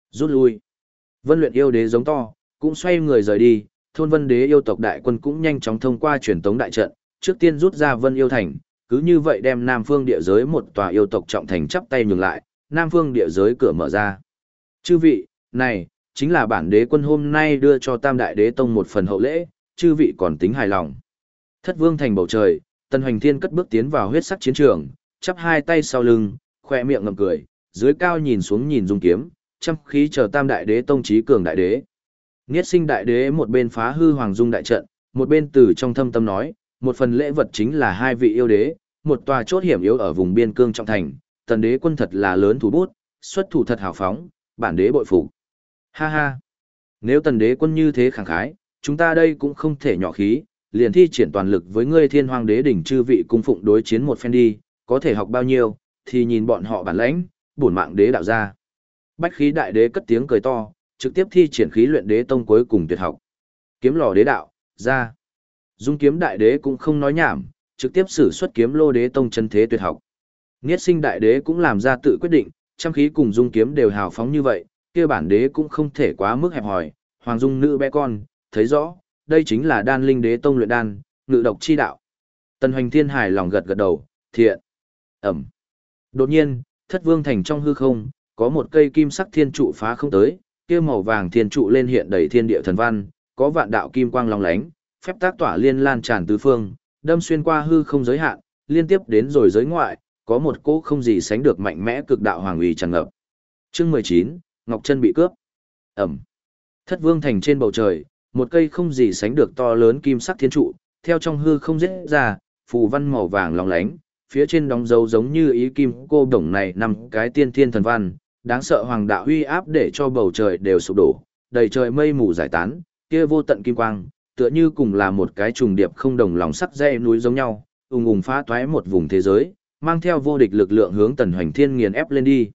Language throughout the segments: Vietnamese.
Rút lui. Vân Luyện yêu đế giống to, cũng xoay người rời đi, thôn Vân đế yêu tộc đại quân cũng nhanh chóng thông qua truyền tống đại trận, trước tiên rút ra Vân yêu thành, cứ như vậy đem Nam Phương địa giới một tòa yêu tộc trọng thành chắp tay nhường lại, Nam Phương địa giới cửa mở ra. Chư vị, này, chính là bản đế quân hôm nay đưa cho Tam Đại Đế Tông một phần hậu lễ, chư vị còn tính hài lòng. Thất Vương thành bầu trời, Tần Hoành Thiên cất bước tiến vào huyết sắc chiến trường, chắp hai tay sau lưng, khoe miệng ngậm cười, dưới cao nhìn xuống nhìn dung kiếm, chăm khí chờ Tam Đại Đế Tông chí cường đại đế. Niết Sinh đại đế một bên phá hư hoàng dung đại trận, một bên từ trong thâm tâm nói, một phần lễ vật chính là hai vị yêu đế, một tòa chốt hiểm yếu ở vùng biên cương trọng thành, Tần đế quân thật là lớn thủ bút, xuất thủ thật hào phóng, bản đế bội phục. Ha ha. Nếu Tần đế quân như thế khẳng khái, chúng ta đây cũng không thể nhỏ khí, liền thi triển toàn lực với ngươi Thiên Hoàng đế đỉnh chư vị cung phụng đối chiến một phen đi, có thể học bao nhiêu thì nhìn bọn họ bản lãnh, bổn mạng đế đạo ra. Bách khí đại đế cất tiếng cười to, trực tiếp thi triển khí luyện đế tông cuối cùng tuyệt học. Kiếm lò đế đạo, ra. Dung kiếm đại đế cũng không nói nhảm, trực tiếp sử xuất kiếm lô đế tông chân thế tuyệt học. Niết Sinh đại đế cũng làm ra tự quyết định, trăm khí cùng dung kiếm đều hào phóng như vậy, kia bản đế cũng không thể quá mức hẹp hòi, hoàng dung nữ bé con, thấy rõ, đây chính là đan linh đế tông luyện đan, ngự độc chi đạo. Tần Hoành Thiên hài lòng gật gật đầu, thiện. Ẩm. Đột nhiên, Thất Vương thành trong hư không, có một cây kim sắc thiên trụ phá không tới, kia màu vàng thiên trụ lên hiện đầy thiên địa thần văn, có vạn đạo kim quang long lánh, phép tác tỏa liên lan tràn tứ phương, đâm xuyên qua hư không giới hạn, liên tiếp đến rồi giới ngoại, có một cỗ không gì sánh được mạnh mẽ cực đạo hoàng uy tràn ngập. Chương 19, Ngọc Chân bị cướp. Ẩm. Thất Vương thành trên bầu trời, một cây không gì sánh được to lớn kim sắc thiên trụ, theo trong hư không rẽ ra, phù văn màu vàng long lánh, phía trên đóng dấu giống như ý kim cô đồng này nằm cái tiên thiên thần văn, đáng sợ hoàng đạo uy áp để cho bầu trời đều sụp đổ, đầy trời mây mù giải tán, kia vô tận kim quang, tựa như cùng là một cái trùng điệp không đồng lòng sắc dãy núi giống nhau, ùng ùng phá toái một vùng thế giới, mang theo vô địch lực lượng hướng Tần Hoành Thiên nghiền ép lên đi.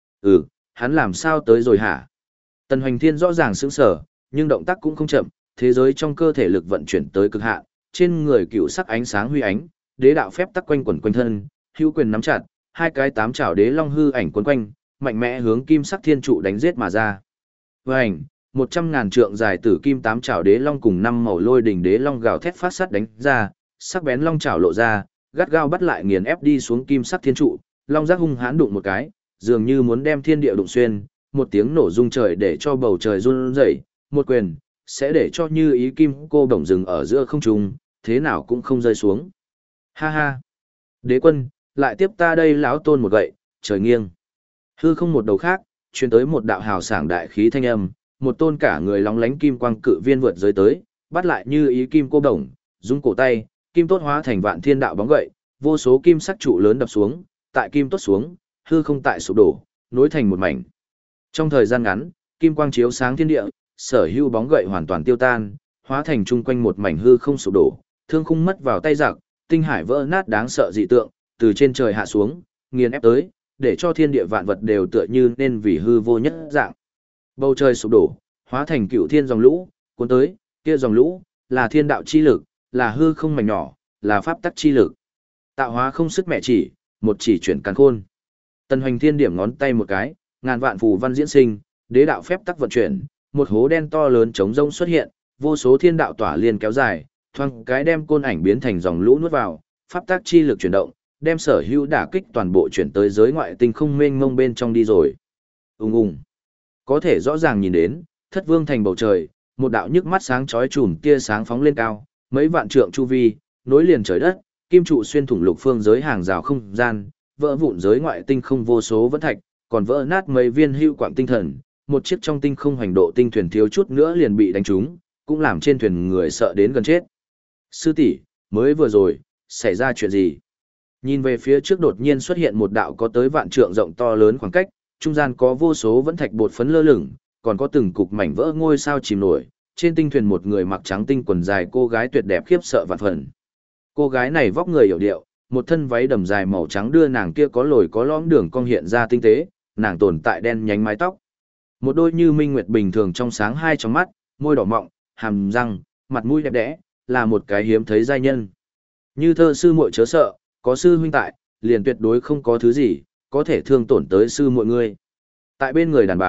Hắn làm sao tới rồi hả? Tần Hoành Thiên rõ ràng sững sờ, nhưng động tác cũng không chậm, thế giới trong cơ thể lực vận chuyển tới cực hạn, trên người cựu sắc ánh sáng huy ánh, đế đạo phép tắc quanh quẩn quanh thân, hữu quyền nắm chặt, hai cái tám chảo đế long hư ảnh quấn quanh, mạnh mẽ hướng kim sắc thiên trụ đánh giết mà ra. Vành, 100.000 trượng dài tử kim tám chảo đế long cùng năm màu lôi đỉnh đế long gào thét phát sát đánh ra, sắc bén long chảo lộ ra, gắt gao bắt lại nghiền ép đi xuống kim sắc thiên trụ, long giác hung hãn đụng một cái, dường như muốn đem thiên địa đụng xuyên, một tiếng nổ rung trời để cho bầu trời run rẩy, một quyền sẽ để cho như ý kim cô đồng rừng ở giữa không trung, thế nào cũng không rơi xuống. Ha ha. Đế quân, lại tiếp ta đây lão tôn một gậy, trời nghiêng. Hư không một đầu khác, truyền tới một đạo hào sảng đại khí thanh âm, một tôn cả người lóng lánh kim quang cự viên vượt giới tới, bắt lại như ý kim cô đồng, rung cổ tay, kim tốt hóa thành vạn thiên đạo bóng gậy, vô số kim sắc trụ lớn đập xuống, tại kim tốt xuống, hư không tại sụp đổ, nối thành một mảnh. Trong thời gian ngắn, kim quang chiếu sáng thiên địa, sở hữu bóng gậy hoàn toàn tiêu tan, hóa thành chung quanh một mảnh hư không sụp đổ, thương khung mất vào tay giặc, tinh hải vỡ nát đáng sợ dị tượng, từ trên trời hạ xuống, nghiền ép tới, để cho thiên địa vạn vật đều tựa như nên vì hư vô nhất dạng. Bầu trời sụp đổ, hóa thành cựu thiên dòng lũ, cuốn tới, kia dòng lũ là thiên đạo chi lực, là hư không mảnh nhỏ, là pháp tắc chi lực. Tạo hóa không sức mẹ chỉ, một chỉ chuyển càn khôn. Tần Hoành Thiên điểm ngón tay một cái, ngàn vạn phù văn diễn sinh, đế đạo phép tắc vận chuyển, một hố đen to lớn trống rông xuất hiện, vô số thiên đạo tỏa liên kéo dài, thoáng cái đem côn ảnh biến thành dòng lũ nuốt vào, pháp tắc chi lực chuyển động, đem sở hữu đả kích toàn bộ chuyển tới giới ngoại tinh không mênh mông bên trong đi rồi. Ùng ùng. Có thể rõ ràng nhìn đến, Thất Vương thành bầu trời, một đạo nhức mắt sáng chói chùm tia sáng phóng lên cao, mấy vạn trượng chu vi, nối liền trời đất, kim trụ xuyên thủng lục phương giới hàng rào không gian, vỡ vụn giới ngoại tinh không vô số vẫn thạch, còn vỡ nát mấy viên hưu quạng tinh thần, một chiếc trong tinh không hoành độ tinh thuyền thiếu chút nữa liền bị đánh trúng, cũng làm trên thuyền người sợ đến gần chết. Sư tỷ, mới vừa rồi, xảy ra chuyện gì? Nhìn về phía trước đột nhiên xuất hiện một đạo có tới vạn trượng rộng to lớn khoảng cách, trung gian có vô số vẫn thạch bột phấn lơ lửng, còn có từng cục mảnh vỡ ngôi sao chìm nổi, trên tinh thuyền một người mặc trắng tinh quần dài cô gái tuyệt đẹp khiếp sợ vạn phần. Cô gái này vóc người hiểu điệu, một thân váy đầm dài màu trắng đưa nàng kia có lồi có lõm đường cong hiện ra tinh tế, nàng tồn tại đen nhánh mái tóc. Một đôi như minh nguyệt bình thường trong sáng hai trong mắt, môi đỏ mọng, hàm răng, mặt mũi đẹp đẽ, là một cái hiếm thấy giai nhân. Như thơ sư muội chớ sợ, có sư huynh tại, liền tuyệt đối không có thứ gì có thể thương tổn tới sư muội ngươi. Tại bên người đàn bà,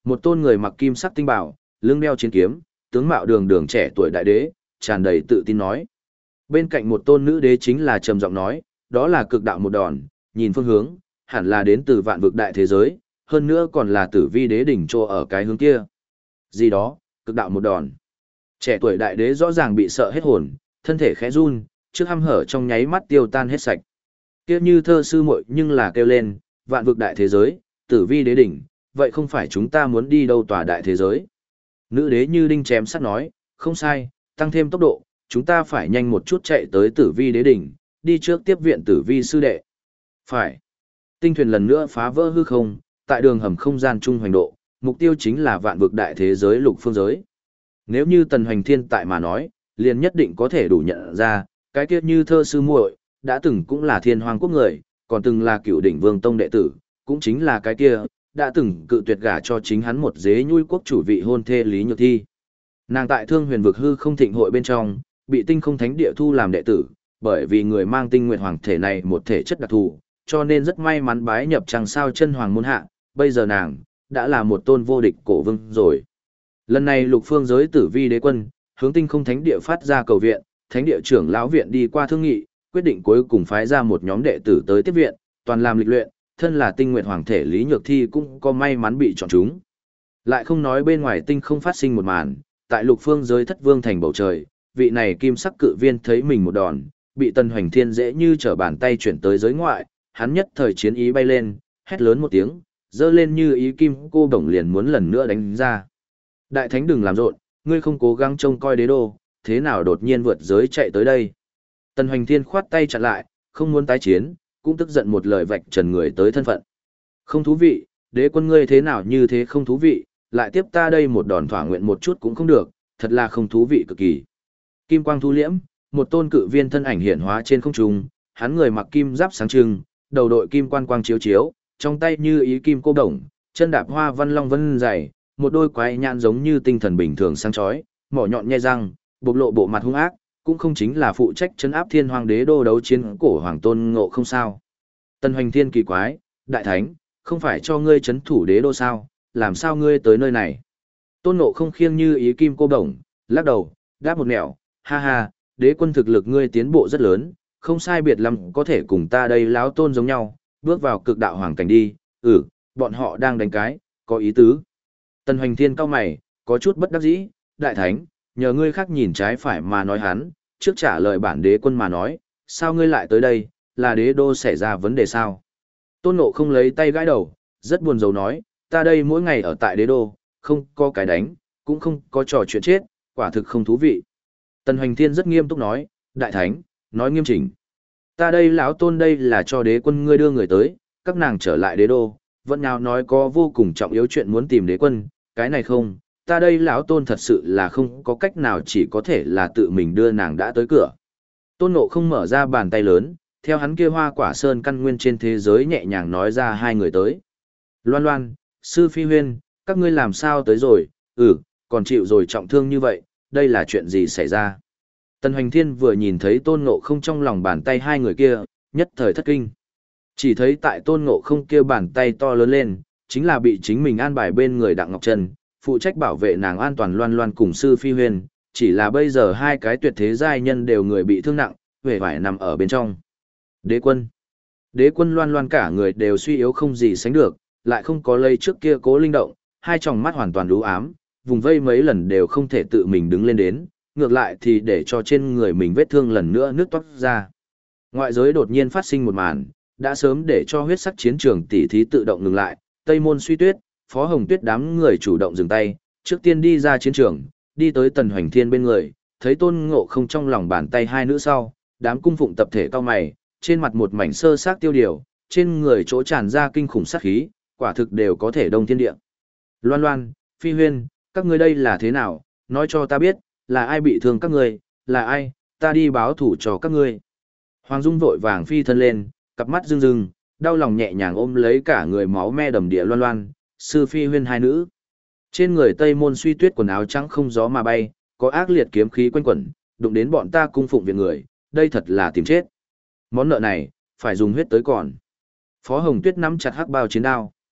Một tôn người mặc kim sắc tinh bảo, lưng đeo chiến kiếm, tướng mạo đường đường trẻ tuổi đại đế, tràn đầy tự tin nói. Bên cạnh một tôn nữ đế chính là trầm giọng nói, đó là cực đạo một đòn, nhìn phương hướng, hẳn là đến từ vạn vực đại thế giới, hơn nữa còn là tử vi đế đỉnh trô ở cái hướng kia. Gì đó, cực đạo một đòn. Trẻ tuổi đại đế rõ ràng bị sợ hết hồn, thân thể khẽ run, trước hăm hở trong nháy mắt tiêu tan hết sạch. Kiếp như thơ sư muội nhưng là kêu lên, vạn vực đại thế giới, tử vi đế đỉnh, vậy không phải chúng ta muốn đi đâu tòa đại thế giới. Nữ đế như đinh chém sắt nói, không sai, tăng thêm tốc độ, chúng ta phải nhanh một chút chạy tới tử vi đế đỉnh, đi trước tiếp viện tử vi sư đệ. Phải. Tinh thuyền lần nữa phá vỡ hư không, tại đường hầm không gian trung hoành độ, mục tiêu chính là vạn vực đại thế giới lục phương giới. Nếu như Tần Hoành Thiên tại mà nói, liền nhất định có thể đủ nhận ra, cái kiếp như thơ sư muội đã từng cũng là thiên hoàng quốc người, còn từng là cựu đỉnh vương tông đệ tử, cũng chính là cái kia, đã từng cự tuyệt gả cho chính hắn một dế nhui quốc chủ vị hôn thê Lý Nhược Thi. Nàng tại Thương Huyền vực hư không thịnh hội bên trong, bị Tinh Không Thánh Địa thu làm đệ tử, bởi vì người mang Tinh Nguyệt Hoàng thể này một thể chất đặc thù, cho nên rất may mắn bái nhập Trăng Sao Chân Hoàng môn hạ, bây giờ nàng đã là một tôn vô địch cổ vương rồi. Lần này lục phương giới tử vi đế quân, hướng Tinh Không Thánh Địa phát ra cầu viện, Thánh Địa trưởng lão viện đi qua thương nghị, quyết định cuối cùng phái ra một nhóm đệ tử tới tiếp viện, toàn làm lịch luyện, thân là Tinh Nguyệt Hoàng thể Lý Nhược Thi cũng có may mắn bị chọn chúng. Lại không nói bên ngoài tinh không phát sinh một màn, tại lục phương giới thất vương thành bầu trời, vị này kim sắc cự viên thấy mình một đòn, bị Tần Hoành Thiên dễ như trở bàn tay chuyển tới giới ngoại, hắn nhất thời chiến ý bay lên, hét lớn một tiếng, dơ lên như ý kim cô đồng liền muốn lần nữa đánh ra. Đại thánh đừng làm rộn, ngươi không cố gắng trông coi đế đô, thế nào đột nhiên vượt giới chạy tới đây. Tần Hoành Thiên khoát tay chặn lại, không muốn tái chiến, cũng tức giận một lời vạch trần người tới thân phận. Không thú vị, đế quân ngươi thế nào như thế không thú vị, lại tiếp ta đây một đòn thỏa nguyện một chút cũng không được, thật là không thú vị cực kỳ. Kim quang thu liễm, một tôn cự viên thân ảnh hiện hóa trên không trung, hắn người mặc kim giáp sáng trưng, đầu đội kim quan quang chiếu chiếu, trong tay như ý kim cô đồng, chân đạp hoa văn long vân dày, một đôi quái nhãn giống như tinh thần bình thường sáng chói, mỏ nhọn nhe răng, bộc lộ bộ mặt hung ác, cũng không chính là phụ trách trấn áp thiên hoàng đế đô đấu chiến cổ hoàng tôn ngộ không sao. Tần Hoành Thiên kỳ quái, đại thánh, không phải cho ngươi trấn thủ đế đô sao, làm sao ngươi tới nơi này? Tôn ngộ không khiêng như ý kim cô đồng, lắc đầu, đáp một nẻo, ha ha, đế quân thực lực ngươi tiến bộ rất lớn, không sai biệt lắm có thể cùng ta đây láo tôn giống nhau, bước vào cực đạo hoàng cảnh đi, bọn họ đang đánh cái, có ý tứ. Tần Hoành Thiên cau mày, có chút bất đắc dĩ, đại thánh, nhờ ngươi khác nhìn trái phải mà nói hắn, trước trả lời bản đế quân mà nói, sao ngươi lại tới đây, là đế đô xảy ra vấn đề sao? Tôn Ngộ không lấy tay gãi đầu, rất buồn rầu nói, ta đây mỗi ngày ở tại đế đô, không có cái đánh, cũng không có trò chuyện chết, quả thực không thú vị. Tần Hoành Thiên rất nghiêm túc nói, đại thánh, nói nghiêm chỉnh. Ta đây lão tôn đây là cho đế quân ngươi đưa người tới, các nàng trở lại đế đô, vẫn nào nói có vô cùng trọng yếu chuyện muốn tìm đế quân, cái này không, ta đây lão tôn thật sự là không có cách nào chỉ có thể là tự mình đưa nàng đã tới cửa. Tôn Ngộ không mở ra bàn tay lớn, theo hắn kia hoa quả sơn căn nguyên trên thế giới nhẹ nhàng nói ra hai người tới. Loan Loan, Sư Phi Huyên, các ngươi làm sao tới rồi, còn chịu rồi trọng thương như vậy, đây là chuyện gì xảy ra? Tần Hoành Thiên vừa nhìn thấy Tôn Ngộ không trong lòng bàn tay hai người kia, nhất thời thất kinh. Chỉ thấy tại Tôn Ngộ không kia bàn tay to lớn lên, chính là bị chính mình an bài bên người Đặng Ngọc Trân, phụ trách bảo vệ nàng an toàn Loan Loan cùng Sư Phi Huyên, chỉ là bây giờ hai cái tuyệt thế giai nhân đều người bị thương nặng, vẻ vải nằm ở bên trong. Đế quân. Đế quân Loan Loan cả người đều suy yếu không gì sánh được, lại không có lây trước kia cố linh động, hai tròng mắt hoàn toàn u ám, vùng vây mấy lần đều không thể tự mình đứng lên đến, ngược lại thì để cho trên người mình vết thương lần nữa nước toát ra. Ngoại giới đột nhiên phát sinh một màn, đã sớm để cho huyết sắc chiến trường tỉ thí tự động ngừng lại, Tây Môn Suy Tuyết, Phó Hồng Tuyết đám người chủ động dừng tay, trước tiên đi ra chiến trường, đi tới Tần Hoành Thiên bên người, thấy Tôn Ngộ không trong lòng bàn tay hai nữ sau, đám cung phụng tập thể cao mày, trên mặt một mảnh sơ xác tiêu điều, trên người chỗ tràn ra kinh khủng sát khí, quả thực đều có thể đông thiên địa. Loan Loan, Phi Huyên, các ngươi đây là thế nào, nói cho ta biết, là ai bị thương các ngươi, là ai, ta đi báo thủ cho các ngươi. Hoàng Dung vội vàng phi thân lên, cặp mắt rưng rưng, đau lòng nhẹ nhàng ôm lấy cả người máu me đầm địa Loan Loan, Sư Phi Huyên hai nữ. Trên người Tây Môn Suy Tuyết quần áo trắng không gió mà bay, có ác liệt kiếm khí quanh quẩn, đụng đến bọn ta cung phụng viện người, đây thật là tìm chết. Món nợ này, phải dùng huyết tới còn. Phó Hồng Tuyết nắm chặt hắc bao chiến đao.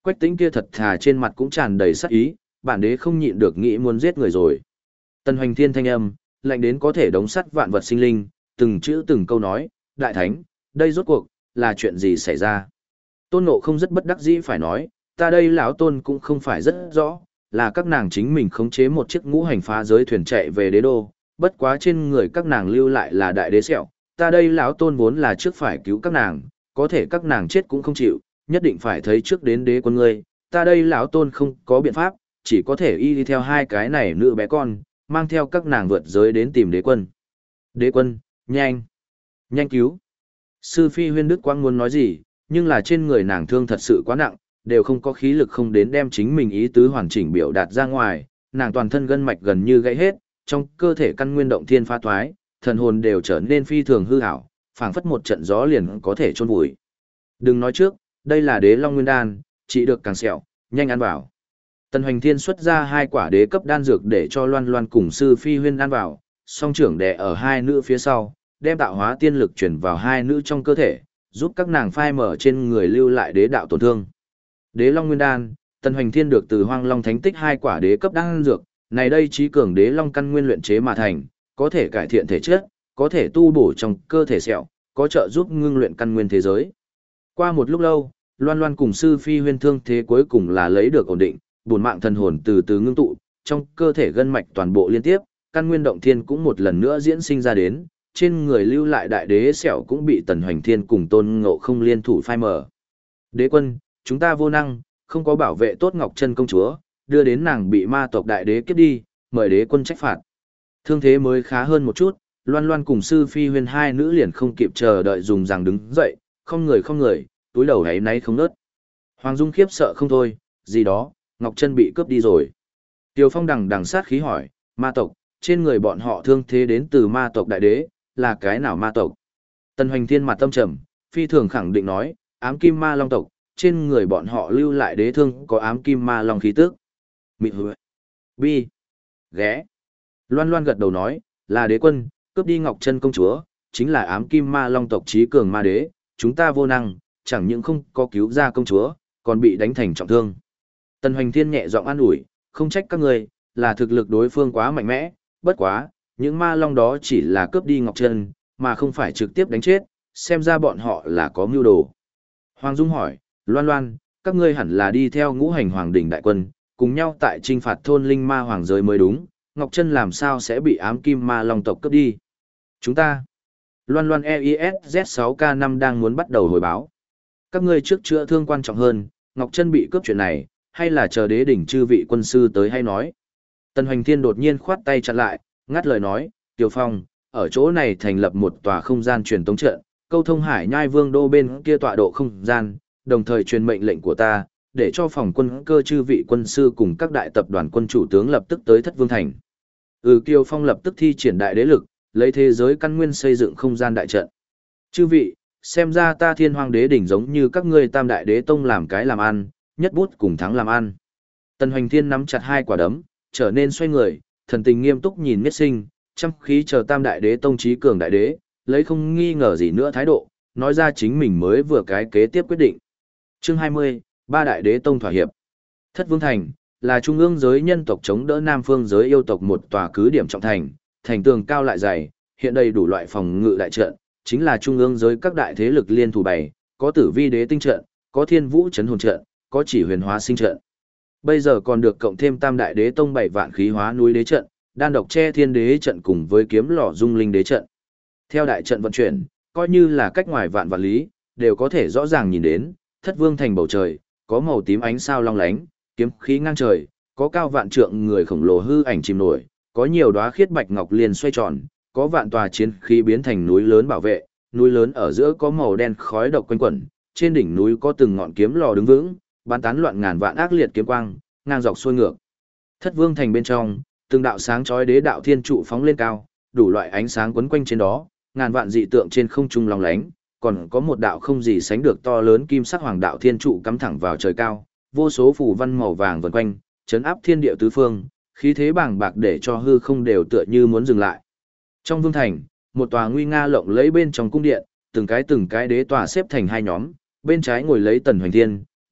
Quách Tĩnh kia thật thà trên mặt cũng tràn đầy sát ý, bản đế không nhịn được nghĩ muốn giết người rồi. Tần Hoành Thiên thanh âm, lạnh đến có thể đống sắt vạn vật sinh linh, từng chữ từng câu nói, đại thánh, đây rốt cuộc, là chuyện gì xảy ra? Tôn Ngộ không rất bất đắc dĩ phải nói, ta đây lão tôn cũng không phải rất rõ, là các nàng chính mình khống chế một chiếc ngũ hành phá giới thuyền chạy về đế đô, bất quá trên người các nàng lưu lại là đại đế sẹo, ta đây lão tôn vốn là trước phải cứu các nàng, có thể các nàng chết cũng không chịu, nhất định phải thấy trước đến đế quân ngươi, ta đây lão tôn không có biện pháp, chỉ có thể y đi theo hai cái này nữ bé con, mang theo các nàng vượt giới đến tìm đế quân. Đế quân, nhanh, nhanh cứu. Sư Phi Huyên Đức Quang muốn nói gì, nhưng là trên người nàng thương thật sự quá nặng, đều không có khí lực không đến đem chính mình ý tứ hoàn chỉnh biểu đạt ra ngoài, nàng toàn thân gân mạch gần như gãy hết, trong cơ thể căn nguyên động thiên phá thoái, thần hồn đều trở nên phi thường hư ảo, phảng phất một trận gió liền có thể chôn vùi. Đừng nói trước, đây là đế long nguyên đan, chỉ được càng sẹo, nhanh ăn vào. Tần Hoành Thiên xuất ra 2 quả đế cấp đan dược để cho Loan Loan cùng Sư Phi Huyên ăn vào, song trưởng đè ở 2 nữ phía sau, đem tạo hóa tiên lực chuyển vào 2 nữ trong cơ thể, giúp các nàng phai mở trên người lưu lại đế đạo tổn thương. Đế Long Nguyên Đan, Tần Hoành Thiên được từ Hoang Long Thánh Tích 2 quả đế cấp đan dược, này đây trí cường đế long căn nguyên luyện chế mà thành, có thể cải thiện thể chất, có thể tu bổ trong cơ thể sẹo, có trợ giúp ngưng luyện căn nguyên thế giới. Qua một lúc lâu, Loan Loan cùng Sư Phi Huyên thương thế cuối cùng là lấy được ổn định, bổn mạng thần hồn từ từ ngưng tụ, trong cơ thể gân mạch toàn bộ liên tiếp, căn nguyên động thiên cũng một lần nữa diễn sinh ra đến, trên người lưu lại đại đế sẹo cũng bị Tần Hoành Thiên cùng Tôn Ngộ không liên thủ phai mở. Đế quân, chúng ta vô năng, không có bảo vệ tốt Ngọc Chân công chúa, đưa đến nàng bị ma tộc đại đế kiếp đi, mời đế quân trách phạt. Thương thế mới khá hơn một chút, Loan Loan cùng Sư Phi Huyên 2 nữ liền không kịp chờ đợi dùng rằng đứng dậy, không người, túi đầu hấy náy không nớt. Hoàng Dung khiếp sợ không thôi, gì đó, Ngọc Chân bị cướp đi rồi. Tiêu Phong đằng sát khí hỏi, ma tộc, trên người bọn họ thương thế đến từ ma tộc đại đế, là cái nào ma tộc? Tần Hoành Thiên mặt tâm trầm, phi thường khẳng định nói, ám kim ma long tộc, trên người bọn họ lưu lại đế thương có ám kim ma long khí tức. Mị hứa. Bi. Ghé. Loan Loan gật đầu nói, là đế quân, cướp đi Ngọc Chân công chúa, chính là ám kim ma long tộc trí cường ma đế, chúng ta vô năng, chẳng những không có cứu ra công chúa, còn bị đánh thành trọng thương. Tần Hoành Thiên nhẹ giọng an ủi, không trách các người, là thực lực đối phương quá mạnh mẽ, bất quá, những ma long đó chỉ là cướp đi Ngọc Chân, mà không phải trực tiếp đánh chết, xem ra bọn họ là có mưu đồ. Hoàng Dung hỏi, Loan Loan, các ngươi hẳn là đi theo ngũ hành hoàng đỉnh đại quân, cùng nhau tại trinh phạt thôn linh ma hoàng giới mới đúng, Ngọc Chân làm sao sẽ bị ám kim ma long tộc cướp đi? Chúng ta. Loan Loan EISZ6K5 đang muốn bắt đầu hồi báo. Các ngươi trước chữa thương quan trọng hơn, Ngọc Chân bị cướp chuyện này, hay là chờ đế đỉnh chư vị quân sư tới hay nói. Tần Hoành Thiên đột nhiên khoát tay chặn lại, ngắt lời nói, Tiểu Phong, ở chỗ này thành lập một tòa không gian truyền tống trận, câu thông Hải Nhai Vương đô bên kia tọa độ không gian, đồng thời truyền mệnh lệnh của ta, để cho phòng quân cơ chư vị quân sư cùng các đại tập đoàn quân chủ tướng lập tức tới Thất Vương thành. Kiều Phong lập tức thi triển đại đế lực, lấy thế giới căn nguyên xây dựng không gian đại trận. Chư vị, xem ra ta Thiên Hoàng đế đỉnh giống như các ngươi Tam đại đế tông làm cái làm ăn, nhất bút cùng thắng làm ăn. Tần Hoành Thiên nắm chặt 2 quả đấm, trở nên xoay người, thần tình nghiêm túc nhìn Miết Sinh, chăm khí chờ Tam đại đế tông trí cường đại đế, lấy không nghi ngờ gì nữa thái độ, nói ra chính mình mới vừa cái kế tiếp quyết định. Chương 20, 3 đại đế tông thỏa hiệp. Thất Vương thành là trung ương giới nhân tộc chống đỡ Nam phương giới yêu tộc một tòa cứ điểm trọng thành, thành tường cao lại dày, hiện đầy đủ loại phòng ngự đại trận, chính là trung ương giới các đại thế lực liên thủ bày, có Tử Vi đế tinh trận, có Thiên Vũ trấn hồn trận, có Chỉ Huyền hóa sinh trận. Bây giờ còn được cộng thêm Tam đại đế tông 7 vạn khí hóa núi đế trận, đan độc che thiên đế trận cùng với kiếm lò dung linh đế trận. Theo đại trận vận chuyển, coi như là cách ngoài vạn vạn lý, đều có thể rõ ràng nhìn đến, Thất Vương thành bầu trời, có màu tím ánh sao long lánh, kiếm khí ngang trời, có cao vạn trượng người khổng lồ hư ảnh chìm nổi, có nhiều đóa khiết bạch ngọc liên xoay tròn, có vạn tòa chiến khí biến thành núi lớn bảo vệ, núi lớn ở giữa có màu đen khói độc quanh quẩn, trên đỉnh núi có từng ngọn kiếm lò đứng vững, bắn tán loạn ngàn vạn ác liệt kiếm quang, ngang dọc xuôi ngược. Thất Vương thành bên trong, từng đạo sáng chói đế đạo thiên trụ phóng lên cao, đủ loại ánh sáng quấn quanh trên đó, ngàn vạn dị tượng trên không trung long lánh, còn có một đạo không gì sánh được to lớn kim sắc hoàng đạo thiên trụ cắm thẳng vào trời cao, vô số phù văn màu vàng vần quanh, chấn áp thiên địa tứ phương, khí thế bàng bạc để cho hư không đều tựa như muốn dừng lại. Trong vương thành, một tòa nguy nga lộng lẫy bên trong cung điện, từng cái đế tòa xếp thành 2 nhóm, bên trái ngồi lấy Tần Hoành Thiên,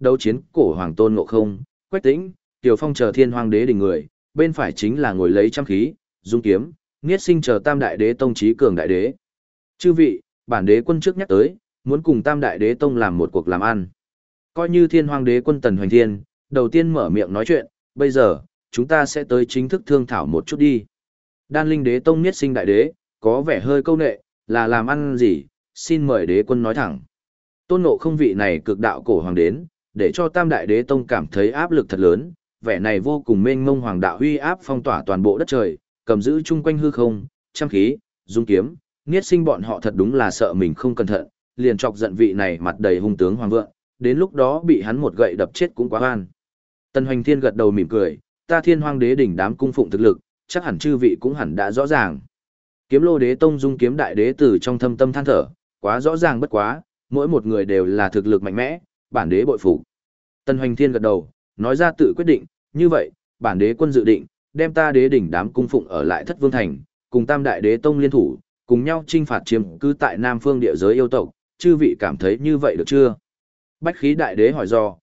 đấu chiến cổ hoàng Tôn Ngộ Không, Quách Tĩnh, Tiểu Phong chờ thiên hoàng đế đỉnh người, bên phải chính là ngồi lấy trăm khí, dung kiếm, Niết Sinh chờ tam đại đế tông trí cường đại đế. Chư vị, bản đế quân trước nhắc tới, muốn cùng tam đại đế tông làm một cuộc làm ăn. Coi như thiên hoàng đế quân Tần Hoành Thiên, đầu tiên mở miệng nói chuyện, bây giờ, chúng ta sẽ tới chính thức thương thảo một chút đi. Đan Linh đế tông Niết Sinh đại đế, có vẻ hơi câu nệ, là làm ăn gì, xin mời đế quân nói thẳng. Tôn Ngộ Không vị này cực đạo cổ hoàng đến, để cho tam đại đế tông cảm thấy áp lực thật lớn, vẻ này vô cùng mênh mông hoàng đạo uy áp phong tỏa toàn bộ đất trời, cầm giữ chung quanh hư không, trăm khí, dung kiếm, Niết Sinh bọn họ thật đúng là sợ mình không cẩn thận, liền chọc giận vị này mặt đầy hung tướng hoàng vượng, đến lúc đó bị hắn một gậy đập chết cũng quá oan. Tần Hoành Thiên gật đầu mỉm cười, ta thiên hoàng đế đỉnh đám cung phụng thực lực, chắc hẳn chư vị cũng hẳn đã rõ ràng. Kiếm Lô đế tông dung kiếm đại đế từ trong thâm tâm than thở, quá rõ ràng bất quá, mỗi một người đều là thực lực mạnh mẽ, bản đế bội phục. Tần Hoành Thiên gật đầu, nói ra tự quyết định, như vậy, bản đế quân dự định, đem ta đế đỉnh đám cung phụng ở lại Thất Vương Thành, cùng tam đại đế tông liên thủ, cùng nhau chinh phạt chiếm cứ tại Nam Phương địa giới yêu tộc, chư vị cảm thấy như vậy được chưa? Bách Khí đại đế hỏi do,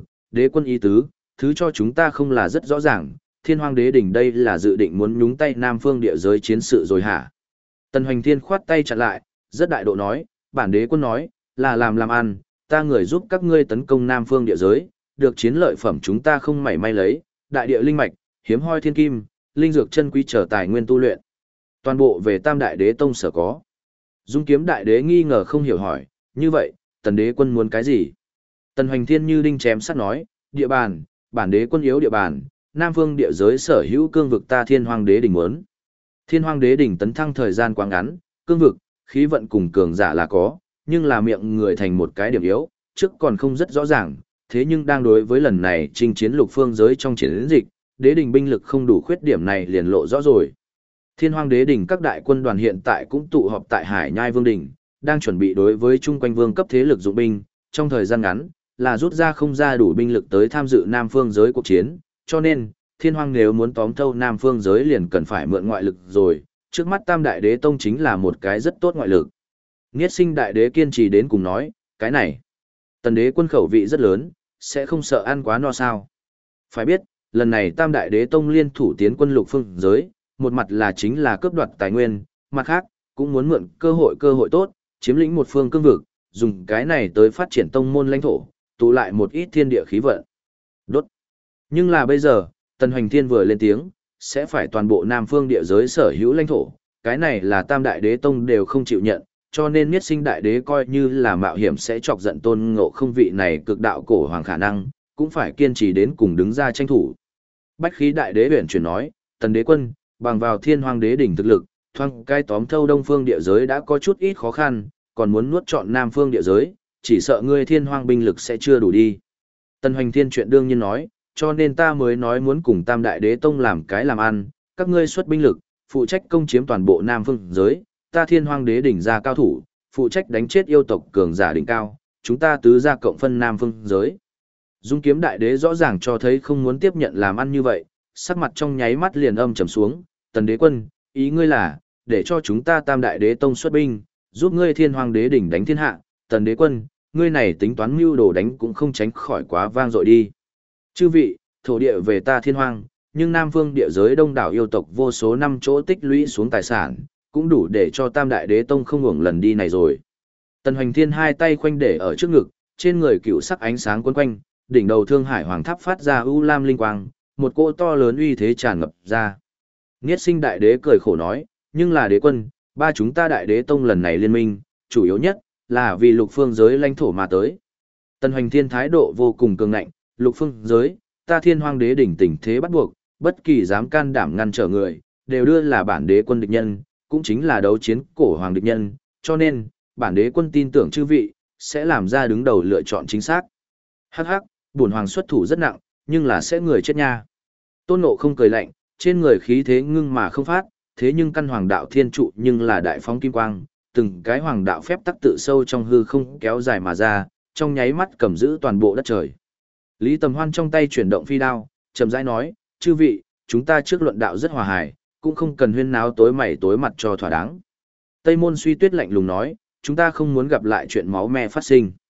đế quân ý tứ, thứ cho chúng ta không là rất rõ ràng, thiên hoàng đế đỉnh đây là dự định muốn nhúng tay Nam Phương địa giới chiến sự rồi hả? Tần Hoành Thiên khoát tay chặn lại, rất đại độ nói, bản đế quân nói, là làm ăn, ta người giúp các ngươi tấn công Nam Phương địa giới, được chiến lợi phẩm chúng ta không mảy may lấy, đại địa linh mạch, hiếm hoi thiên kim, linh dược chân quý trở tài nguyên tu luyện. Toàn bộ về tam đại đế tông sở có. Dung kiếm đại đế nghi ngờ không hiểu hỏi, như vậy, tần đế quân muốn cái gì? Tần Hoành Thiên như đinh chém sắt nói, địa bàn, bản đế quân yếu địa bàn, Nam Phương địa giới sở hữu cương vực ta thiên hoàng đế đỉnh muốn. Thiên hoàng đế đỉnh tấn thăng thời gian quá ngắn, cương vực, khí vận cùng cường giả là có, nhưng là miệng người thành một cái điểm yếu, trước còn không rất rõ ràng, thế nhưng đang đối với lần này chinh chiến lục phương giới trong chiến dịch, đế đỉnh binh lực không đủ khuyết điểm này liền lộ rõ rồi. Thiên hoàng đế đỉnh các đại quân đoàn hiện tại cũng tụ họp tại Hải Nhai Vương đỉnh, đang chuẩn bị đối với chung quanh vương cấp thế lực dụng binh, trong thời gian ngắn, là rút ra không ra đủ binh lực tới tham dự Nam Phương giới cuộc chiến, cho nên, thiên hoàng nếu muốn tóm thâu Nam Phương giới liền cần phải mượn ngoại lực rồi, trước mắt tam đại đế tông chính là một cái rất tốt ngoại lực. Niết Sinh đại đế kiên trì đến cùng nói, cái này, tần đế quân khẩu vị rất lớn, sẽ không sợ ăn quá no sao. Phải biết, lần này tam đại đế tông liên thủ tiến quân lục phương giới, một mặt là chính là cướp đoạt tài nguyên, mặt khác, cũng muốn mượn cơ hội tốt, chiếm lĩnh một phương cương vực, dùng cái này tới phát triển tông môn lãnh thổ, tụ lại một ít thiên địa khí vận. Đốt. Nhưng là bây giờ, Tần Hoành Thiên vừa lên tiếng, sẽ phải toàn bộ Nam Phương địa giới sở hữu lãnh thổ, cái này là tam đại đế tông đều không chịu nhận, cho nên Niết Sinh đại đế coi như là mạo hiểm sẽ chọc giận Tôn Ngộ Không vị này cực đạo cổ hoàng khả năng, cũng phải kiên trì đến cùng đứng ra tranh thủ. Bách Khí đại đế huyền chuyển nói, Tần đế quân, bằng vào thiên hoàng đế đỉnh thực lực, thoang cai tóm thâu Đông Phương địa giới đã có chút ít khó khăn, còn muốn nuốt trọn Nam Phương địa giới, chỉ sợ ngươi thiên hoàng binh lực sẽ chưa đủ đi. Tần Hoành Thiên chuyện đương nhiên nói, cho nên ta mới nói muốn cùng tam đại đế tông làm cái làm ăn, các ngươi xuất binh lực, phụ trách công chiếm toàn bộ Nam Phương giới, ta thiên hoàng đế đỉnh ra cao thủ, phụ trách đánh chết yêu tộc cường giả đỉnh cao, chúng ta tứ ra cộng phân Nam Phương giới. Dung kiếm đại đế rõ ràng cho thấy không muốn tiếp nhận làm ăn như vậy, sắc mặt trong nháy mắt liền âm trầm xuống, Tần đế quân, ý ngươi là, để cho chúng ta tam đại đế tông xuất binh, giúp ngươi thiên hoàng đế đỉnh đánh thiên hạ, Tần đế quân, ngươi này tính toán mưu đồ đánh cũng không tránh khỏi quá vang dội đi. Chư vị, thổ địa về ta thiên hoàng, nhưng Nam Phương địa giới đông đảo yêu tộc vô số năm chỗ tích lũy xuống tài sản, cũng đủ để cho tam đại đế tông không hưởng lần đi này rồi. Tần Hoành Thiên hai tay khoanh để ở trước ngực, trên người cựu sắc ánh sáng quấn quanh, đỉnh đầu Thương Hải Hoàng Tháp phát ra u lam linh quang, một cỗ to lớn uy thế tràn ngập ra. Niết Sinh đại đế cười khổ nói, nhưng là đế quân, ba chúng ta đại đế tông lần này liên minh, chủ yếu nhất là vì lục phương giới lãnh thổ mà tới. Tần Hoành Thiên thái độ vô cùng cường ngạnh, lục phương giới, ta thiên hoàng đế đỉnh tình thế bắt buộc, bất kỳ dám can đảm ngăn trở người, đều đưa là bản đế quân địch nhân, cũng chính là đấu chiến cổ hoàng địch nhân, cho nên, bản đế quân tin tưởng chư vị, sẽ làm ra đứng đầu lựa chọn chính xác. Hắc hắc, bổn hoàng xuất thủ rất nặng, nhưng là sẽ người chết nha. Tôn Ngộ Không cười lạnh, trên người khí thế ngưng mà không phát, thế nhưng căn hoàng đạo thiên trụ nhưng là đại phóng kim quang, từng cái hoàng đạo phép tắc tự sâu trong hư không kéo dài mà ra, trong nháy mắt cầm giữ toàn bộ đất trời. Lý Tầm Hoan trong tay chuyển động phi đao, chậm rãi nói, chư vị, chúng ta trước luận đạo rất hòa hài, cũng không cần huyên náo tối mày tối mặt cho thỏa đáng. Tây Môn Suy Tuyết lạnh lùng nói, chúng ta không muốn gặp lại chuyện máu me phát sinh.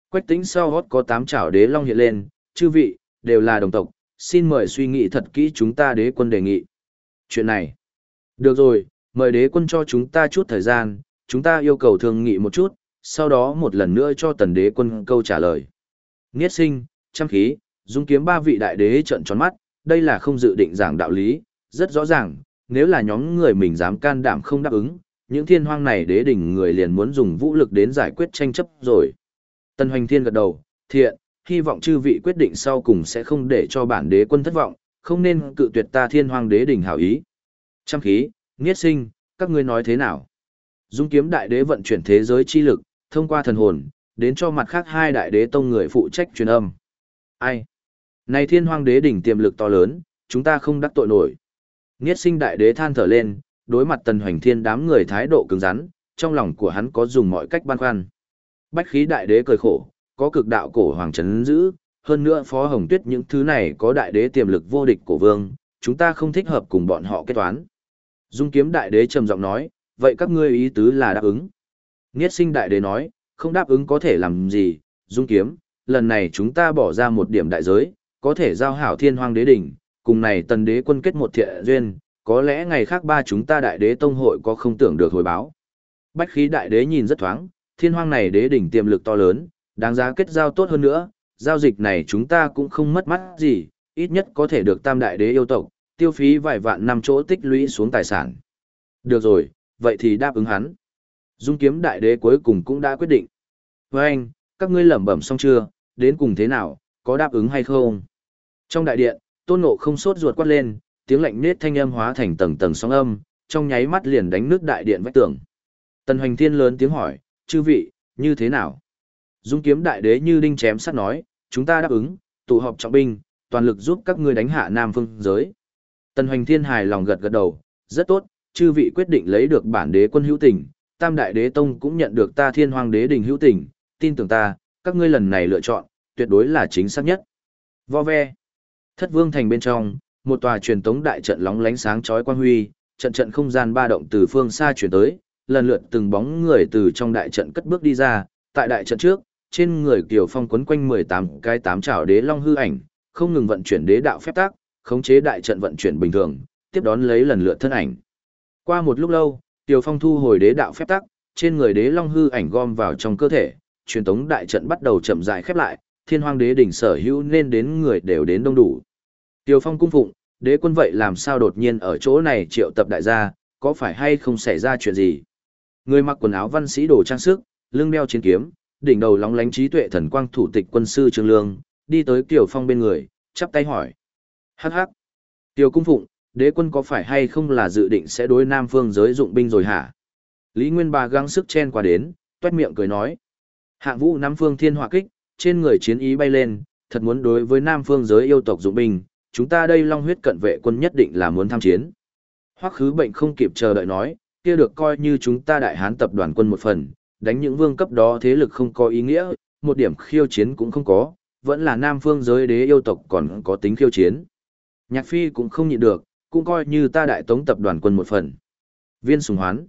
Quách Tĩnh sau hót có 8 chảo đế long hiện lên, chư vị, đều là đồng tộc, xin mời suy nghĩ thật kỹ chúng ta đế quân đề nghị. Chuyện này, được rồi, mời đế quân cho chúng ta chút thời gian, chúng ta yêu cầu thương nghị một chút, sau đó một lần nữa cho tần đế quân câu trả lời. Niết Sinh, Trăm Khí, Dung Kiếm ba vị đại đế trợn tròn mắt, đây là không dự định giảng đạo lý, rất rõ ràng, nếu là nhóm người mình dám can đảm không đáp ứng, những thiên hoang này đế đỉnh người liền muốn dùng vũ lực đến giải quyết tranh chấp rồi. Tần Hoành Thiên gật đầu, thiện, hy vọng chư vị quyết định sau cùng sẽ không để cho bản đế quân thất vọng, không nên cự tuyệt ta thiên hoang đế đỉnh hảo ý. Trăm Khí, Niết Sinh, các ngươi nói thế nào? Dung Kiếm đại đế vận chuyển thế giới chi lực, thông qua thần hồn, đến cho mặt khác hai đại đế tông người phụ trách truyền âm. Ai? Này thiên hoang đế đỉnh tiềm lực to lớn, chúng ta không đắc tội nổi. Niết Sinh đại đế than thở lên, đối mặt Tần Hoành Thiên đám người thái độ cứng rắn, trong lòng của hắn có dùng mọi cách băn khoăn. Bách Khí đại đế cười khổ, có cực đạo cổ hoàng trấn giữ, hơn nữa Phó Hồng Tuyết những thứ này có đại đế tiềm lực vô địch cổ vương, chúng ta không thích hợp cùng bọn họ kết toán. Dung Kiếm đại đế trầm giọng nói, vậy các ngươi ý tứ là đáp ứng. Niết Sinh đại đế nói, không đáp ứng có thể làm gì, Dung Kiếm, lần này chúng ta bỏ ra một điểm đại giới, có thể giao hảo thiên hoang đế đỉnh, cùng này tần đế quân kết một thiện duyên, có lẽ ngày khác ba chúng ta đại đế tông hội có không tưởng được hồi báo. Bách Khí đại đế nhìn rất thoáng, thiên hoang này đế đỉnh tiềm lực to lớn, đáng giá kết giao tốt hơn nữa, giao dịch này chúng ta cũng không mất mắt gì, ít nhất có thể được tam đại đế yêu tộc, tiêu phí vài vạn năm chỗ tích lũy xuống tài sản. Được rồi, vậy thì đáp ứng hắn. Dung Kiếm đại đế cuối cùng cũng đã quyết định. Với anh, các ngươi lẩm bẩm xong chưa, đến cùng thế nào, có đáp ứng hay không? Trong đại điện, Tôn Ngộ không sốt ruột quát lên, tiếng lạnh nết thanh âm hóa thành tầng tầng sóng âm, trong nháy mắt liền đánh nước đại điện vách tường. Tần Hoành Thiên lớn tiếng hỏi, chư vị, như thế nào? Dung Kiếm đại đế như đinh chém sắt nói, chúng ta đáp ứng, tụ họp trọng binh, toàn lực giúp các ngươi đánh hạ Nam Phương giới. Tần Hoành Thiên hài lòng gật gật đầu, rất tốt, chư vị quyết định lấy được bản đế quân hữu tình, tam đại đế tông cũng nhận được ta thiên hoàng đế đình hữu tình, tin tưởng ta, các ngươi lần này lựa chọn, tuyệt đối là chính xác nhất. Vo ve. Thất Vương thành bên trong, một tòa truyền tống đại trận lóng lánh sáng chói quang huy, trận trận không gian ba động từ phương xa truyền tới, lần lượt từng bóng người từ trong đại trận cất bước đi ra, tại đại trận trước, trên người Kiều Phong quấn quanh 18 cái tám trảo đế long hư ảnh, không ngừng vận chuyển đế đạo phép tắc, khống chế đại trận vận chuyển bình thường, tiếp đón lấy lần lượt thân ảnh. Qua một lúc lâu, Kiều Phong thu hồi đế đạo phép tắc, trên người đế long hư ảnh gom vào trong cơ thể, truyền tống đại trận bắt đầu chậm rãi khép lại, thiên hoang đế đỉnh sở hữu nên đến người đều đến đông đủ. Kiều Phong cung phụng, đế quân vậy làm sao đột nhiên ở chỗ này triệu tập đại gia, có phải hay không xảy ra chuyện gì? Người mặc quần áo văn sĩ đồ trang sức, lưng đeo chiến kiếm, đỉnh đầu lóng lánh trí tuệ thần quang thủ tịch quân sư Trương Lương, đi tới Kiều Phong bên người, chắp tay hỏi. Hắc hắc. Kiều cung phụng, đế quân có phải hay không là dự định sẽ đối Nam Phương giới dụng binh rồi hả? Lý Nguyên Ba gắng sức chen qua đến, toét miệng cười nói. Hạng Vũ Nam Phương thiên hỏa kích, trên người chiến ý bay lên, thật muốn đối với Nam Phương giới yêu tộc dụng binh, chúng ta đây Long huyết cận vệ quân nhất định là muốn tham chiến. Hoắc Khứ Bệnh không kịp chờ đợi nói, kia được coi như chúng ta Đại Hán tập đoàn quân một phần, đánh những vương cấp đó thế lực không có ý nghĩa, một điểm khiêu chiến cũng không có, vẫn là Nam Phương giới đế yêu tộc còn có tính khiêu chiến. Nhạc Phi cũng không nhịn được, cũng coi như ta Đại Tống tập đoàn quân một phần. Viên Sùng Hoán,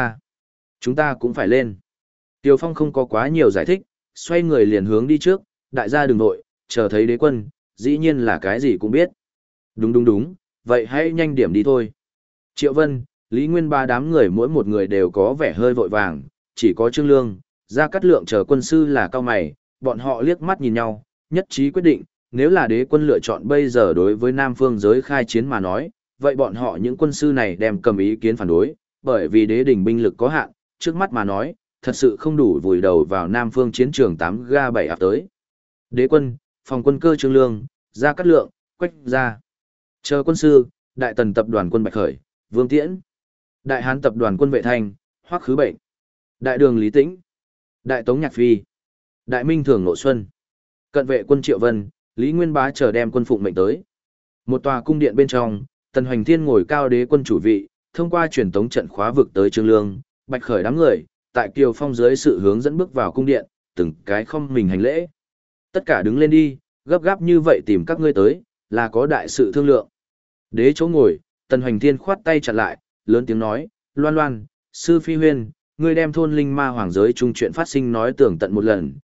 chúng ta cũng phải lên. Tiêu Phong không có quá nhiều giải thích, xoay người liền hướng đi trước, đại gia đừng nội, chờ thấy đế quân, dĩ nhiên là cái gì cũng biết. Đúng, vậy hãy nhanh điểm đi thôi. Triệu Vân, Lý Nguyên Ba đám người mỗi một người đều có vẻ hơi vội vàng, chỉ có Trương Lương, Gia Cát Lượng chờ quân sư là cao mày, bọn họ liếc mắt nhìn nhau, nhất trí quyết định, nếu là đế quân lựa chọn bây giờ đối với Nam Phương giới khai chiến mà nói, vậy bọn họ những quân sư này đem cầm ý kiến phản đối, bởi vì đế đỉnh binh lực có hạn, trước mắt mà nói, thật sự không đủ vùi đầu vào Nam Phương chiến trường 8 ga 7 áp tới. Đế quân, phòng quân cơ Trương Lương, Gia Cát Lượng, Quách Gia. Chờ quân sư, Đại Tần tập đoàn quân Bạch Khởi, Vương Tiễn. Đại Hán tập đoàn quân Vệ Thanh, Hoắc Khứ Bệnh. Đại Đường Lý Tĩnh. Đại Tống Nhạc Phi. Đại Minh Thường Nội Xuân. Cận vệ quân Triệu Vân, Lý Nguyên Bá chờ đem quân phụng mệnh tới. Một tòa cung điện bên trong, Tần Hoành Thiên ngồi cao đế quân chủ vị, thông qua truyền tống trận khóa vực tới Trương Lương, Bạch Khởi đám người, tại Kiều Phong dưới sự hướng dẫn bước vào cung điện, từng cái không mình hành lễ. Tất cả đứng lên đi, gấp gáp như vậy tìm các ngươi tới, là có đại sự thương lượng. Đế chỗ ngồi, Tần Hoành Thiên khoát tay chặn lại, lớn tiếng nói, Loan Loan, Sư Phi Huyên, ngươi đem thôn linh ma hoàng giới chung chuyện phát sinh nói tường tận một lần,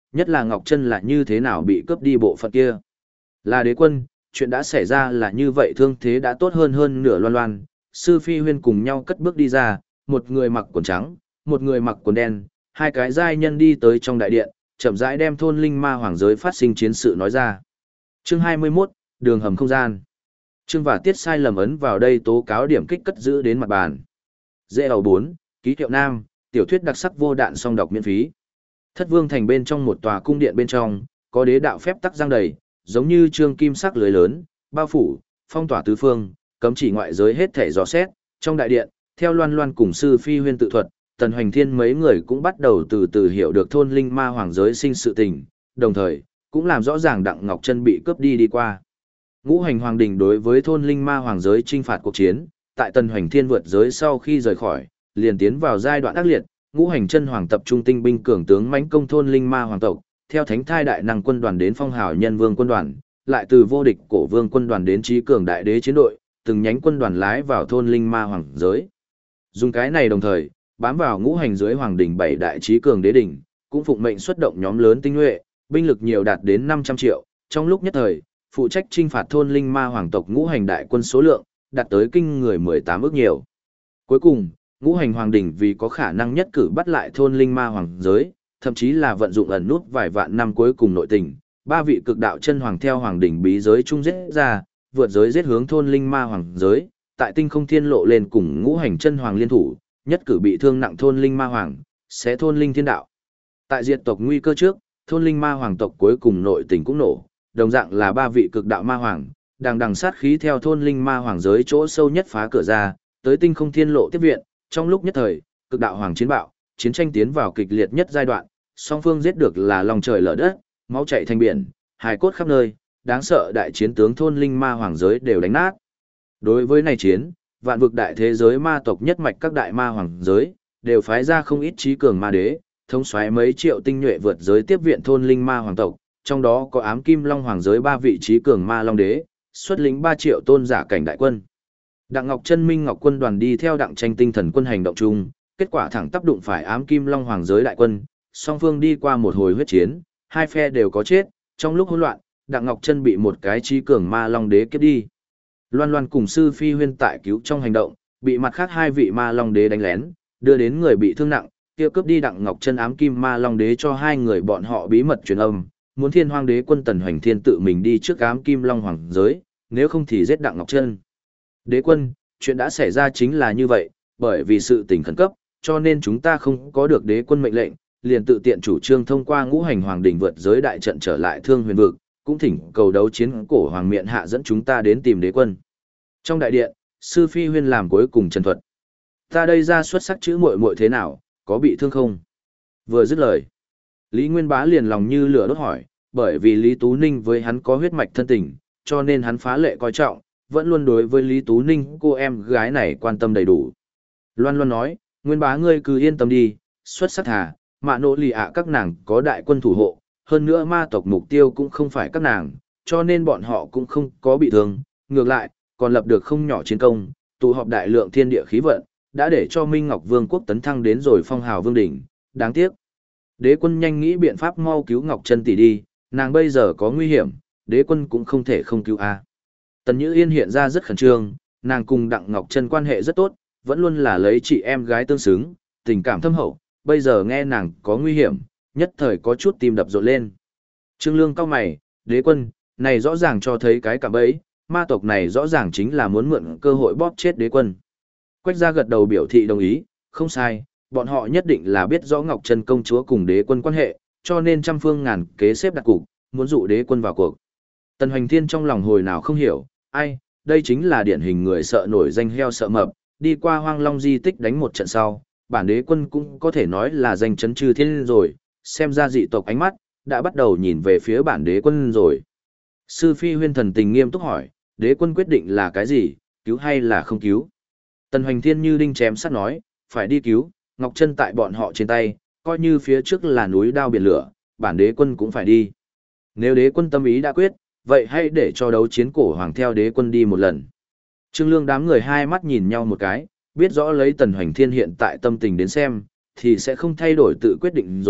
nhất là Ngọc Chân là như thế nào bị cướp đi bộ phận kia. Là đế quân, chuyện đã xảy ra là như vậy, thương thế đã tốt hơn nửa. Loan Loan, Sư Phi Huyên cùng nhau cất bước đi ra, một người mặc quần trắng, một người mặc quần đen, hai cái giai nhân đi tới trong đại điện, chậm rãi đem thôn linh ma hoàng giới phát sinh chiến sự nói ra. Chương 21, đường hầm không gian. Chương và tiết sai lầm ấn vào đây tố cáo điểm kích cất giữ đến mặt bàn. Dễ đầu 4, ký hiệu nam, tiểu thuyết đặc sắc vô đạn song đọc miễn phí. Thất Vương thành bên trong một tòa cung điện bên trong, có đế đạo phép tắc giăng đầy, giống như trương kim sắc lưới lớn, bao phủ, phong tỏa tứ phương, cấm chỉ ngoại giới hết thể dò xét. Trong đại điện, theo Loan Loan cùng Sư Phi Huyên tự thuật, Tần Hoành Thiên mấy người cũng bắt đầu từ từ hiểu được thôn linh ma hoàng giới sinh sự tình, đồng thời, cũng làm rõ ràng Đặng Ngọc Chân bị cướp đi qua. Ngũ Hành Hoàng Đình đối với thôn linh ma hoàng giới chinh phạt cuộc chiến, tại Tần Hoành Thiên vượt giới sau khi rời khỏi, liền tiến vào giai đoạn ác liệt. Ngũ Hành Chân Hoàng tập trung tinh binh cường tướng mãnh công thôn linh ma hoàng tộc, theo Thánh Thai đại năng quân đoàn đến Phong Hào Nhân Vương quân đoàn, lại từ vô địch cổ vương quân đoàn đến trí cường đại đế chiến đội, từng nhánh quân đoàn lái vào thôn linh ma hoàng giới. Dùng cái này đồng thời, bám vào ngũ hành dưới hoàng đỉnh 7 đại trí cường đế đỉnh, cũng phụng mệnh xuất động nhóm lớn tinh nhuệ, binh lực nhiều đạt đến 500 triệu, trong lúc nhất thời, phụ trách chinh phạt thôn linh ma hoàng tộc ngũ hành đại quân số lượng, đạt tới kinh người 18 ước nhiều. Cuối cùng, ngũ hành hoàng đỉnh vì có khả năng nhất cử bắt lại thôn linh ma hoàng giới, thậm chí là vận dụng ẩn nút vài vạn năm cuối cùng nội tình, ba vị cực đạo chân hoàng theo hoàng đỉnh bí giới trung giết ra, vượt giới giết hướng thôn linh ma hoàng giới, tại tinh không thiên lộ lên cùng ngũ hành chân hoàng liên thủ, nhất cử bị thương nặng thôn linh ma hoàng, sẽ thôn linh thiên đạo. Tại diệt tộc nguy cơ trước, thôn linh ma hoàng tộc cuối cùng nội tình cũng nổ, đồng dạng là ba vị cực đạo ma hoàng, đằng sát khí theo thôn linh ma hoàng giới chỗ sâu nhất phá cửa ra, tới tinh không thiên lộ tiếp viện. Trong lúc nhất thời, cực đạo hoàng chiến bạo, chiến tranh tiến vào kịch liệt nhất giai đoạn, song phương giết được là lòng trời lở đất, máu chảy thành biển, hài cốt khắp nơi, đáng sợ đại chiến tướng thôn linh ma hoàng giới đều đánh nát. Đối với này chiến, vạn vực đại thế giới ma tộc nhất mạch các đại ma hoàng giới, đều phái ra không ít trí cường ma đế, thống soái mấy triệu tinh nhuệ vượt giới tiếp viện thôn linh ma hoàng tộc, trong đó có ám kim long hoàng giới 3 vị trí cường ma long đế, xuất lĩnh 3 triệu tôn giả cảnh đại quân. Đặng Ngọc Chân Minh Ngọc quân đoàn đi theo Đặng Tranh tinh thần quân hành động chung, kết quả thẳng tắp đụng phải ám kim long hoàng giới đại quân, song phương đi qua một hồi huyết chiến, hai phe đều có chết, trong lúc hỗn loạn, Đặng Ngọc Chân bị một cái trí cường ma long đế kiếp đi. Loan Loan cùng Sư Phi Huyên tại cứu trong hành động, bị mặt khác hai vị ma long đế đánh lén, đưa đến người bị thương nặng, kia cướp đi Đặng Ngọc Chân ám kim ma long đế cho hai người bọn họ bí mật truyền âm, muốn Thiên Hoang đế quân Tần Hoành Thiên tự mình đi trước ám kim long hoàng giới, nếu không thì giết Đặng Ngọc Chân. Đế quân, chuyện đã xảy ra chính là như vậy, bởi vì sự tình khẩn cấp, cho nên chúng ta không có được đế quân mệnh lệnh, liền tự tiện chủ trương thông qua ngũ hành hoàng đỉnh vượt giới đại trận trở lại Thương Huyền vực, cũng thỉnh cầu đấu chiến cổ hoàng miện hạ dẫn chúng ta đến tìm đế quân. Trong đại điện, Sư Phi Huyên làm cuối cùng trần thuật. Ta đây ra xuất sắc chữ muội muội thế nào, có bị thương không? Vừa dứt lời, Lý Nguyên Bá liền lòng như lửa đốt hỏi, bởi vì Lý Tú Ninh với hắn có huyết mạch thân tình, cho nên hắn phá lệ coi trọng, vẫn luôn đối với Lý Tú Ninh cô em gái này quan tâm đầy đủ. Loan Loan nói, Nguyên Bá ngươi cứ yên tâm đi, xuất sắc thà, mạ nỗ lì ạ các nàng có đại quân thủ hộ, hơn nữa ma tộc mục tiêu cũng không phải các nàng, cho nên bọn họ cũng không có bị thương, ngược lại, còn lập được không nhỏ chiến công, tụ họp đại lượng thiên địa khí vận, đã để cho Minh Ngọc Vương quốc tấn thăng đến rồi phong hào vương đỉnh, đáng tiếc. Đế quân nhanh nghĩ biện pháp mau cứu Ngọc Chân tỷ đi, nàng bây giờ có nguy hiểm, đế quân cũng không thể không cứu a. Tần Nhữ Yên hiện ra rất khẩn trương, nàng cùng Đặng Ngọc Chân quan hệ rất tốt, vẫn luôn là lấy chị em gái tương xứng, tình cảm thâm hậu, bây giờ nghe nàng có nguy hiểm, nhất thời có chút tim đập rộn lên. Trương Lương cau mày, đế quân, này rõ ràng cho thấy cái cạm bẫy, ma tộc này rõ ràng chính là muốn mượn cơ hội bóp chết đế quân. Quách gia gật đầu biểu thị đồng ý, không sai, bọn họ nhất định là biết rõ Ngọc Chân công chúa cùng đế quân quan hệ, cho nên trăm phương ngàn kế xếp đặt cục, muốn dụ đế quân vào cuộc. Tần Hoành Thiên trong lòng hồi nào không hiểu, ai, đây chính là điển hình người sợ nổi danh heo sợ mập, đi qua Hoang Long di tích đánh một trận sau, bản đế quân cũng có thể nói là danh chấn chư thiên rồi, xem ra dị tộc ánh mắt, đã bắt đầu nhìn về phía bản đế quân rồi. Sư Phi Huyên thần tình nghiêm túc hỏi, đế quân quyết định là cái gì, cứu hay là không cứu? Tần Hoành Thiên như đinh chém sắt nói, phải đi cứu, Ngọc Chân tại bọn họ trên tay, coi như phía trước là núi đao biển lửa, bản đế quân cũng phải đi. Nếu đế quân tâm ý đã quyết, vậy hãy để cho đấu chiến cổ hoàng theo đế quân đi một lần. Trương Lương đám người hai mắt nhìn nhau một cái, biết rõ lấy Tần Hoành Thiên hiện tại tâm tình đến xem, thì sẽ không thay đổi tự quyết định rồi,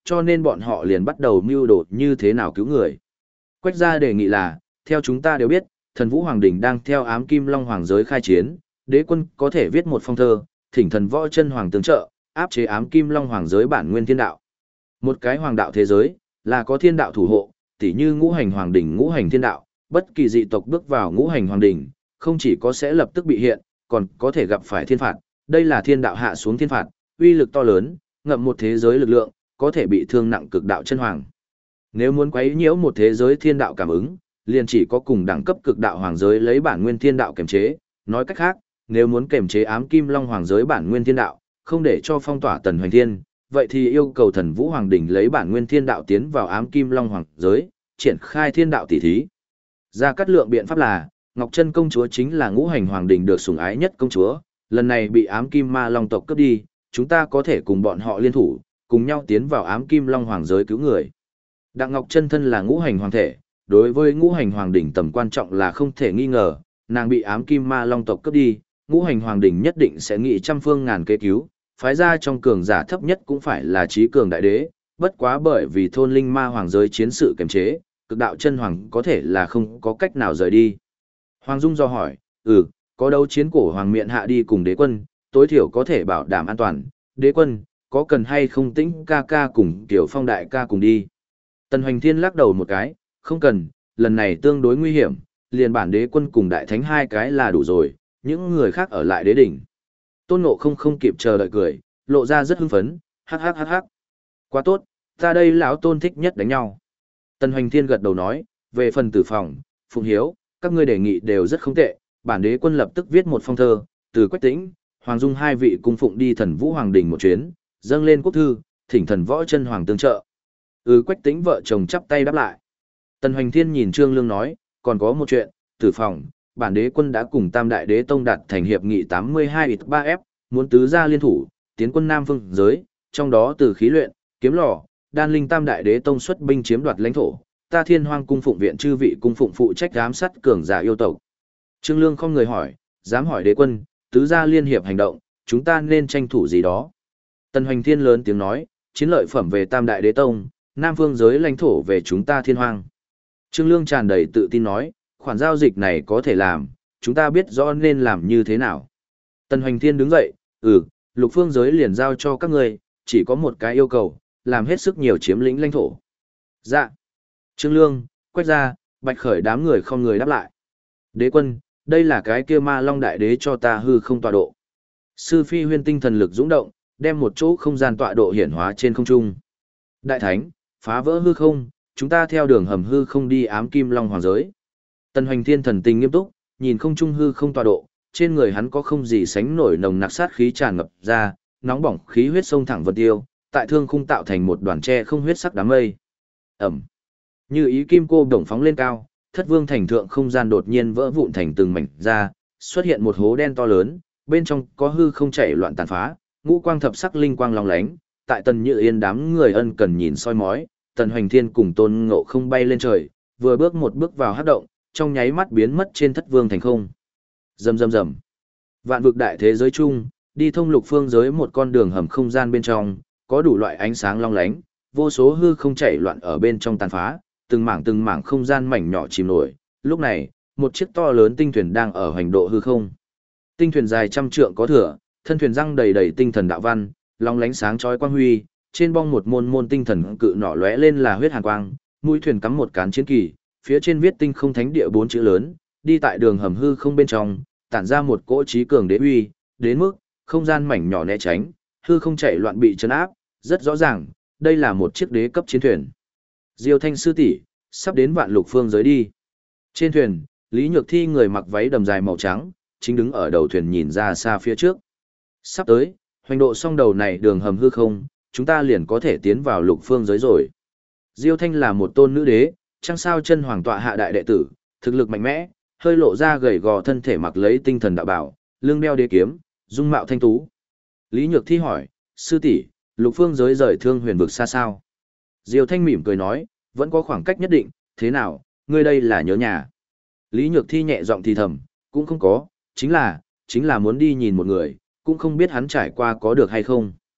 cho nên bọn họ liền bắt đầu mưu đồ như thế nào cứu người. Quách gia đề nghị là, theo chúng ta đều biết, thần Vũ Hoàng Đình đang theo ám kim long hoàng giới khai chiến, đế quân có thể viết một phong thơ, thỉnh thần võ chân hoàng tương trợ, áp chế ám kim long hoàng giới bản nguyên thiên đạo. Một cái hoàng đạo thế giới, là có thiên đạo thủ hộ, tỉ như ngũ hành hoàng đỉnh ngũ hành thiên đạo, bất kỳ dị tộc bước vào ngũ hành hoàng đỉnh, không chỉ có sẽ lập tức bị hiện, còn có thể gặp phải thiên phạt, đây là thiên đạo hạ xuống thiên phạt, uy lực to lớn, ngậm một thế giới lực lượng, có thể bị thương nặng cực đạo chân hoàng. Nếu muốn quấy nhiễu một thế giới thiên đạo cảm ứng, liền chỉ có cùng đẳng cấp cực đạo hoàng giới lấy bản nguyên thiên đạo kiềm chế, nói cách khác, nếu muốn kiềm chế ám kim long hoàng giới bản nguyên thiên đạo, không để cho phong tỏa tần hoành thiên, vậy thì yêu cầu thần Vũ Hoàng Đình lấy bản nguyên thiên đạo tiến vào ám kim long hoàng giới, triển khai thiên đạo tỷ thí. Ra cắt lượng biện pháp là, Ngọc Chân công chúa chính là ngũ hành hoàng đình được sủng ái nhất công chúa, lần này bị ám kim ma long tộc cướp đi, chúng ta có thể cùng bọn họ liên thủ, cùng nhau tiến vào ám kim long hoàng giới cứu người. Đặng Ngọc Chân thân là ngũ hành hoàng thể, đối với ngũ hành hoàng đỉnh tầm quan trọng là không thể nghi ngờ, nàng bị ám kim ma long tộc cướp đi, ngũ hành hoàng đỉnh nhất định sẽ nghị trăm phương ngàn kế cứu, phái ra trong cường giả thấp nhất cũng phải là trí cường đại đế, bất quá bởi vì thôn linh ma hoàng giới chiến sự kiềm chế, cực đạo chân hoàng có thể là không có cách nào rời đi. Hoàng Dung do hỏi, có đấu chiến cổ hoàng miện hạ đi cùng đế quân, tối thiểu có thể bảo đảm an toàn, đế quân, có cần hay không Tĩnh ca ca cùng Tiểu Phong đại ca cùng đi. Tần Hoành Thiên lắc đầu một cái, không cần, lần này tương đối nguy hiểm, liền bản đế quân cùng đại thánh hai cái là đủ rồi, những người khác ở lại đế đỉnh. Tôn Ngộ không kịp chờ đợi cười, lộ ra rất hưng phấn, hắc hắc hắc hắc. Quá tốt, ta đây lão Tôn thích nhất đánh nhau. Tần Hoành Thiên gật đầu nói, về phần Tử Phòng, Phụng Hiếu, các ngươi đề nghị đều rất không tệ, bản đế quân lập tức viết một phong thơ, từ Quách Tĩnh, Hoàng Dung hai vị cung phụng đi thần Vũ Hoàng Đình một chuyến, dâng lên quốc thư, thỉnh thần võ chân hoàng tương trợ. Quách Tĩnh vợ chồng chắp tay đáp lại. Tần Hoành Thiên nhìn Trương Lương nói, còn có một chuyện, Tử Phòng, bản đế quân đã cùng Tam Đại Đế Tông đạt thành hiệp nghị 82-3F, muốn tứ gia liên thủ, tiến quân Nam phương giới, trong đó từ khí luyện, kiếm lò, đan linh Tam Đại Đế Tông xuất binh chiếm đoạt lãnh thổ, ta Thiên Hoang cung phụng viện chư vị cung phụng phụ trách giám sát cường giả yêu tộc. Trương Lương không người hỏi, dám hỏi đế quân, tứ gia liên hiệp hành động, chúng ta nên tranh thủ gì đó. Tần Hoành Thiên lớn tiếng nói, chiến lợi phẩm về Tam Đại Đế Tông, Nam phương giới lãnh thổ về chúng ta Thiên Hoang. Trương Lương tràn đầy tự tin nói, khoản giao dịch này có thể làm, chúng ta biết rõ nên làm như thế nào. Tần Hoành Thiên đứng dậy, lục phương giới liền giao cho các ngươi, chỉ có một cái yêu cầu, làm hết sức nhiều chiếm lĩnh lãnh thổ. Dạ. Trương Lương, Quách Gia, Bạch Khởi đám người không người đáp lại. Đế quân, đây là cái kia ma long đại đế cho ta hư không tọa độ. Sư Phi Huyên tinh thần lực dũng động, đem một chỗ không gian tọa độ hiển hóa trên không trung. Đại thánh, phá vỡ hư không, chúng ta theo đường hầm hư không đi ám kim long hoàng giới. Tần Hoành Thiên thần tình nghiêm túc, nhìn không trung hư không tọa độ, trên người hắn có không gì sánh nổi nồng nặc sát khí tràn ngập ra, nóng bỏng khí huyết sông thẳng vân tiêu, tại thương khung tạo thành một đoàn tre không huyết sắc đám mây. Ẩm. Như ý kim cô đồng phóng lên cao, Thất Vương thành thượng không gian đột nhiên vỡ vụn thành từng mảnh ra, xuất hiện một hố đen to lớn, bên trong có hư không chảy loạn tàn phá, ngũ quang thập sắc linh quang long lánh, tại Tần Như Yên đám người ân cần nhìn soi mói, Tần Hoành Thiên cùng Tôn Ngộ không bay lên trời, vừa bước một bước vào hắc động, trong nháy mắt biến mất trên Thất Vương thành không. Rầm rầm rầm. Vạn vực đại thế giới chung, đi thông lục phương giới một con đường hầm không gian bên trong, có đủ loại ánh sáng long lánh, vô số hư không chảy loạn ở bên trong tàn phá, từng mảng không gian mảnh nhỏ chìm nổi. Lúc này, một chiếc to lớn tinh thuyền đang ở hoành độ hư không. Tinh thuyền dài trăm trượng có thừa, thân thuyền răng đầy đầy tinh thần đạo văn, long lánh sáng chói quang huy, trên bong một môn tinh thần cự nỏ lóe lên là huyết hàn quang, mũi thuyền cắm một cán chiến kỳ, phía trên viết tinh không thánh địa 4 chữ lớn, đi tại đường hầm hư không bên trong, tản ra một cỗ trí cường đế uy, đến mức không gian mảnh nhỏ né tránh, hư không chạy loạn bị chấn áp, rất rõ ràng, đây là một chiếc đế cấp chiến thuyền. Diêu Thanh sư tỷ, sắp đến vạn lục phương giới đi. Trên thuyền, Lý Nhược Thi người mặc váy đầm dài màu trắng, chính đứng ở đầu thuyền nhìn ra xa phía trước. Sắp tới, hoành độ xong đầu này đường hầm hư không, chúng ta liền có thể tiến vào lục phương giới rồi. Diêu Thanh là một tôn nữ đế, trăng sao chân hoàng tọa hạ đại đệ tử, thực lực mạnh mẽ, hơi lộ ra gầy gò thân thể mặc lấy tinh thần đạo bảo, lưng đeo đế kiếm, dung mạo thanh tú. Lý Nhược Thi hỏi, sư tỷ, lục phương giới rời Thương Huyền vực xa sao? Diêu Thanh mỉm cười nói, vẫn có khoảng cách nhất định, thế nào, ngươi đây là nhớ nhà. Lý Nhược Thi nhẹ giọng thì thầm, cũng không có, chính là muốn đi nhìn một người, cũng không biết hắn trải qua có được hay không.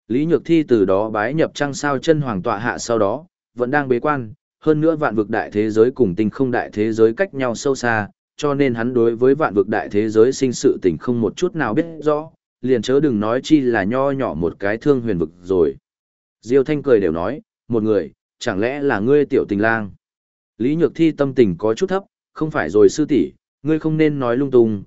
Lý Nhược Thi từ đó bái nhập trăng sao chân hoàng tọa hạ sau đó, vẫn đang bế quan, hơn nữa vạn vực đại thế giới cùng tinh không đại thế giới cách nhau sâu xa, cho nên hắn đối với vạn vực đại thế giới sinh sự tình không một chút nào biết rõ, liền chớ đừng nói chi là nho nhỏ một cái thương huyền vực rồi. Diêu Thanh cười đều nói, một người, chẳng lẽ là ngươi tiểu tình lang? Lý Nhược Thi tâm tình có chút thấp, không phải rồi sư tỷ, ngươi không nên nói lung tung,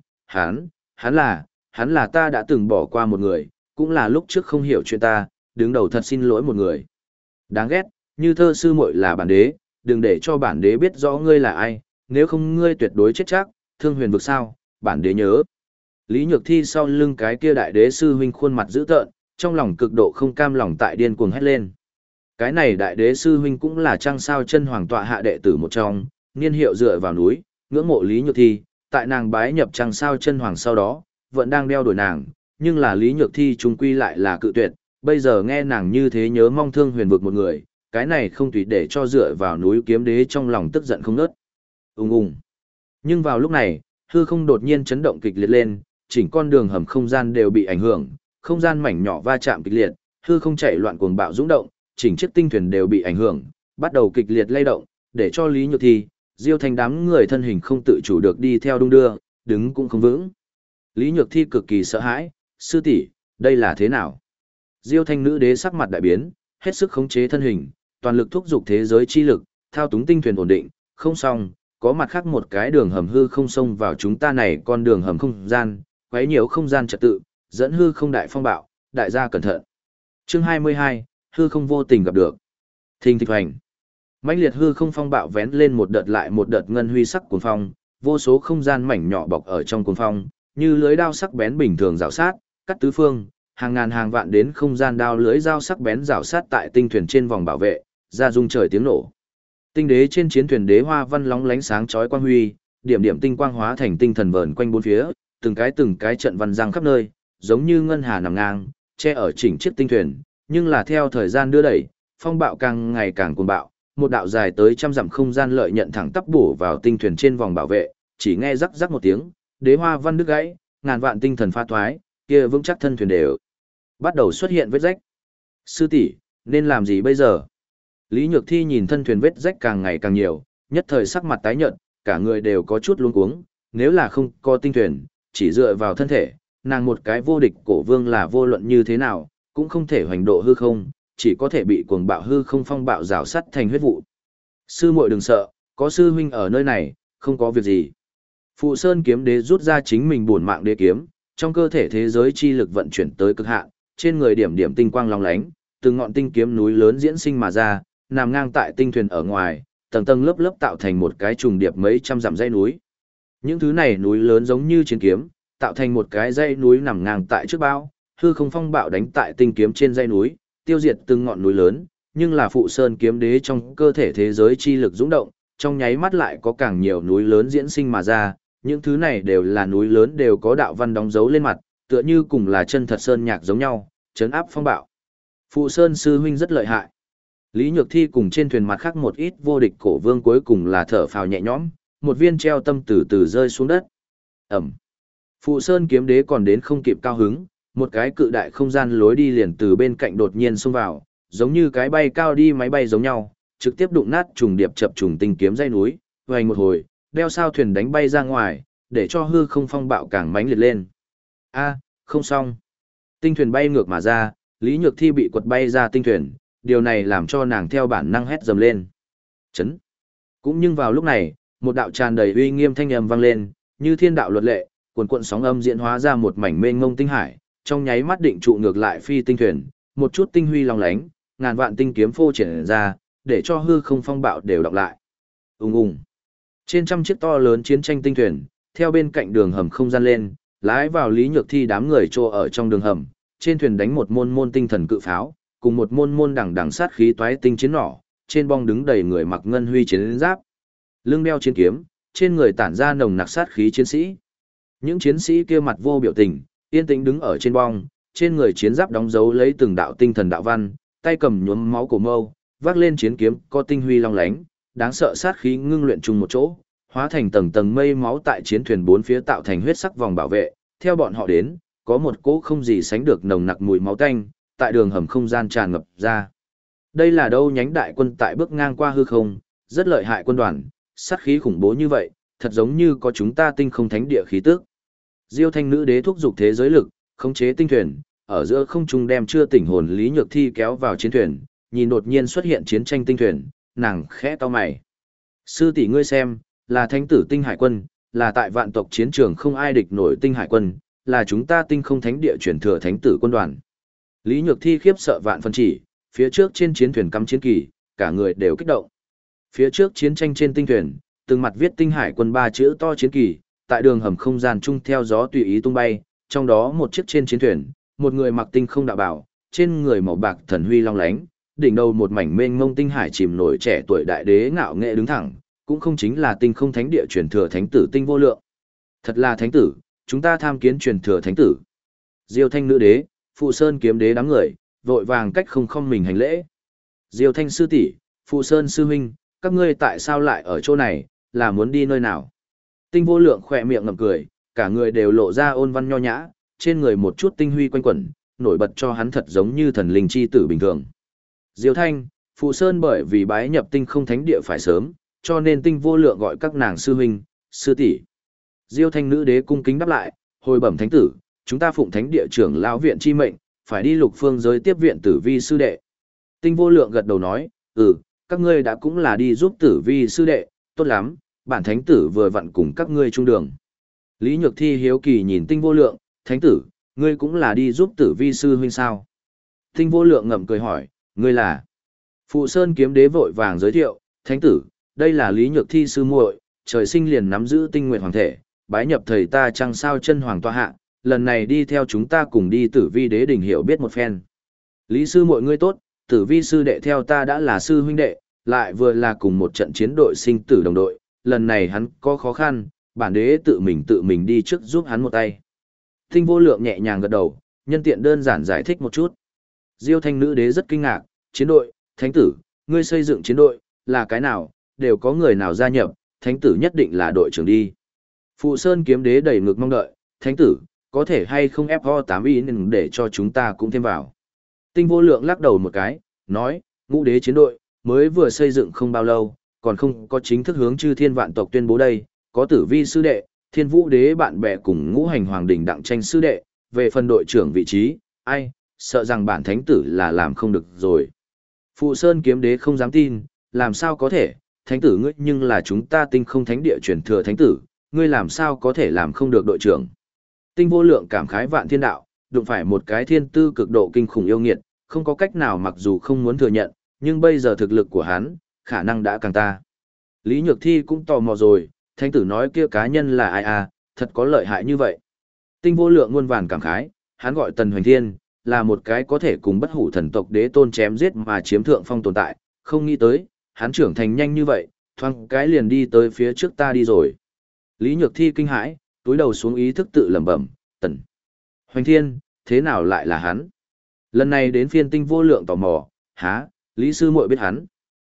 hắn là ta đã từng bỏ qua một người, cũng là lúc trước không hiểu chuyện ta, đứng đầu thật xin lỗi một người. Đáng ghét, như thơ sư muội là bản đế, đừng để cho bản đế biết rõ ngươi là ai, nếu không ngươi tuyệt đối chết chắc, thương huyền vực sao, bản đế nhớ. Lý Nhược Thi sau lưng cái kia đại đế sư huynh khuôn mặt dữ tợn, trong lòng cực độ không cam lòng tại điên cuồng hét lên. Cái này đại đế sư huynh cũng là trăng sao chân hoàng tọa hạ đệ tử một trong, niên hiệu dựa vào núi, ngưỡng mộ Lý Nhược Thi, tại nàng bái nhập trăng sao chân hoàng sau đó, vẫn đang đeo đuổi nàng, nhưng là Lý Nhược Thi trung quy lại là cự tuyệt, bây giờ nghe nàng như thế nhớ mong thương huyền vực một người, cái này không tùy để cho dựa vào núi kiếm đế trong lòng tức giận không nớt. Ùng ùng. Nhưng vào lúc này, hư không đột nhiên chấn động kịch liệt lên, chỉnh con đường hầm không gian đều bị ảnh hưởng, không gian mảnh nhỏ va chạm kịch liệt, hư không chạy loạn cuồng bạo dũng động, chỉnh chiếc tinh thuyền đều bị ảnh hưởng, bắt đầu kịch liệt lay động, để cho Lý Nhược Thi, Diêu Thanh đám người thân hình không tự chủ được đi theo đung đưa, đứng cũng không vững. Lý Nhược Thi cực kỳ sợ hãi, sư tỷ, đây là thế nào? Diêu Thanh nữ đế sắc mặt đại biến, hết sức khống chế thân hình, toàn lực thúc giục thế giới chi lực, thao túng tinh thuyền ổn định, không xong, có mặt khác một cái đường hầm hư không xông vào chúng ta này con đường hầm không gian, quấy nhiễu không gian trật tự, dẫn hư không đại phong bạo, đại gia cẩn thận. Chương 22, hư không vô tình gặp được. Thình thịch hoành. Mãnh liệt hư không phong bạo vén lên một đợt lại một đợt ngân huy sắc cuồng phong, vô số không gian mảnh nhỏ bọc ở trong cuồng phong, như lưới đao sắc bén bình thường rào sát, cắt tứ phương, hàng ngàn hàng vạn đến không gian đao lưới dao sắc bén rào sát tại tinh thuyền trên vòng bảo vệ, ra rung trời tiếng nổ. Tinh đế trên chiến thuyền đế hoa văn lóng lánh sáng chói quang huy, điểm điểm tinh quang hóa thành tinh thần vờn quanh bốn phía, từng cái trận văn răng khắp nơi, giống như ngân hà nằm ngang, che ở chỉnh chiếc tinh thuyền, nhưng là theo thời gian đưa đẩy, phong bạo càng ngày càng cuồng bạo, một đạo dài tới trăm dặm không gian lợi nhận thẳng tắp bổ vào tinh thuyền trên vòng bảo vệ, chỉ nghe rắc rắc một tiếng, đế hoa văn đứt gãy, ngàn vạn tinh thần pha thoái, kia vững chắc thân thuyền đều bắt đầu xuất hiện vết rách. Sư tỷ, nên làm gì bây giờ? Lý Nhược Thi nhìn thân thuyền vết rách càng ngày càng nhiều, nhất thời sắc mặt tái nhợt, cả người đều có chút luống cuống, nếu là không có tinh thuyền, chỉ dựa vào thân thể, nàng một cái vô địch cổ vương là vô luận như thế nào, cũng không thể hoành độ hư không, chỉ có thể bị cuồng bạo hư không phong bạo rào sắt thành huyết vụ. Sư muội đừng sợ, có sư huynh ở nơi này, không có việc gì. Phụ Sơn kiếm đế rút ra chính mình bổn mạng đế kiếm, trong cơ thể thế giới chi lực vận chuyển tới cực hạn, trên người điểm điểm tinh quang long lánh, từng ngọn tinh kiếm núi lớn diễn sinh mà ra, nằm ngang tại tinh thuyền ở ngoài, tầng tầng lớp lớp tạo thành một cái trùng điệp mấy trăm dặm dãy núi. Những thứ này núi lớn giống như chiến kiếm, tạo thành một cái dãy núi nằm ngang tại trước bao, hư không phong bạo đánh tại tinh kiếm trên dãy núi, tiêu diệt từng ngọn núi lớn, nhưng là Phụ Sơn kiếm đế trong cơ thể thế giới chi lực dũng động, trong nháy mắt lại có càng nhiều núi lớn diễn sinh mà ra, những thứ này đều là núi lớn đều có đạo văn đóng dấu lên mặt, tựa như cùng là chân thật sơn nhạc giống nhau, chấn áp phong bạo. Phụ Sơn sư huynh rất lợi hại. Lý Nhược Thi cùng trên thuyền mặt khác một ít vô địch cổ vương cuối cùng là thở phào nhẹ nhõm, một viên treo tâm từ từ rơi xuống đất. Ẩm. Phụ Sơn kiếm đế còn đến không kịp cao hứng, một cái cự đại không gian lối đi liền từ bên cạnh đột nhiên xông vào, giống như cái bay cao đi máy bay giống nhau, trực tiếp đụng nát trùng điệp chập trùng tinh kiếm dây núi, vành một hồi, đeo sao thuyền đánh bay ra ngoài, để cho hư không phong bạo càng mãnh liệt lên. A, không xong. Tinh thuyền bay ngược mà ra, Lý Nhược Thi bị quật bay ra tinh thuyền, điều này làm cho nàng theo bản năng hét dầm lên. Chấn. Cũng nhưng vào lúc này, một đạo tràn đầy uy nghiêm thanh âm vang lên, như thiên đạo luật lệ, cuồn cuộn sóng âm diễn hóa ra một mảnh mênh mông tinh hải, trong nháy mắt định trụ ngược lại phi tinh thuyền, một chút tinh huy long lánh, ngàn vạn tinh kiếm phô triển ra, để cho hư không phong bạo đều đọc lại. Ùng ùng. Trên trăm chiếc to lớn chiến tranh tinh thuyền, theo bên cạnh đường hầm không gian lên, lái vào Lý Nhược Thi đám người trô ở trong đường hầm, trên thuyền đánh một môn môn tinh thần cự pháo, cùng một môn môn đằng đằng sát khí toái tinh chiến nỏ, trên bong đứng đầy người mặc ngân huy chiến giáp, lưng đeo chiến kiếm, trên người tản ra nồng nặc sát khí chiến sĩ. Những chiến sĩ kia mặt vô biểu tình, yên tĩnh đứng ở trên bong, trên người chiến giáp đóng dấu lấy từng đạo tinh thần đạo văn, tay cầm nhuốm máu cổ mâu, vác lên chiến kiếm có tinh huy long lánh, đáng sợ sát khí ngưng luyện chung một chỗ, hóa thành tầng tầng mây máu tại chiến thuyền bốn phía tạo thành huyết sắc vòng bảo vệ, theo bọn họ đến, có một cỗ không gì sánh được nồng nặc mùi máu tanh, tại đường hầm không gian tràn ngập ra. Đây là đâu nhánh đại quân tại bước ngang qua hư không, rất lợi hại quân đoàn, sát khí khủng bố như vậy, thật giống như có chúng ta tinh không thánh địa khí tức. Diêu Thanh nữ đế thúc giục thế giới lực, khống chế tinh thuyền, ở giữa không trung đem chưa tỉnh hồn Lý Nhược Thi kéo vào chiến thuyền, nhìn đột nhiên xuất hiện chiến tranh tinh thuyền, nàng khẽ cau mày. Sư tỷ ngươi xem, là thánh tử tinh hải quân, là tại vạn tộc chiến trường không ai địch nổi tinh hải quân, là chúng ta tinh không thánh địa chuyển thừa thánh tử quân đoàn. Lý Nhược Thi khiếp sợ vạn phân chỉ, phía trước trên chiến thuyền cắm chiến kỳ, cả người đều kích động. Phía trước chiến tranh trên tinh thuyền, từng mặt viết tinh hải quân 3 chữ to chiến kỳ, tại đường hầm không gian chung theo gió tùy ý tung bay, trong đó một chiếc trên chiến thuyền, một người mặc tinh không đạo bảo, trên người màu bạc thần huy long lánh, đỉnh đầu một mảnh mênh mông tinh hải chìm nổi trẻ tuổi đại đế ngạo nghệ đứng thẳng, cũng không chính là tinh không thánh địa truyền thừa thánh tử Tinh Vô Lượng. Thật là thánh tử, chúng ta tham kiến truyền thừa thánh tử. Diêu Thanh nữ đế, Phụ Sơn kiếm đế đám người, vội vàng cách không mình hành lễ. Diêu Thanh sư tỷ, Phụ Sơn sư huynh, các ngươi tại sao lại ở chỗ này, là muốn đi nơi nào? Tinh Vô Lượng khỏe miệng ngậm cười, cả người đều lộ ra ôn văn nho nhã, trên người một chút tinh huy quanh quẩn, nổi bật cho hắn thật giống như thần linh chi tử bình thường. Diêu Thanh, Phụ Sơn bởi vì bái nhập tinh không thánh địa phải sớm, cho nên Tinh Vô Lượng gọi các nàng sư huynh, sư tỷ. Diêu Thanh nữ đế cung kính đáp lại, hồi bẩm thánh tử, chúng ta phụng thánh địa trưởng lão viện chi mệnh, phải đi lục phương giới tiếp viện Tử Vi sư đệ. Tinh Vô Lượng gật đầu nói, các ngươi đã cũng là đi giúp Tử Vi sư đệ, tốt lắm, bản thánh tử vừa vặn cùng các ngươi chung đường. Lý Nhược Thi hiếu kỳ nhìn Tinh Vô Lượng, thánh tử, ngươi cũng là đi giúp Tử Vi sư huynh sao? Tinh Vô Lượng ngậm cười hỏi, ngươi là? Phụ Sơn kiếm đế vội vàng giới thiệu, thánh tử, đây là Lý Nhược Thi sư muội, trời sinh liền nắm giữ tinh nguyệt hoàng thể, bái nhập thầy ta trăng sao chân hoàng tọa hạ, lần này đi theo chúng ta cùng đi Tử Vi đế đỉnh hiểu biết một phen. Lý sư muội ngươi tốt, Tử Vi sư đệ theo ta đã là sư huynh đệ, lại vừa là cùng một trận chiến đội sinh tử đồng đội, lần này hắn có khó khăn, bản đế tự mình đi trước giúp hắn một tay. Tinh Vô Lượng nhẹ nhàng gật đầu, nhân tiện đơn giản giải thích một chút. Diêu Thanh nữ đế rất kinh ngạc, chiến đội, thánh tử, ngươi xây dựng chiến đội, là cái nào, đều có người nào gia nhập, thánh tử nhất định là đội trưởng đi. Phụ Sơn kiếm đế đầy ngực mong đợi, thánh tử, có thể hay không FO8Y để cho chúng ta cũng thêm vào. Tinh Vô Lượng lắc đầu một cái, nói, ngũ đế chiến đội, mới vừa xây dựng không bao lâu, còn không có chính thức hướng chư thiên vạn tộc tuyên bố đây, có Tử Vi sư đệ, Thiên Vũ đế bạn bè cùng ngũ hành hoàng đỉnh đặng tranh sư đệ, về phần đội trưởng vị trí, ai, sợ rằng bản thánh tử là làm không được rồi. Phụ Sơn kiếm đế không dám tin, làm sao có thể, thánh tử ngươi nhưng là chúng ta tinh không thánh địa truyền thừa thánh tử, ngươi làm sao có thể làm không được đội trưởng. Tinh Vô Lượng cảm khái vạn thiên đạo, đụng phải một cái thiên tư cực độ kinh khủng yêu nghiệt, không có cách nào mặc dù không muốn thừa nhận, nhưng bây giờ thực lực của hắn, khả năng đã càng ta. Lý Nhược Thi cũng tò mò rồi, thánh tử nói kia cá nhân là ai à, thật có lợi hại như vậy. Tinh Vô Lượng muôn vàn cảm khái, hắn gọi Tần Hoành Thiên, là một cái có thể cùng bất hủ thần tộc đế tôn chém giết mà chiếm thượng phong tồn tại, không nghĩ tới, hắn trưởng thành nhanh như vậy, thoáng cái liền đi tới phía trước ta đi rồi. Lý Nhược Thi kinh hãi, túi đầu xuống ý thức tự lẩm bẩm, Tần Hoành Thiên, thế nào lại là hắn? Lần này đến phiên Tinh Vô Lượng tò mò, há, Lý sư muội biết hắn.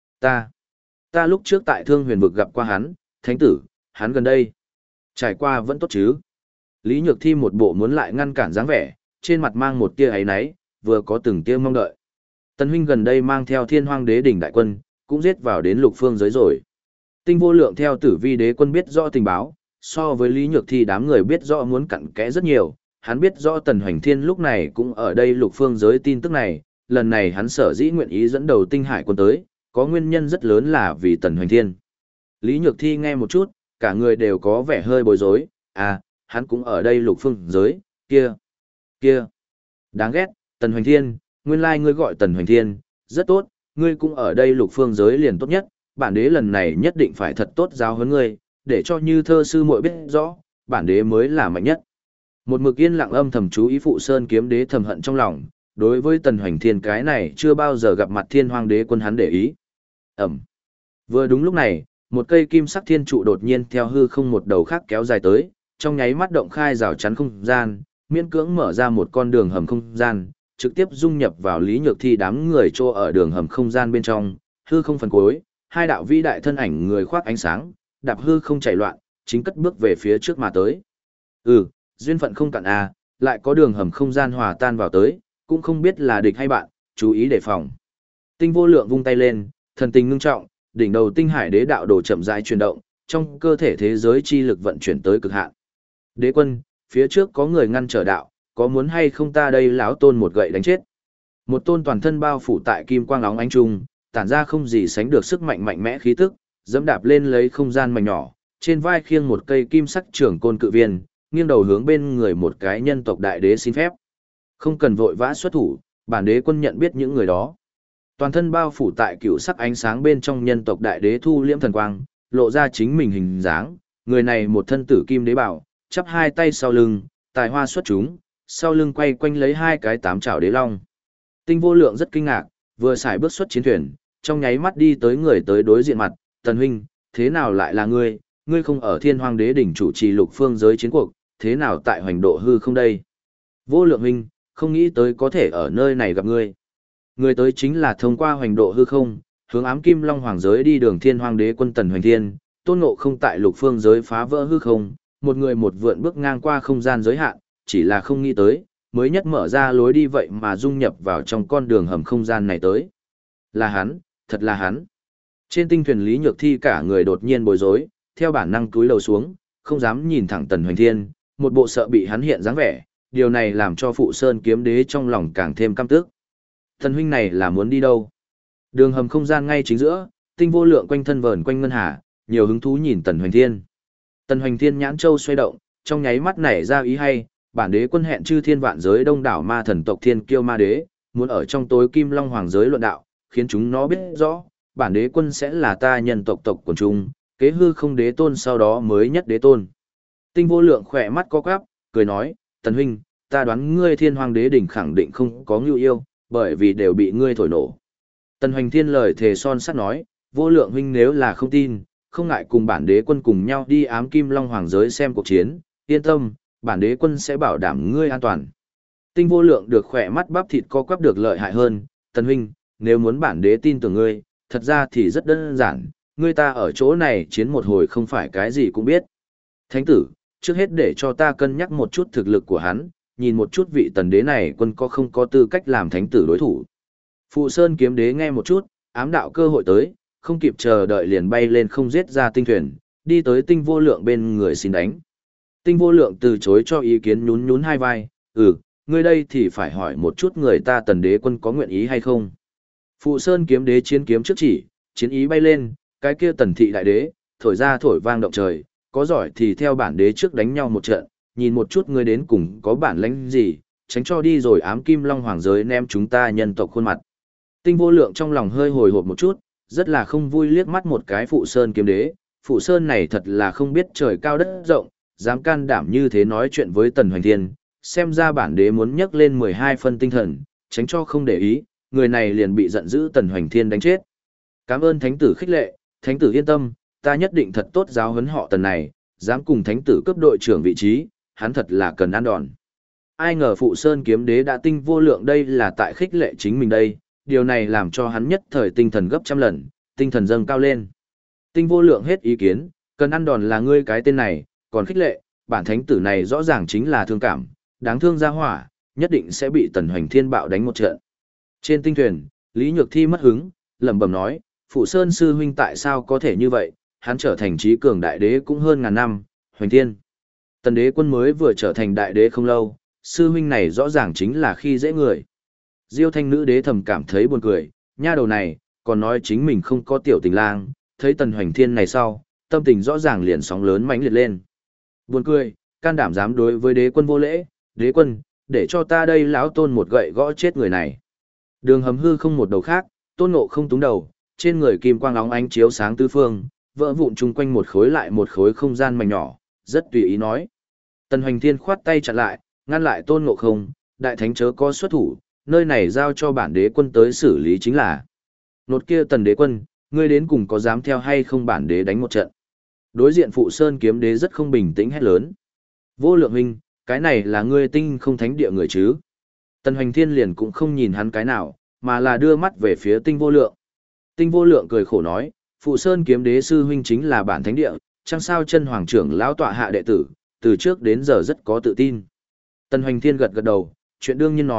Ta lúc trước tại Thương Huyền vực gặp qua hắn, thánh tử, hắn gần đây. Trải qua vẫn tốt chứ. Lý Nhược Thi một bộ muốn lại ngăn cản dáng vẻ, trên mặt mang một tia áy náy, vừa có từng tia mong đợi. Tần huynh gần đây mang theo Thiên Hoang đế đỉnh đại quân, cũng giết vào đến lục phương giới rồi. Tinh Vô Lượng theo Tử Vi đế quân biết rõ tình báo, so với Lý Nhược Thi đám người biết rõ muốn cặn kẽ rất nhiều, hắn biết rõ Tần Hoành Thiên lúc này cũng ở đây lục phương giới tin tức này, lần này hắn sở dĩ nguyện ý dẫn đầu tinh hải quân tới, có nguyên nhân rất lớn là vì Tần Hoành Thiên. Lý Nhược Thi nghe một chút, cả người đều có vẻ hơi bối rối, à, hắn cũng ở đây lục phương giới, kia. Đáng ghét, Tần Hoành Thiên, nguyên lai ngươi gọi Tần Hoành Thiên, rất tốt, ngươi cũng ở đây lục phương giới liền tốt nhất, bản đế lần này nhất định phải thật tốt giáo huấn ngươi, để cho Như Thơ sư muội biết rõ, bản đế mới là mạnh nhất. Một mực yên lặng âm thầm chú ý Phụ Sơn kiếm đế thầm hận trong lòng, đối với Tần Hoành Thiên cái này chưa bao giờ gặp mặt Thiên Hoang đế quân hắn để ý. Vừa đúng lúc này, một cây kim sắc thiên trụ đột nhiên theo hư không một đầu khác kéo dài tới, trong nháy mắt động khai rào chắn không gian, miễn cưỡng mở ra một con đường hầm không gian, trực tiếp dung nhập vào Lý Nhược Thi đám người trô ở đường hầm không gian bên trong, hư không phần cuối, hai đạo vĩ đại thân ảnh người khoác ánh sáng, đạp hư không chạy loạn, chính cất bước về phía trước mà tới. Duyên phận không cạn à, lại có đường hầm không gian hòa tan vào tới, cũng không biết là địch hay bạn, chú ý đề phòng. Tinh Vô Lượng vung tay lên, thần tình ngưng trọng, đỉnh đầu Tinh Hải Đế đạo đồ chậm rãi chuyển động, trong cơ thể thế giới chi lực vận chuyển tới cực hạn. Đế quân, phía trước có người ngăn trở đạo, có muốn hay không ta đây lão tôn một gậy đánh chết. Một tôn toàn thân bao phủ tại kim quang óng ánh trung, tản ra không gì sánh được sức mạnh mạnh mẽ khí tức, dẫm đạp lên lấy không gian mảnh nhỏ, trên vai khiêng một cây kim sắc trưởng côn cự viên, nghiêng đầu hướng bên người một cái nhân tộc đại đế xin phép. Không cần vội vã xuất thủ, bản đế quân nhận biết những người đó. Toàn thân bao phủ tại cựu sắc ánh sáng bên trong nhân tộc đại đế thu liễm thần quang, lộ ra chính mình hình dáng, người này một thân tử kim đế bảo, chắp hai tay sau lưng, tài hoa xuất chúng, sau lưng quay quanh lấy hai cái tám chảo đế long. Tinh Vô Lượng rất kinh ngạc, vừa xài bước xuất chiến thuyền, trong nháy mắt đi tới người tới đối diện mặt, "Tần huynh, thế nào lại là ngươi, ngươi không ở Thiên Hoang Đế đỉnh chủ trì lục phương giới chiến cuộc, thế nào tại Hoành Độ hư không đây?" "Vô Lượng huynh, không nghĩ tới có thể ở nơi này gặp ngươi." Người tới chính là thông qua Hoành Độ hư không, hướng ám kim long hoàng giới đi đường Thiên Hoang Đế quân Tần Hoành Thiên, Tôn Ngộ không tại lục phương giới phá vỡ hư không, một người một vượn bước ngang qua không gian giới hạn, chỉ là không nghĩ tới, mới nhất mở ra lối đi vậy mà dung nhập vào trong con đường hầm không gian này tới. Là hắn, thật là hắn. Trên tinh thuyền Lý Nhược Thi cả người đột nhiên bối rối, theo bản năng cúi đầu xuống, không dám nhìn thẳng Tần Hoành Thiên, một bộ sợ bị hắn hiện dáng vẻ, điều này làm cho Phụ Sơn Kiếm Đế trong lòng càng thêm căm tức. Tần huynh này là muốn đi đâu? Đường hầm không gian ngay chính giữa, Tinh Vô Lượng quanh thân vờn quanh ngân hà, nhiều hứng thú nhìn Tần Hoành Thiên. Tần Hoành Thiên nhãn châu xoay động, trong nháy mắt nảy ra ý hay, bản đế quân hẹn chư thiên vạn giới đông đảo ma thần tộc Thiên Kiêu Ma Đế, muốn ở trong tối Kim Long hoàng giới luận đạo, khiến chúng nó biết rõ, bản đế quân sẽ là ta nhân tộc tộc quần trung, kế hư không đế tôn sau đó mới nhất đế tôn. Tinh Vô Lượng khỏe mắt co quắp, cười nói, "Tần huynh, ta đoán ngươi Thiên Hoang Đế đỉnh khẳng định không có ngưu yêu, bởi vì đều bị ngươi thổi nổ." Tần Hoành Thiên lời thề son sắt nói, "Vô Lượng huynh nếu là không tin, không ngại cùng bản đế quân cùng nhau đi ám kim long hoàng giới xem cuộc chiến, yên tâm, bản đế quân sẽ bảo đảm ngươi an toàn." Tinh Vô Lượng được khỏe mắt bắp thịt co quắp được lợi hại hơn, "Tần huynh, nếu muốn bản đế tin tưởng ngươi, thật ra thì rất đơn giản, ngươi ta ở chỗ này chiến một hồi không phải cái gì cũng biết. Thánh tử, trước hết để cho ta cân nhắc một chút thực lực của hắn, nhìn một chút vị tần đế này quân có không có tư cách làm thánh tử đối thủ." Phụ Sơn Kiếm Đế nghe một chút, ám đạo cơ hội tới, không kịp chờ đợi liền bay lên không giết ra tinh thuyền, đi tới Tinh Vô Lượng bên người xin đánh. Tinh Vô Lượng từ chối cho ý kiến, nhún nhún hai vai, ngươi đây thì phải hỏi một chút người ta tần đế quân có nguyện ý hay không." Phụ Sơn Kiếm Đế chiến kiếm trước chỉ, chiến ý bay lên, cái kia tần thị đại đế, thổi ra thổi vang động trời, có giỏi thì theo bản đế trước đánh nhau một trận, nhìn một chút ngươi đến cùng có bản lĩnh gì, tránh cho đi rồi ám kim long hoàng giới ném chúng ta nhân tộc khuôn mặt. Tinh Vô Lượng trong lòng hơi hồi hộp một chút, rất là không vui liếc mắt một cái Phụ Sơn Kiếm Đế, Phụ Sơn này thật là không biết trời cao đất rộng, dám can đảm như thế nói chuyện với Tần Hoành Thiên, xem ra bản đế muốn nhấc lên 12 phân tinh thần, tránh cho không để ý, người này liền bị giận dữ Tần Hoành Thiên đánh chết. "Cảm ơn thánh tử khích lệ, thánh tử yên tâm, ta nhất định thật tốt giáo huấn họ Tần này, dám cùng thánh tử cướp đội trưởng vị trí, hắn thật là cần ăn đòn." Ai ngờ Phụ Sơn Kiếm Đế đã Tinh Vô Lượng đây là tại khích lệ chính mình đây, điều này làm cho hắn nhất thời tinh thần gấp trăm lần, tinh thần dâng cao lên. Tinh Vô Lượng hết ý kiến, cần ăn đòn là ngươi cái tên này, còn khích lệ, bản thánh tử này rõ ràng chính là thương cảm, đáng thương ra hỏa, nhất định sẽ bị Tần Hoành Thiên bạo đánh một trận. Trên tinh thuyền, Lý Nhược Thi mất hứng, lẩm bẩm nói, Phụ Sơn sư huynh tại sao có thể như vậy, hắn trở thành trí cường đại đế cũng hơn ngàn năm, Hoành Thiên. Tần đế quân mới vừa trở thành đại đế không lâu, sư huynh này rõ ràng chính là khi dễ người. Diêu Thanh nữ đế thầm cảm thấy buồn cười, nha đầu này, còn nói chính mình không có tiểu tình lang, thấy Tần Hoành Thiên này sau, tâm tình rõ ràng liền sóng lớn mãnh liệt lên. Buồn cười, can đảm dám đối với đế quân vô lễ, đế quân, để cho ta đây lão tôn một gậy gõ chết người này. Đường hầm hư không một đầu khác, Tôn Ngộ không túng đầu, trên người kim quang óng ánh chiếu sáng tứ phương, vỡ vụn chung quanh một khối lại một khối không gian mảnh nhỏ, rất tùy ý nói. Tần Hoành Thiên khoát tay chặn lại, ngăn lại Tôn Ngộ không, đại thánh chớ có xuất thủ, nơi này giao cho bản đế quân tới xử lý chính là. Nột kia Tần đế quân, ngươi đến cùng có dám theo hay không bản đế đánh một trận. Đối diện Phụ Sơn Kiếm Đế rất không bình tĩnh hét lớn. Vô Lượng huynh, cái này là ngươi tinh không thánh địa người chứ. Tần Hoành Thiên liền cũng không nhìn hắn cái nào, mà là đưa mắt về phía Tinh Vô Lượng. Tinh Vô Lượng cười khổ nói, Phụ Sơn Kiếm Đế sư huynh chính là bản thánh địa, chẳng sao chân hoàng trưởng lão tọa hạ đệ tử, từ trước đến giờ rất có tự tin. Tần Hoành Thiên gật gật đầu, chuyện đương nhiên nói,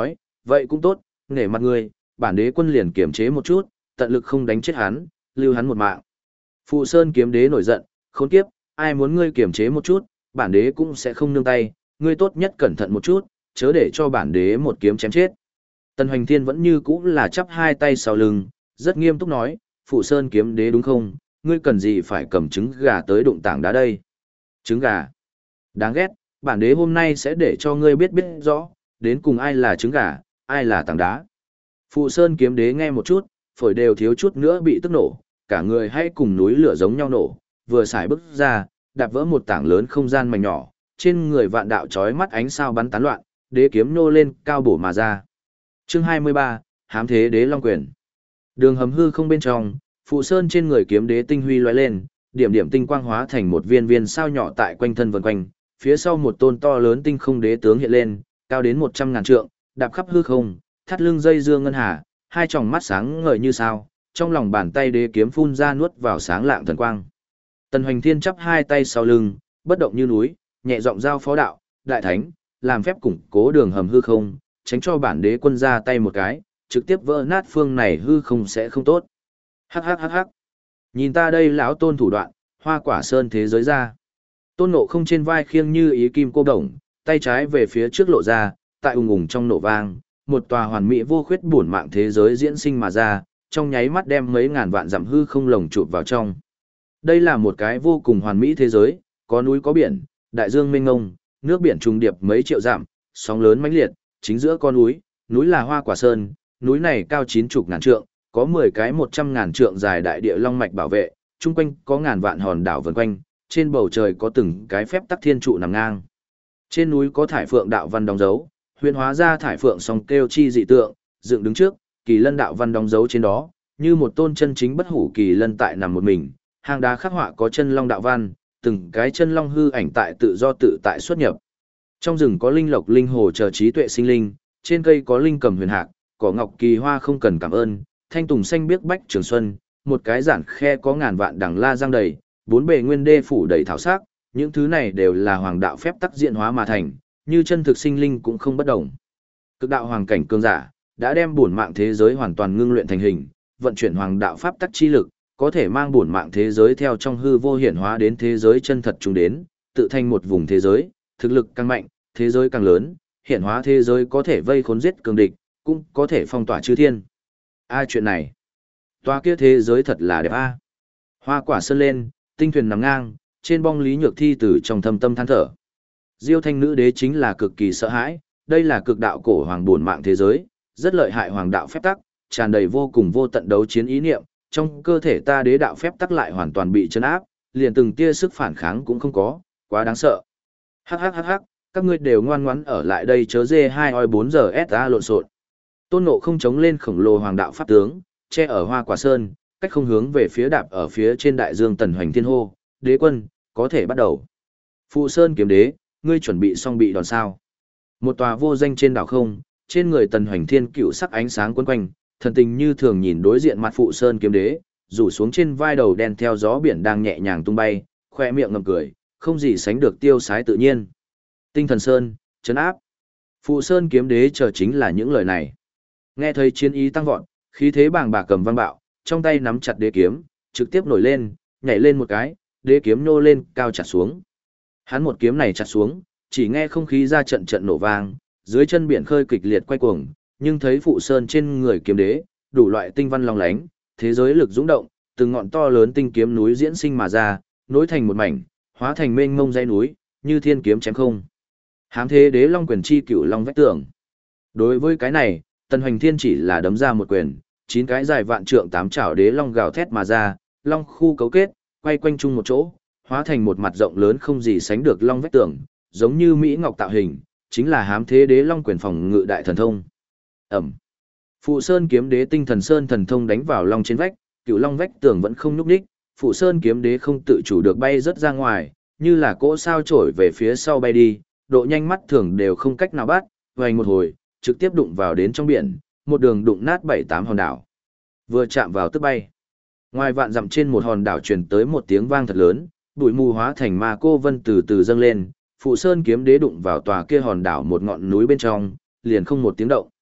Vậy cũng tốt, nể mặt ngươi, bản đế quân liền kiểm chế một chút, tận lực không đánh chết hắn, lưu hắn một mạng. Phụ Sơn kiếm đế nổi giận, khốn kiếp, ai muốn ngươi kiểm chế một chút, bản đế cũng sẽ không nương tay, ngươi tốt nhất cẩn thận một chút, chớ để cho bản đế một kiếm chém chết. Tần Hoành Thiên vẫn như cũ là chắp hai tay sau lưng, rất nghiêm túc nói, Phụ Sơn kiếm đế đúng không, ngươi cần gì phải cầm trứng gà tới đụng tảng đá đây. Trứng gà. Đáng ghét, bản đế hôm nay sẽ để cho ngươi biết rõ, đến cùng ai là trứng gà, ai là tảng đá. Phụ Sơn kiếm đế nghe một chút, phổi đều thiếu chút nữa bị tức nổ, cả người hay cùng núi lửa giống nhau nổ, vừa xài bước ra, đạp vỡ một tảng lớn không gian mảnh nhỏ, trên người vạn đạo chói mắt ánh sao bắn tán loạn, đế kiếm nô lên cao bổ mà ra. Chương 23, Hám thế đế long quyền. Đường hầm hư không bên trong, Phụ Sơn trên người kiếm đế tinh huy lóe lên, điểm điểm tinh quang hóa thành một viên viên sao nhỏ tại quanh thân vần quanh, phía sau một tôn to lớn tinh không đế tướng hiện lên, cao đến 100.000 trượng, đạp khắp hư không, thắt lưng dây dương ngân hà, hai tròng mắt sáng ngời như sao, trong lòng bàn tay đế kiếm phun ra nuốt vào sáng lạng thần quang. Tần Hoành Thiên chắp hai tay sau lưng, bất động như núi, nhẹ giọng giao phó đạo, đại thánh, làm phép củng cố đường hầm hư không, tránh cho bản đế quân ra tay một cái, trực tiếp vỡ nát phương này hư không sẽ không tốt. Hắc hắc hắc hắc. Nhìn ta đây lão tôn thủ đoạn, Hoa Quả Sơn thế giới ra. Tôn Ngộ Không trên vai khiêng như ý kim cô đồng, tay trái về phía trước lộ ra, tại ùng ùng trong nổ vang, một tòa hoàn mỹ vô khuyết bổn mạng thế giới diễn sinh mà ra, trong nháy mắt đem mấy ngàn vạn dặm hư không lồng chụp vào trong. Đây là một cái vô cùng hoàn mỹ thế giới, có núi có biển, đại dương mênh mông, nước biển trùng điệp mấy triệu dặm, sóng lớn mãnh liệt, chính giữa con núi, núi là Hoa Quả Sơn, núi này cao 90 ngàn trượng, có 10 cái 100.000 trượng dài đại địa long mạch bảo vệ, chung quanh có ngàn vạn hòn đảo vần quanh, trên bầu trời có từng cái phép tắc thiên trụ nằm ngang. Trên núi có thải phượng đạo văn đóng dấu, huyền hóa ra thải phượng song kêu chi dị tượng, dựng đứng trước, kỳ lân đạo văn đóng dấu trên đó, như một tôn chân chính bất hủ kỳ lân tại nằm một mình, hang đá khắc họa có chân long đạo văn, từng cái chân long hư ảnh tại tự do tự tại xuất nhập. Trong rừng có linh lộc linh hồ chờ trí tuệ sinh linh, trên cây có linh cầm huyền hạc, cỏ ngọc kỳ hoa không cần cảm ơn, thanh tùng xanh biếc bách trường xuân, một cái giản khe có ngàn vạn đằng la giang đầy, bốn bề nguyên đê phủ đầy thảo sắc, những thứ này đều là hoàng đạo phép tắc diễn hóa mà thành, như chân thực sinh linh cũng không bất đồng. Cực đạo hoàng cảnh cường giả đã đem bổn mạng thế giới hoàn toàn ngưng luyện thành hình, vận chuyển hoàng đạo pháp tắc chi lực, có thể mang bổn mạng thế giới theo trong hư vô hiển hóa đến thế giới chân thật chúng đến, tự thành một vùng thế giới, thực lực càng mạnh, thế giới càng lớn, hiển hóa thế giới có thể vây khốn giết cường địch, cũng có thể phong tỏa chư thiên. Chuyện này, tòa kia thế giới thật là đẹp a. Hoa Quả Sơn lên, tinh thuyền nằm ngang, trên bong Lý Nhược Thi từ trong thâm tâm than thở. Diêu Thanh nữ đế chính là cực kỳ sợ hãi, đây là cực đạo cổ hoàng bổn mạng thế giới, rất lợi hại hoàng đạo phép tắc, tràn đầy vô cùng vô tận đấu chiến ý niệm, trong cơ thể ta đế đạo phép tắc lại hoàn toàn bị trấn áp, liền từng tia sức phản kháng cũng không có, quá đáng sợ. Hắc hắc hắc hắc, các ngươi đều ngoan ngoãn ở lại đây chớ dê 2 oi 4 giờ SA lộn xộn. Tôn Ngộ Không chống lên khổng lồ hoàng đạo pháp tướng, che ở Hoa Quả Sơn, cách không hướng về phía đạp ở phía trên đại dương Tần Hoành Thiên hô, đế quân, có thể bắt đầu. Phụ Sơn kiếm đế, ngươi chuẩn bị xong bị đòn sao? Một tòa vô danh trên đảo không, trên người Tần Hoành Thiên cựu sắc ánh sáng quấn quanh, thần tình như thường nhìn đối diện mặt Phụ Sơn kiếm đế, rủ xuống trên vai đầu đen theo gió biển đang nhẹ nhàng tung bay, khoe miệng ngậm cười, không gì sánh được tiêu sái tự nhiên. Tinh Thần Sơn, trấn áp. Phụ Sơn kiếm đế chờ chính là những lời này. Nghe thấy chiến ý tăng vọt, khí thế bàng bạc cầm vang bạo, trong tay nắm chặt đế kiếm, trực tiếp nổi lên, nhảy lên một cái, đế kiếm nô lên, cao chặt xuống. Hắn một kiếm này chặt xuống, chỉ nghe không khí ra trận trận nổ vang, dưới chân biển khơi kịch liệt quay cuồng, nhưng thấy Phụ Sơn trên người kiếm đế, đủ loại tinh văn long lánh, thế giới lực dũng động, từng ngọn to lớn tinh kiếm núi diễn sinh mà ra, nối thành một mảnh, hóa thành mênh mông dãy núi, như thiên kiếm chém không. Hám thế đế long quyền chi cửu long vách tường. Đối với cái này, Tần Hoành Thiên chỉ là đấm ra một quyền, 9 cái dài vạn trượng 8 chảo đế long gào thét mà ra, long khu cấu kết, quay quanh chung một chỗ, hóa thành một mặt rộng lớn không gì sánh được long vách tường, giống như mỹ ngọc tạo hình, chính là hám thế đế long quyền phòng ngự đại thần thông. Ẩm. Phụ Sơn kiếm đế tinh thần sơn thần thông đánh vào long trên vách, cựu long vách tường vẫn không nhúc nhích, Phụ Sơn kiếm đế không tự chủ được bay rất ra ngoài, như là cỗ sao trổi về phía sau bay đi, độ nhanh mắt thường đều không cách nào bắt, vành một hồi, trực tiếp đụng vào đến trong biển, một đường đụng nát 7-8 hòn đảo. Vừa chạm vào tức bay. Ngoài vạn dặm trên một hòn đảo truyền tới một tiếng vang thật lớn, bụi mù hóa thành ma cô vân từ từ dâng lên, Phụ Sơn kiếm đế đụng vào tòa kia hòn đảo một ngọn núi bên trong, liền không một tiếng động.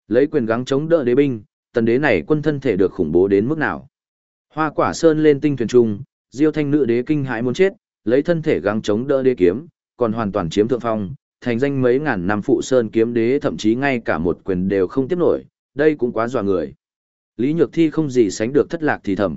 Lấy quyền gắng chống đỡ đế binh, tần đế này quân thân thể được khủng bố đến mức nào. Hoa Quả Sơn lên tinh thuyền trung, Diêu Thanh nữ đế kinh hãi muốn chết, lấy thân thể gắng chống đỡ đế kiếm, còn hoàn toàn chiếm thượng phong, thành danh mấy ngàn năm phụ sơn kiếm đế thậm chí ngay cả một quyền đều không tiếp nổi, đây cũng quá dọa người. Lý Nhược Thi không gì sánh được thất lạc thì thầm,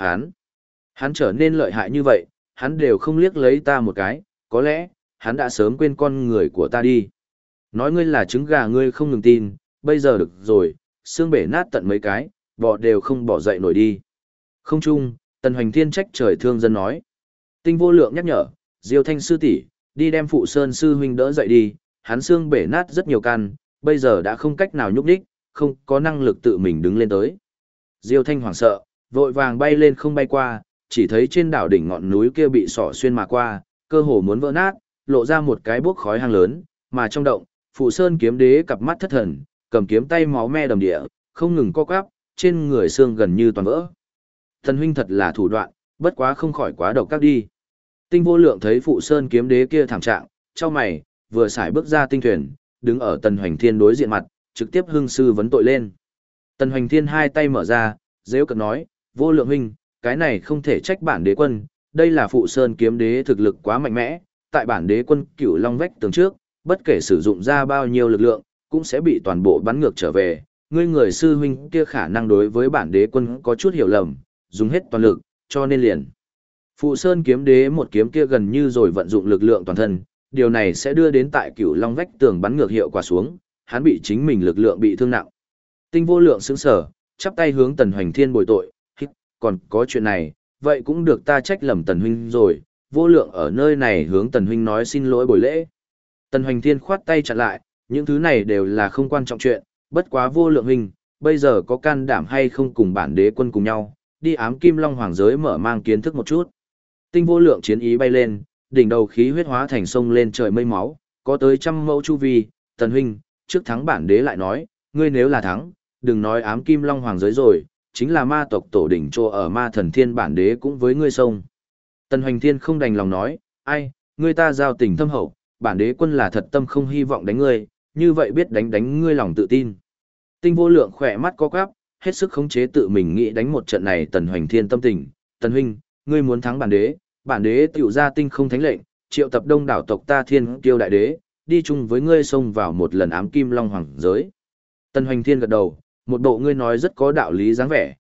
hắn trở nên lợi hại như vậy, hắn đều không liếc lấy ta một cái, có lẽ, hắn đã sớm quên con người của ta đi. Nói ngươi là trứng gà ngươi không ngừng tin, bây giờ được rồi, xương bể nát tận mấy cái, bọ đều không bỏ dậy nổi đi. Không chung, Tần Hoành Thiên trách trời thương dân nói. Tinh Vô Lượng nhắc nhở, Diêu Thanh sư tỷ, đi đem Phụ Sơn sư huynh đỡ dậy đi, hắn xương bể nát rất nhiều căn, bây giờ đã không cách nào nhúc nhích, không có năng lực tự mình đứng lên tới. Diêu Thanh hoảng sợ, vội vàng bay lên không bay qua, chỉ thấy trên đảo đỉnh ngọn núi kia bị xỏ xuyên mà qua, cơ hồ muốn vỡ nát, lộ ra một cái bốc khói hang lớn, mà trong động, Phụ Sơn kiếm đế cặp mắt thất thần, cầm kiếm tay máu me đầm địa, không ngừng co quắp, trên người xương gần như toàn vỡ. Thần huynh thật là thủ đoạn, bất quá không khỏi quá độc các đi. Tinh Vô Lượng thấy Phụ Sơn kiếm đế kia thảm trạng, chau mày, vừa xài bước ra tinh thuyền, đứng ở Tần Hoành Thiên đối diện mặt, trực tiếp hưng sư vấn tội lên. Tần Hoành Thiên hai tay mở ra, giễu cợt nói, Vô Lượng huynh, cái này không thể trách bản đế quân, đây là Phụ Sơn kiếm đế thực lực quá mạnh mẽ, tại bản đế quân Cửu Long vách tường trước, bất kể sử dụng ra bao nhiêu lực lượng, cũng sẽ bị toàn bộ bắn ngược trở về. Ngươi người sư huynh kia khả năng đối với bản đế quân có chút hiểu lầm, dùng hết toàn lực, cho nên liền. Phụ Sơn kiếm đế một kiếm kia gần như rồi vận dụng lực lượng toàn thân, điều này sẽ đưa đến tại Cửu Long vách tường bắn ngược hiệu quả xuống, hắn bị chính mình lực lượng bị thương nặng. Tinh Vô Lượng sững sờ, chắp tay hướng Tần Hoành Thiên bồi tội, còn có chuyện này, vậy cũng được ta trách lầm Tần huynh rồi, Vô Lượng ở nơi này hướng Tần huynh nói xin lỗi bồi lễ. Tần Hoành Thiên khoát tay chặn lại, những thứ này đều là không quan trọng chuyện, bất quá Vô Lượng huynh, bây giờ có can đảm hay không cùng bản đế quân cùng nhau, đi ám Kim Long hoàng giới mở mang kiến thức một chút. Tinh Vô Lượng chiến ý bay lên, đỉnh đầu khí huyết hóa thành sông lên trời mây máu, có tới 100 mẫu chu vi, Tần huynh, trước thắng bản đế lại nói, ngươi nếu là thắng, đừng nói ám Kim Long hoàng giới rồi, chính là ma tộc tổ đỉnh trô ở ma thần thiên bản đế cũng với ngươi sông. Tần Hoành Thiên không đành lòng nói, ai, ngươi ta giao tình thâm hậu, bản đế quân là thật tâm không hy vọng đánh ngươi, như vậy biết đánh ngươi lòng tự tin. Tinh Vô Lượng khỏe mắt co quắp, hết sức khống chế tự mình nghĩ đánh một trận này. Tần Hoành Thiên tâm tình, Tần huynh, ngươi muốn thắng bản đế tiểu ra tinh không thánh lệnh, triệu tập đông đảo tộc ta thiên kiêu đại đế, đi chung với ngươi xông vào một lần ám Kim Long hoàng giới. Tần Hoành Thiên gật đầu, một bộ ngươi nói rất có đạo lý dáng vẻ,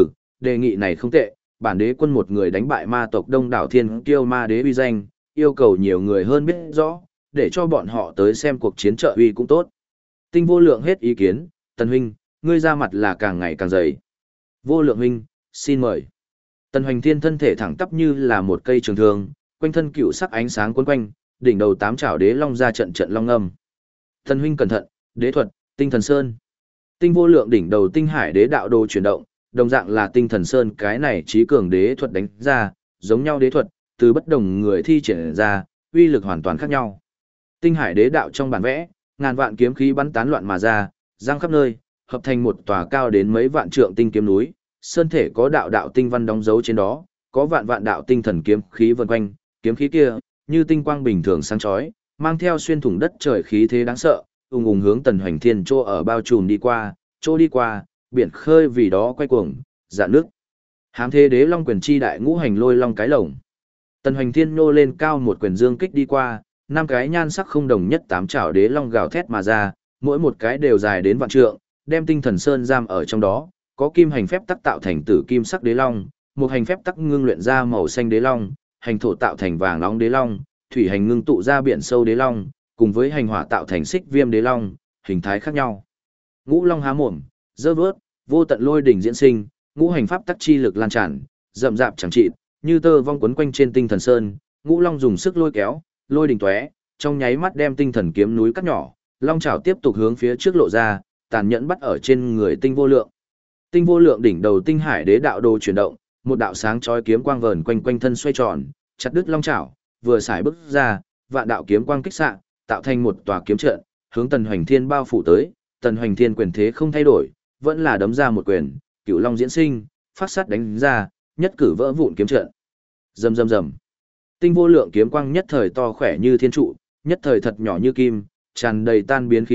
đề nghị này không tệ, bản đế quân một người đánh bại ma tộc đông đảo thiên kiêu ma đế uy danh, yêu cầu nhiều người hơn biết rõ, để cho bọn họ tới xem cuộc chiến trợ uy cũng tốt. Tinh Vô Lượng hết ý kiến, Tần huynh, ngươi ra mặt là càng ngày càng dày. Vô Lượng huynh, xin mời. Tần Hoành Thiên thân thể thẳng tắp như là một cây trường thương, quanh thân cựu sắc ánh sáng quấn quanh, đỉnh đầu 8 chảo đế long ra trận trận long âm. Tần huynh cẩn thận, đế thuật, Tinh Thần Sơn. Tinh Vô Lượng đỉnh đầu tinh hải đế đạo đồ chuyển động, đồng dạng là Tinh Thần Sơn cái này trí cường đế thuật đánh ra, giống nhau đế thuật, từ bất đồng người thi triển ra, uy lực hoàn toàn khác nhau. Tinh hải đế đạo trong bản vẽ, ngàn vạn kiếm khí bắn tán loạn mà ra, giang khắp nơi, hợp thành một tòa cao đến mấy vạn trượng tinh kiếm núi, sơn thể có đạo đạo tinh văn đóng dấu trên đó, có vạn vạn đạo tinh thần kiếm khí vần quanh, kiếm khí kia như tinh quang bình thường sáng chói, mang theo xuyên thủng đất trời khí thế đáng sợ, ùng ùng hướng Tần Hoành Thiên chỗ ở bao trùm đi qua, chỗ đi qua, biển khơi vì đó quay cuồng, dạn nước. Hám thế đế long quyền chi đại ngũ hành lôi long cái lồng. Tần Hoành Thiên nô lên cao một quyền dương kích đi qua, 5 cái nhan sắc không đồng nhất 8 chảo đế long gào thét mà ra, mỗi một cái đều dài đến vạn trượng, đem Tinh Thần Sơn giam ở trong đó, có kim hành phép tắc tạo thành tử kim sắc đế long, một hành phép tắc ngưng luyện ra màu xanh đế long, hành thổ tạo thành vàng nóng đế long, thủy hành ngưng tụ ra biển sâu đế long, cùng với hành hỏa tạo thành xích viêm đế long, hình thái khác nhau. Ngũ long há mồm, dơ vớt, vô tận lôi đỉnh diễn sinh, ngũ hành pháp tắc chi lực lan tràn, rậm rạp chẳng trị, như tơ vong quấn quanh trên Tinh Thần Sơn, ngũ long dùng sức lôi kéo, lôi đỉnh tóe, trong nháy mắt đem tinh thần kiếm núi cắt nhỏ, long chảo tiếp tục hướng phía trước lộ ra, tàn nhẫn bắt ở trên người Tinh Vô Lượng. Tinh Vô Lượng đỉnh đầu tinh hải đế đạo đồ chuyển động, một đạo sáng chói kiếm quang vờn quanh quanh thân xoay tròn, chặt đứt long chảo, vừa xài bước ra, vạn đạo kiếm quang kích xạ, tạo thành một tòa kiếm trận, hướng Tần Hoành Thiên bao phủ tới. Tần Hoành Thiên quyền thế không thay đổi, vẫn là đấm ra một quyền, Cửu Long diễn sinh, phát sát đánh ra, nhất cử vỡ vụn kiếm trận. Rầm rầm rầm. Tinh Vô Lượng kiếm quang nhất thời to khỏe như thiên trụ, nhất thời thật nhỏ như kim, tràn đầy tan biến khí tức,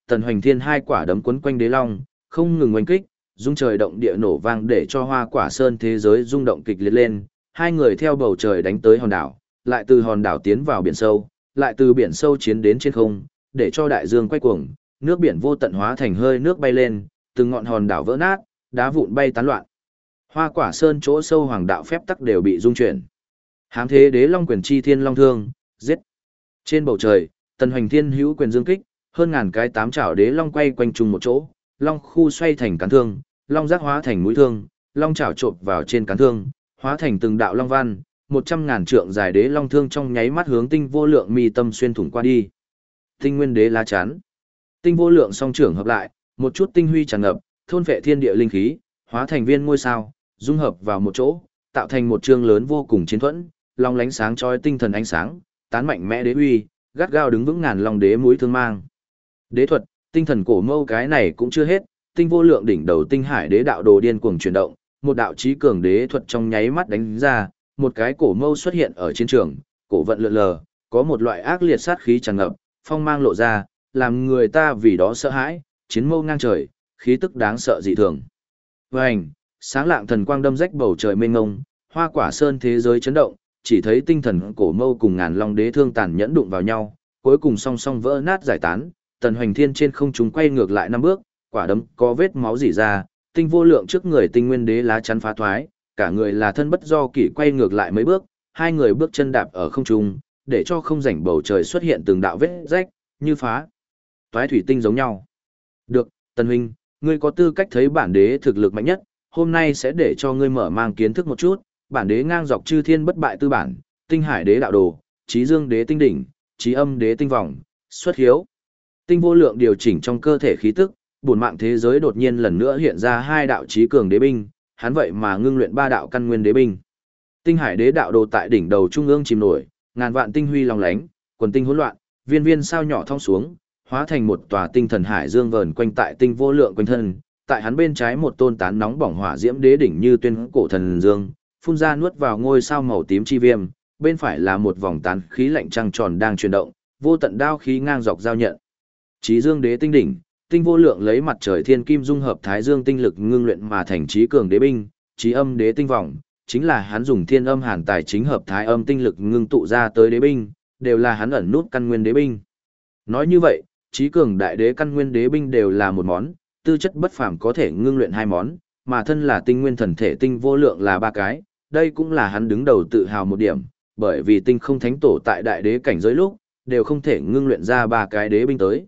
Tần Hoành Thiên hai quả đấm quấn quanh đế long, không ngừng oanh kích, rung trời động địa nổ vang để cho Hoa Quả Sơn thế giới rung động kịch liệt lên, hai người theo bầu trời đánh tới hòn đảo, lại từ hòn đảo tiến vào biển sâu, lại từ biển sâu chiến đến trên không, để cho đại dương quay cuồng, nước biển vô tận hóa thành hơi nước bay lên, từng ngọn hòn đảo vỡ nát, đá vụn bay tán loạn. Hoa Quả Sơn chỗ sâu hoàng đạo phép tắc đều bị rung chuyển. Hám thế đế long quyền chi thiên long thương, giết. Trên bầu trời, Tần Hoành Thiên hữu quyền dương kích, hơn ngàn cái tám chảo đế long quay quanh chung một chỗ, long khu xoay thành cán thương, long giác hóa thành mũi thương, long chảo chộp vào trên cán thương, hóa thành từng đạo long văn, 100.000 trượng dài đế long thương trong nháy mắt hướng Tinh Vô Lượng mi tâm xuyên thủng qua đi. Tinh Nguyên Đế lá chắn. Tinh Vô Lượng song trưởng hợp lại, một chút tinh huy tràn ngập, thôn vệ thiên địa linh khí, hóa thành viên ngôi sao, dung hợp vào một chỗ, tạo thành một chương lớn vô cùng chiến thuẫn, long lánh sáng chói tinh thần ánh sáng, tán mạnh mẽ đế uy, gắt gao đứng vững ngàn long đế mũi thương mang. Đế thuật, tinh thần cổ mâu cái này cũng chưa hết, Tinh Vô Lượng đỉnh đầu tinh hải đế đạo đồ điên cuồng chuyển động, một đạo chí cường đế thuật trong nháy mắt đánh ra, một cái cổ mâu xuất hiện ở chiến trường, cổ vận lượn lờ, có một loại ác liệt sát khí tràn ngập, phong mang lộ ra, làm người ta vì đó sợ hãi, chiến mâu ngang trời, khí tức đáng sợ dị thường. Vành, sáng lạng thần quang đâm rách bầu trời mênh mông, Hoa Quả Sơn thế giới chấn động, chỉ thấy tinh thần cổ mâu cùng ngàn long đế thương tàn nhẫn đụng vào nhau, cuối cùng song song vỡ nát giải tán, Tần Hoành Thiên trên không trung quay ngược lại 5 bước, quả đấm có vết máu rỉ ra, Tinh Vô Lượng trước người Tinh Nguyên Đế lá chắn phá thoái, cả người là thân bất do kỷ quay ngược lại mấy bước, hai người bước chân đạp ở không trung, để cho không rảnh bầu trời xuất hiện từng đạo vết rách, như phá toái thủy tinh giống nhau. Được, Tần huynh, ngươi có tư cách thấy bản đế thực lực mạnh nhất, hôm nay sẽ để cho ngươi mở mang kiến thức một chút, bản đế ngang dọc chư thiên bất bại tư bản, Tinh Hải Đế đạo đồ, Chí Dương Đế tinh đỉnh, Chí Âm Đế tinh vòng, xuất hiếu. Tinh Vô Lượng điều chỉnh trong cơ thể khí tức, bổn mạng thế giới đột nhiên lần nữa hiện ra hai đạo chí cường đế binh, hắn vậy mà ngưng luyện ba đạo căn nguyên đế binh. Tinh Hải Đế đạo đồ tại đỉnh đầu trung ương chìm nổi, ngàn vạn tinh huy long lánh, quần tinh hỗn loạn, viên viên sao nhỏ thong xuống, hóa thành một tòa tinh thần hải dương vờn quanh tại Tinh Vô Lượng quanh thân. Tại hắn bên trái một tôn tán nóng bỏng hỏa diễm đế đỉnh như tuyên cổ thần dương, phun ra nuốt vào ngôi sao màu tím chi viêm, bên phải là một vòng tán khí lạnh trăng tròn đang chuyển động, vô tận đao khí ngang dọc giao nhận. Chí Dương Đế tinh đỉnh, Tinh Vô Lượng lấy mặt trời thiên kim dung hợp thái dương tinh lực ngưng luyện mà thành chí cường đế binh, Chí Âm Đế tinh vòng, chính là hắn dùng thiên âm hàn tài chính hợp thái âm tinh lực ngưng tụ ra tới đế binh, đều là hắn ẩn nút căn nguyên đế binh. Nói như vậy, chí cường đại đế căn nguyên đế binh đều là một món, tư chất bất phàm có thể ngưng luyện hai món, mà thân là tinh nguyên thần thể Tinh Vô Lượng là ba cái, đây cũng là hắn đứng đầu tự hào một điểm, bởi vì tinh không thánh tổ tại đại đế cảnh giới lúc, đều không thể ngưng luyện ra ba cái đế binh tới.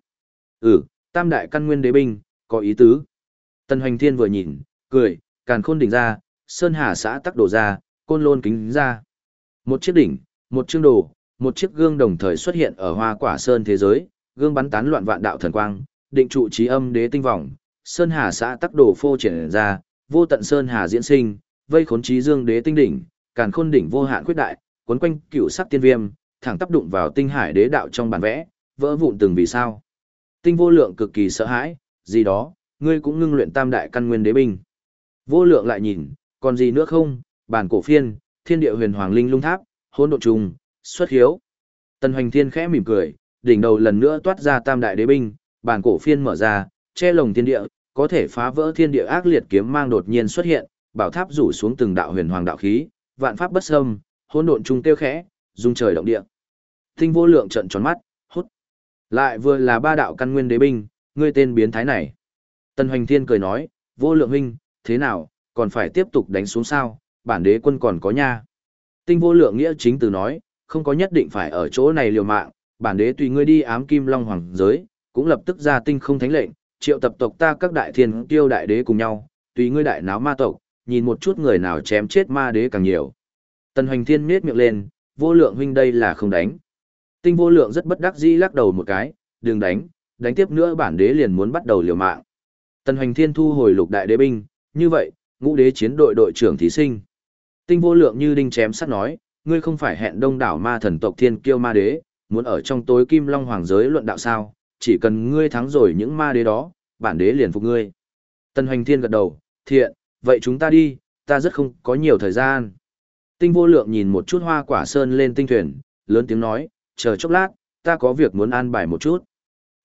Tam đại căn nguyên đế binh, có ý tứ. Tần Hoành Thiên vừa nhìn, cười, càn khôn đỉnh ra, sơn hà xã tắc đổ ra, côn lôn kính ra. Một chiếc đỉnh, một chương đồ, một chiếc gương đồng thời xuất hiện ở Hoa Quả Sơn thế giới, gương bắn tán loạn vạn đạo thần quang, định trụ Chí Âm Đế tinh vòng, sơn hà xã tắc đồ phô triển ra, vô tận sơn hà diễn sinh, vây khốn Chí Dương Đế tinh đỉnh, càn khôn đỉnh vô hạn khuyết đại, cuốn quanh cựu sắc tiên viêm, thẳng tác đụng vào Tinh Hải Đế đạo trong bản vẽ, vỡ vụn từng vì sao. Tinh Vô Lượng cực kỳ sợ hãi, gì đó, ngươi cũng ngưng luyện tam đại căn nguyên đế binh. Vô Lượng lại nhìn, còn gì nữa không, bản cổ phiên, thiên địa huyền hoàng linh lung tháp, hỗn độn trùng, xuất hiếu. Tần Hoành Thiên khẽ mỉm cười, đỉnh đầu lần nữa toát ra tam đại đế binh, bản cổ phiên mở ra, che lồng thiên địa, có thể phá vỡ thiên địa ác liệt kiếm mang đột nhiên xuất hiện, bảo tháp rủ xuống từng đạo huyền hoàng đạo khí, vạn pháp bất xâm, hỗn độn trùng tiêu khẽ, rung trời động địa. Tinh Vô Lượng trợn tròn mắt, hút. Lại vừa là ba đạo căn nguyên đế binh, ngươi tên biến thái này. Tần Hoành Thiên cười nói, Vô Lượng huynh, thế nào, còn phải tiếp tục đánh xuống sao, bản đế quân còn có nha. Tinh Vô Lượng nghĩa chính từ nói, không có nhất định phải ở chỗ này liều mạng, bản đế tùy ngươi đi ám kim long hoàng giới, cũng lập tức ra tinh không thánh lệnh, triệu tập tộc ta các đại thiên tiêu đại đế cùng nhau, tùy ngươi đại náo ma tộc, nhìn một chút người nào chém chết ma đế càng nhiều. Tần Hoành Thiên nhếch miệng lên, Vô Lượng huynh đây là không đánh. Tinh Vô Lượng rất bất đắc dĩ lắc đầu một cái, đừng đánh, đánh tiếp nữa bản đế liền muốn bắt đầu liều mạng. Tần Hoành Thiên thu hồi lục đại đế binh, như vậy, ngũ đế chiến đội đội trưởng thí sinh. Tinh Vô Lượng như đinh chém sắt nói, ngươi không phải hẹn đông đảo ma thần tộc thiên kiêu ma đế, muốn ở trong tối kim long hoàng giới luận đạo sao, chỉ cần ngươi thắng rồi những ma đế đó, bản đế liền phục ngươi. Tần Hoành Thiên gật đầu, thiện, vậy chúng ta đi, ta rất không có nhiều thời gian. Tinh Vô Lượng nhìn một chút Hoa Quả Sơn lên tinh thuyền, lớn tiếng nói, chờ chốc lát, ta có việc muốn an bài một chút.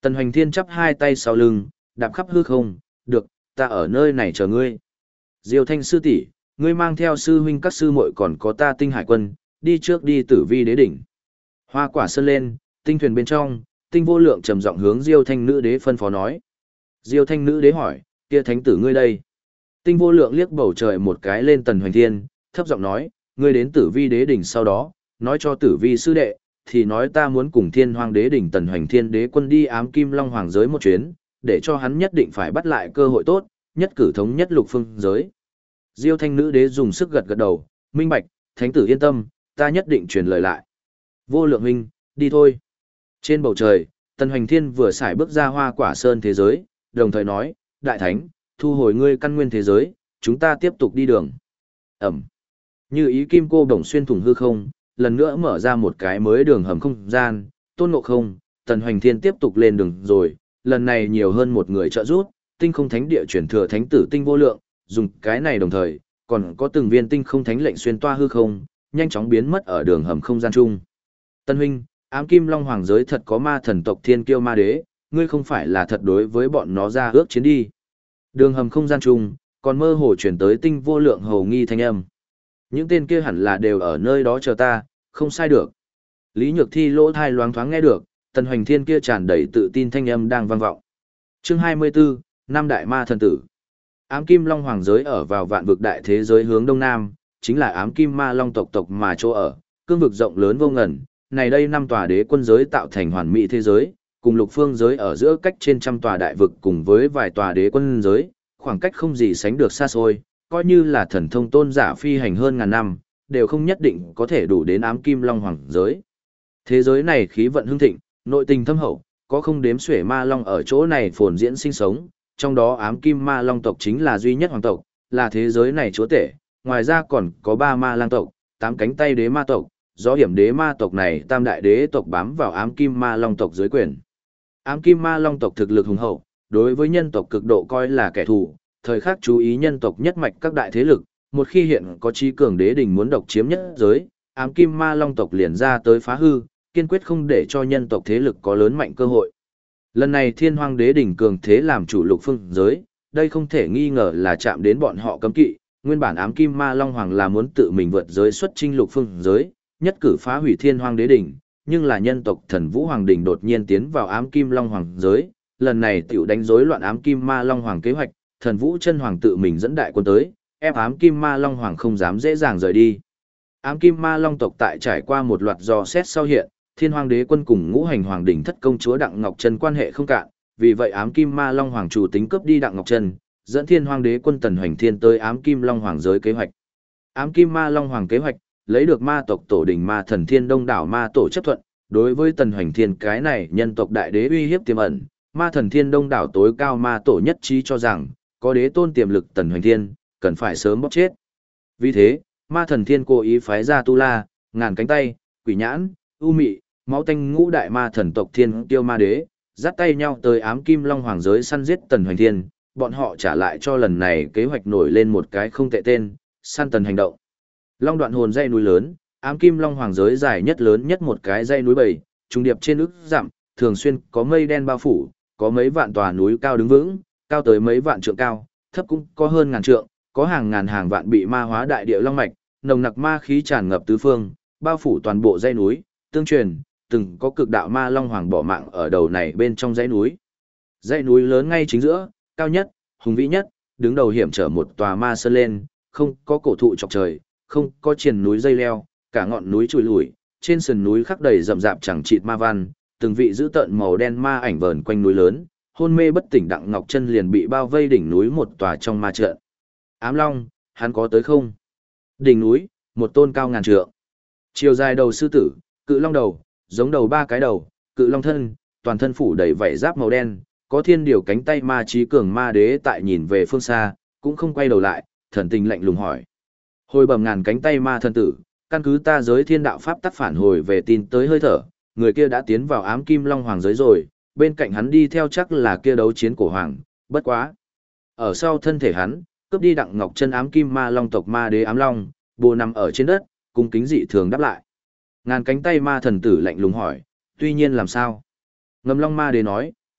Tần Hoành Thiên chắp hai tay sau lưng, đạp khắp hư không, được, ta ở nơi này chờ ngươi. Diêu Thanh sư tỷ, ngươi mang theo sư huynh các sư muội còn có ta Tinh Hải quân, đi trước đi Tử Vi đế đỉnh. Hoa quả sơn lên, tinh thuyền bên trong, Tinh Vô Lượng trầm giọng hướng Diêu Thanh nữ đế phân phó nói. Diêu Thanh nữ đế hỏi, kia thánh tử ngươi đây? Tinh Vô Lượng liếc bầu trời một cái lên Tần Hoành Thiên, thấp giọng nói, ngươi đến Tử Vi đế đỉnh sau đó, nói cho Tử Vi sư đệ, thì nói ta muốn cùng Thiên Hoang đế đỉnh Tần Hoành Thiên đế quân đi ám kim long hoàng giới một chuyến, để cho hắn nhất định phải bắt lại cơ hội tốt, nhất cử thống nhất lục phương giới. Diêu Thanh nữ đế dùng sức gật gật đầu, minh bạch, thánh tử yên tâm, ta nhất định truyền lời lại. Vô Lượng huynh, đi thôi. Trên bầu trời, Tần Hoành Thiên vừa xài bước ra Hoa Quả Sơn thế giới, đồng thời nói, đại thánh, thu hồi ngươi căn nguyên thế giới, chúng ta tiếp tục đi đường. Ẩm. Như ý kim cô đồng xuyên thủng hư không, lần nữa mở ra một cái mới đường hầm không gian, Tôn Ngộ Không, Tần Hoành Thiên tiếp tục lên đường rồi, lần này nhiều hơn một người trợ giúp, tinh không thánh địa chuyển thừa thánh tử Tinh Vô Lượng, dùng cái này đồng thời, còn có từng viên tinh không thánh lệnh xuyên toa hư không, nhanh chóng biến mất ở đường hầm không gian chung. Tân huynh, ám kim long hoàng giới thật có ma thần tộc thiên kiêu ma đế, ngươi không phải là thật đối với bọn nó ra ước chiến đi. Đường hầm không gian chung, còn mơ hồ chuyển tới Tinh Vô Lượng hầu nghi thanh âm. Những tên kia hẳn là đều ở nơi đó chờ ta, không sai được. Lý Nhược Thi lỗ thai loáng thoáng nghe được, Tần Hoành Thiên kia tràn đầy tự tin thanh âm đang vang vọng. Chương 24, Năm đại ma thần tử. Ám kim long hoàng giới ở vào vạn vực đại thế giới hướng đông nam, chính là ám kim ma long tộc mà chỗ ở, cương vực rộng lớn vô ngần. Này đây năm tòa đế quân giới tạo thành hoàn mỹ thế giới, cùng lục phương giới ở giữa cách trên trăm tòa đại vực cùng với vài tòa đế quân giới, khoảng cách không gì sánh được xa xôi, coi như là thần thông tôn giả phi hành hơn ngàn năm, đều không nhất định có thể đủ đến ám kim long hoàng giới. Thế giới này khí vận hưng thịnh, nội tình thâm hậu, có không đếm xuể ma long ở chỗ này phồn diễn sinh sống, trong đó ám kim ma long tộc chính là duy nhất hoàng tộc, là thế giới này chúa tể, ngoài ra còn có 3 ma lang tộc, 8 cánh tay đế ma tộc, do hiểm đế ma tộc này tam đại đế tộc bám vào ám kim ma long tộc dưới quyền. Ám kim ma long tộc thực lực hùng hậu, đối với nhân tộc cực độ coi là kẻ thù, thời khắc chú ý nhân tộc nhất mạch các đại thế lực, một khi hiện có chí cường đế đình muốn độc chiếm nhất giới, ám kim ma long tộc liền ra tới phá hư, kiên quyết không để cho nhân tộc thế lực có lớn mạnh cơ hội. Lần này thiên hoang đế đỉnh cường thế làm chủ lục phương giới, đây không thể nghi ngờ là chạm đến bọn họ cấm kỵ, nguyên bản ám kim ma long hoàng là muốn tự mình vượt giới xuất chinh lục phương giới, nhất cử phá hủy thiên hoang đế đỉnh, nhưng là nhân tộc thần vũ hoàng đỉnh đột nhiên tiến vào ám kim long hoàng giới, lần này tiểu đánh rối loạn ám kim ma long hoàng kế hoạch, thần vũ chân hoàng tự mình dẫn đại quân tới, ép ám kim ma long hoàng không dám dễ dàng rời đi. Ám kim ma long tộc tại trải qua một loạt dò xét sau hiện, thiên hoàng đế quân cùng ngũ hành hoàng đỉnh thất công chúa Đặng Ngọc Trân quan hệ không cạn, vì vậy ám kim ma long hoàng chủ tính cướp đi Đặng Ngọc Trân, dẫn thiên hoàng đế quân Tần Hoành Thiên tới ám kim long hoàng giới kế hoạch. Ám kim ma long hoàng kế hoạch, lấy được ma tộc tổ đình ma thần thiên đông đảo ma tổ chấp thuận, đối với Tần Hoành Thiên cái này nhân tộc đại đế uy hiếp tiềm ẩn, ma thần thiên đông đảo tối cao ma tổ nhất trí cho rằng, có đế tôn tiềm lực Tần Hoành Thiên, cần phải sớm bóp chết. Vì thế, ma thần thiên cố ý phái ra Tu La, ngàn cánh tay, quỷ nhãn, u mị, máu tanh ngũ đại ma thần tộc thiên tiêu ma đế, dắt tay nhau tới ám kim long hoàng giới săn giết Tần Hoành Thiên, bọn họ trả lại cho lần này kế hoạch nổi lên một cái không tệ tên, săn tần hành động. Long đoạn hồn dãy núi lớn, ám kim long hoàng giới dài nhất lớn nhất một cái dãy núi bầy, trung điệp trên ức dặm, thường xuyên có mây đen bao phủ, có mấy vạn tòa núi cao đứng vững, cao tới mấy vạn trượng cao, thấp cũng có hơn ngàn trượng, có hàng ngàn hàng vạn bị ma hóa đại địa long mạch, nồng nặc ma khí tràn ngập tứ phương, bao phủ toàn bộ dãy núi, tương truyền, từng có cực đạo ma long hoàng bỏ mạng ở đầu này bên trong dãy núi. Dãy núi lớn ngay chính giữa, cao nhất, hùng vĩ nhất, đứng đầu hiểm trở một tòa ma sơn lên, không có cổ thụ chọc trời, không có triền núi dây leo, cả ngọn núi trùi lủi, trên sườn núi khắc đầy rậm rạp chẳng chịt ma văn, từng vị giữ tợn màu đen ma ảnh vờn quanh núi lớn, hôn mê bất tỉnh Đặng Ngọc Trân liền bị bao vây đỉnh núi một tòa trong ma trận. Ám Long, hắn có tới không? Đỉnh núi, một tôn cao ngàn trượng. Chiều dài đầu sư tử, cự long đầu, giống đầu 3 cái đầu, cự long thân, toàn thân phủ đầy vảy giáp màu đen, có thiên điều cánh tay ma trí cường ma đế tại nhìn về phương xa, cũng không quay đầu lại, thần tình lạnh lùng hỏi. Hồi bẩm ngàn cánh tay ma thần tử, căn cứ ta giới thiên đạo pháp tắc phản hồi về tin tới hơi thở, người kia đã tiến vào ám kim long hoàng giới rồi, bên cạnh hắn đi theo chắc là kia đấu chiến cổ hoàng, bất quá. Ở sau thân thể hắn, cướp đi Đặng Ngọc Trân ám kim ma long tộc ma đế ám long, bồ nằm ở trên đất, cung kính dị thường đáp lại. Ngàn cánh tay ma thần tử lạnh lùng hỏi, tuy nhiên làm sao? Ngầm long ma đế nói,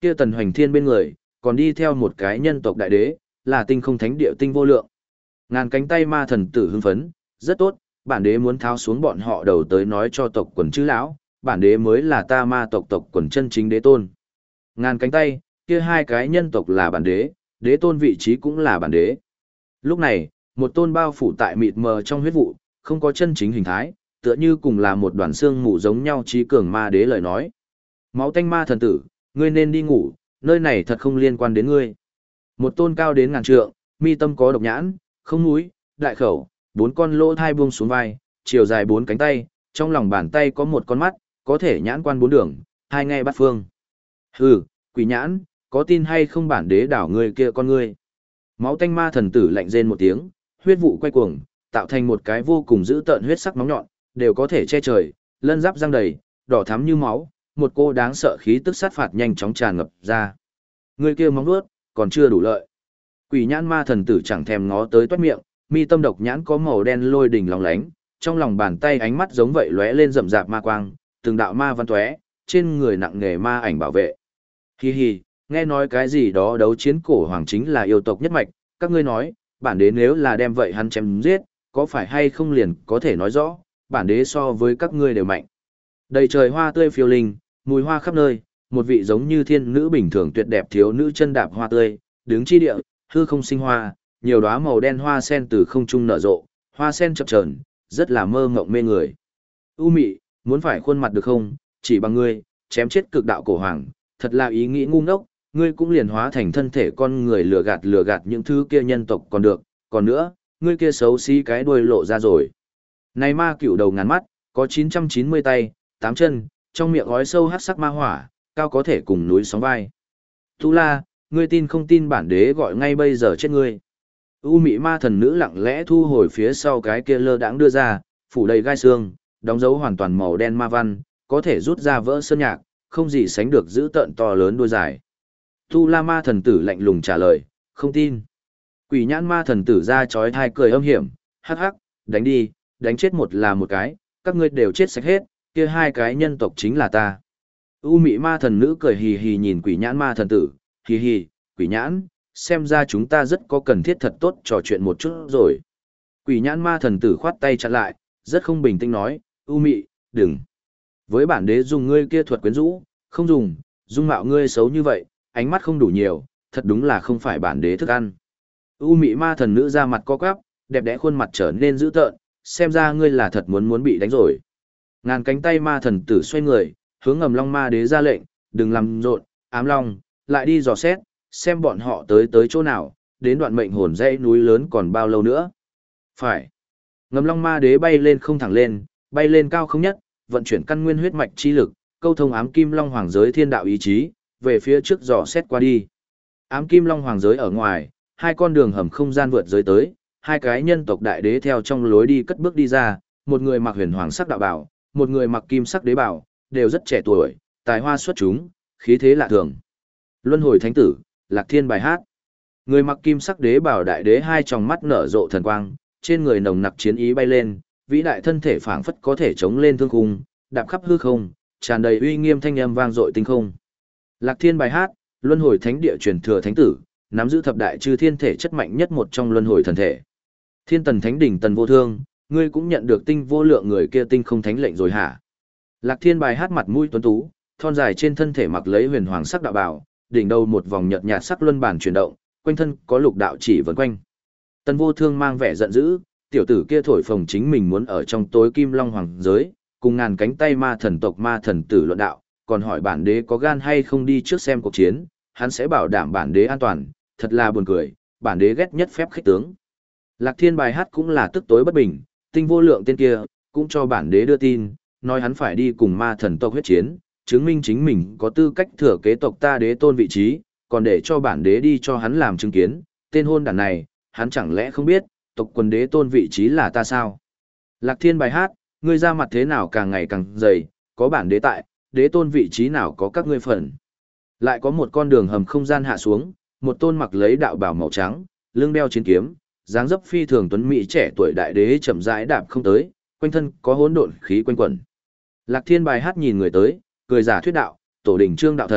Kia Tần Hoành Thiên bên người, còn đi theo một cái nhân tộc đại đế, là tinh không thánh địa tinh vô lượng. Ngàn cánh tay ma thần tử hưng phấn, rất tốt, bản đế muốn tháo xuống bọn họ đầu tới nói cho tộc quần chư lão, bản đế mới là ta ma tộc tộc quần chân chính đế tôn. Ngàn cánh tay, kia hai cái nhân tộc là bản đế, đế tôn vị trí cũng là bản đế. Lúc này, một tôn bao phủ tại mịt mờ trong huyết vụ, không có chân chính hình thái, tựa như cùng là một đoàn xương mù giống nhau trí cường ma đế lời nói. Máu tanh ma thần tử, ngươi nên đi ngủ, nơi này thật không liên quan đến ngươi. Một tôn cao đến ngàn trượng, mi tâm có độc nhãn, không mũi, đại khẩu, bốn con lỗ thai buông xuống vai, chiều dài bốn cánh tay, trong lòng bàn tay có một con mắt, có thể nhãn quan bốn đường, hai ngay bát phương. Hừ, quỷ nhãn, có tin hay không bản đế đảo ngươi kia con ngươi. Máu tanh ma thần tử lạnh rên một tiếng, huyết vụ quay cuồng, tạo thành một cái vô cùng dữ tợn huyết sắc nóng nhọn, đều có thể che trời, lân giáp răng đầy, đỏ thắm như máu, một cô đáng sợ khí tức sát phạt nhanh chóng tràn ngập ra. Người kia móng vuốt, còn chưa đủ lợi. Quỷ nhãn ma thần tử chẳng thèm ngó tới toát miệng, mi tâm độc nhãn có màu đen lôi đỉnh lóng lánh, trong lòng bàn tay ánh mắt giống vậy lóe lên rậm rạp ma quang, từng đạo ma văn tóe, trên người nặng nghề ma ảnh bảo vệ. Hi hi, nghe nói cái gì đó đấu chiến cổ hoàng chính là yêu tộc nhất mạch, các ngươi nói, bản đế nếu là đem vậy hắn chém giết, có phải hay không liền có thể nói rõ, bản đế so với các ngươi đều mạnh. Đầy trời hoa tươi phiêu linh, mùi hoa khắp nơi, một vị giống như thiên nữ bình thường tuyệt đẹp thiếu nữ chân đạp hoa tươi, đứng chi địa, hư không sinh hoa, nhiều đóa màu đen hoa sen từ không trung nở rộ, hoa sen chập chờn, rất là mơ mộng mê người. U mị, muốn phải khuôn mặt được không, chỉ bằng ngươi, chém chết cực đạo cổ hoàng, thật là ý nghĩ ngu ngốc, ngươi cũng liền hóa thành thân thể con người lừa gạt những thứ kia nhân tộc còn được, còn nữa, ngươi kia xấu xí cái đuôi lộ ra rồi. Này ma cửu đầu ngàn mắt, có 990 tay, 8 chân, trong miệng gói sâu hắc sắc ma hỏa, cao có thể cùng núi sóng vai. Tu La, ngươi tin không tin bản đế gọi ngay bây giờ chết ngươi. U mị ma thần nữ lặng lẽ thu hồi phía sau cái kia lơ đãng đưa ra, phủ đầy gai xương, đóng dấu hoàn toàn màu đen ma văn, có thể rút ra vỡ sơn nhạc, không gì sánh được giữ tợn to lớn đuôi dài. Tu La ma thần tử lạnh lùng trả lời, không tin. Quỷ nhãn ma thần tử ra chói thai cười âm hiểm, hắc hắc, đánh đi, đánh chết một là một cái, các ngươi đều chết sạch hết, kia hai cái nhân tộc chính là ta. U mị ma thần nữ cười hì hì nhìn quỷ nhãn ma thần tử, hì hì, quỷ nhãn, xem ra chúng ta rất có cần thiết thật tốt trò chuyện một chút rồi. Quỷ nhãn ma thần tử khoát tay chặn lại, rất không bình tĩnh nói, U mị, đừng. Với bản đế dùng ngươi kia thuật quyến rũ, không dùng, dung mạo ngươi xấu như vậy, ánh mắt không đủ nhiều, thật đúng là không phải bản đế thức ăn. U mị ma thần nữ ra mặt co quắp, đẹp đẽ khuôn mặt trở nên dữ tợn, xem ra ngươi là thật muốn bị đánh rồi. Ngàn cánh tay ma thần tử xoay người, hướng Ngầm Long ma đế ra lệnh, đừng làm rộn, ám long, lại đi dò xét, xem bọn họ tới chỗ nào, đến đoạn mệnh hồn dãy núi lớn còn bao lâu nữa. Phải. Ngầm Long ma đế bay lên không thẳng lên, bay lên cao không nhất, vận chuyển căn nguyên huyết mạch chi lực, câu thông ám kim long hoàng giới thiên đạo ý chí, về phía trước dò xét qua đi. Ám kim long hoàng giới ở ngoài, hai con đường hầm không gian vượt giới tới, hai cái nhân tộc đại đế theo trong lối đi cất bước đi ra, một người mặc huyền hoàng sắc đạo bảo, một người mặc kim sắc đế bảo, đều rất trẻ tuổi, tài hoa xuất chúng, khí thế lạ thường. Luân hồi thánh tử, Lạc Thiên bài hát. Người mặc kim sắc đế bảo đại đế hai tròng mắt nở rộ thần quang, trên người nồng nặc chiến ý bay lên, vĩ đại thân thể phảng phất có thể chống lên thương khung, đạp khắp hư không, tràn đầy uy nghiêm thanh âm vang dội tinh không. Lạc Thiên bài hát, luân hồi thánh địa truyền thừa thánh tử, nắm giữ thập đại chư thiên thể chất mạnh nhất một trong luân hồi thần thể. Thiên Tần Thánh đỉnh Tần Vô Thương, ngươi cũng nhận được tinh vô lượng người kia tinh không thánh lệnh rồi hả? Lạc Thiên bài hát mặt mũi tuấn tú, thon dài trên thân thể mặc lấy huyền hoàng sắc đạo bào, đỉnh đầu một vòng nhợt nhạt sắc luân bản chuyển động, quanh thân có lục đạo chỉ vần quanh. Tần Vô Thương mang vẻ giận dữ, tiểu tử kia thổi phồng chính mình muốn ở trong tối kim long hoàng giới, cùng ngàn cánh tay ma thần tộc ma thần tử luận đạo, còn hỏi bản đế có gan hay không đi trước xem cuộc chiến, hắn sẽ bảo đảm bản đế an toàn, thật là buồn cười, bản đế ghét nhất phép khích tướng. Lạc Thiên bài hát cũng là tức tối bất bình, tinh vô lượng tên kia, cũng cho bản đế đưa tin, nói hắn phải đi cùng ma thần tộc huyết chiến, chứng minh chính mình có tư cách thừa kế tộc ta đế tôn vị trí, còn để cho bản đế đi cho hắn làm chứng kiến, tên hôn đàn này, hắn chẳng lẽ không biết, tộc quần đế tôn vị trí là ta sao? Lạc Thiên bài hát, ngươi ra mặt thế nào càng ngày càng dày, có bản đế tại, đế tôn vị trí nào có các ngươi phần. Lại có một con đường hầm không gian hạ xuống, một tôn mặc lấy đạo bào màu trắng, lưng đeo chiến kiếm, dáng dấp phi thường tuấn mỹ trẻ tuổi đại đế chậm rãi đạp không tới, quanh thân có hỗn độn khí quanh quẩn. Lạc Thiên bài hát nhìn người tới, cười giả thuyết đạo, tổ đình trương đạo thần,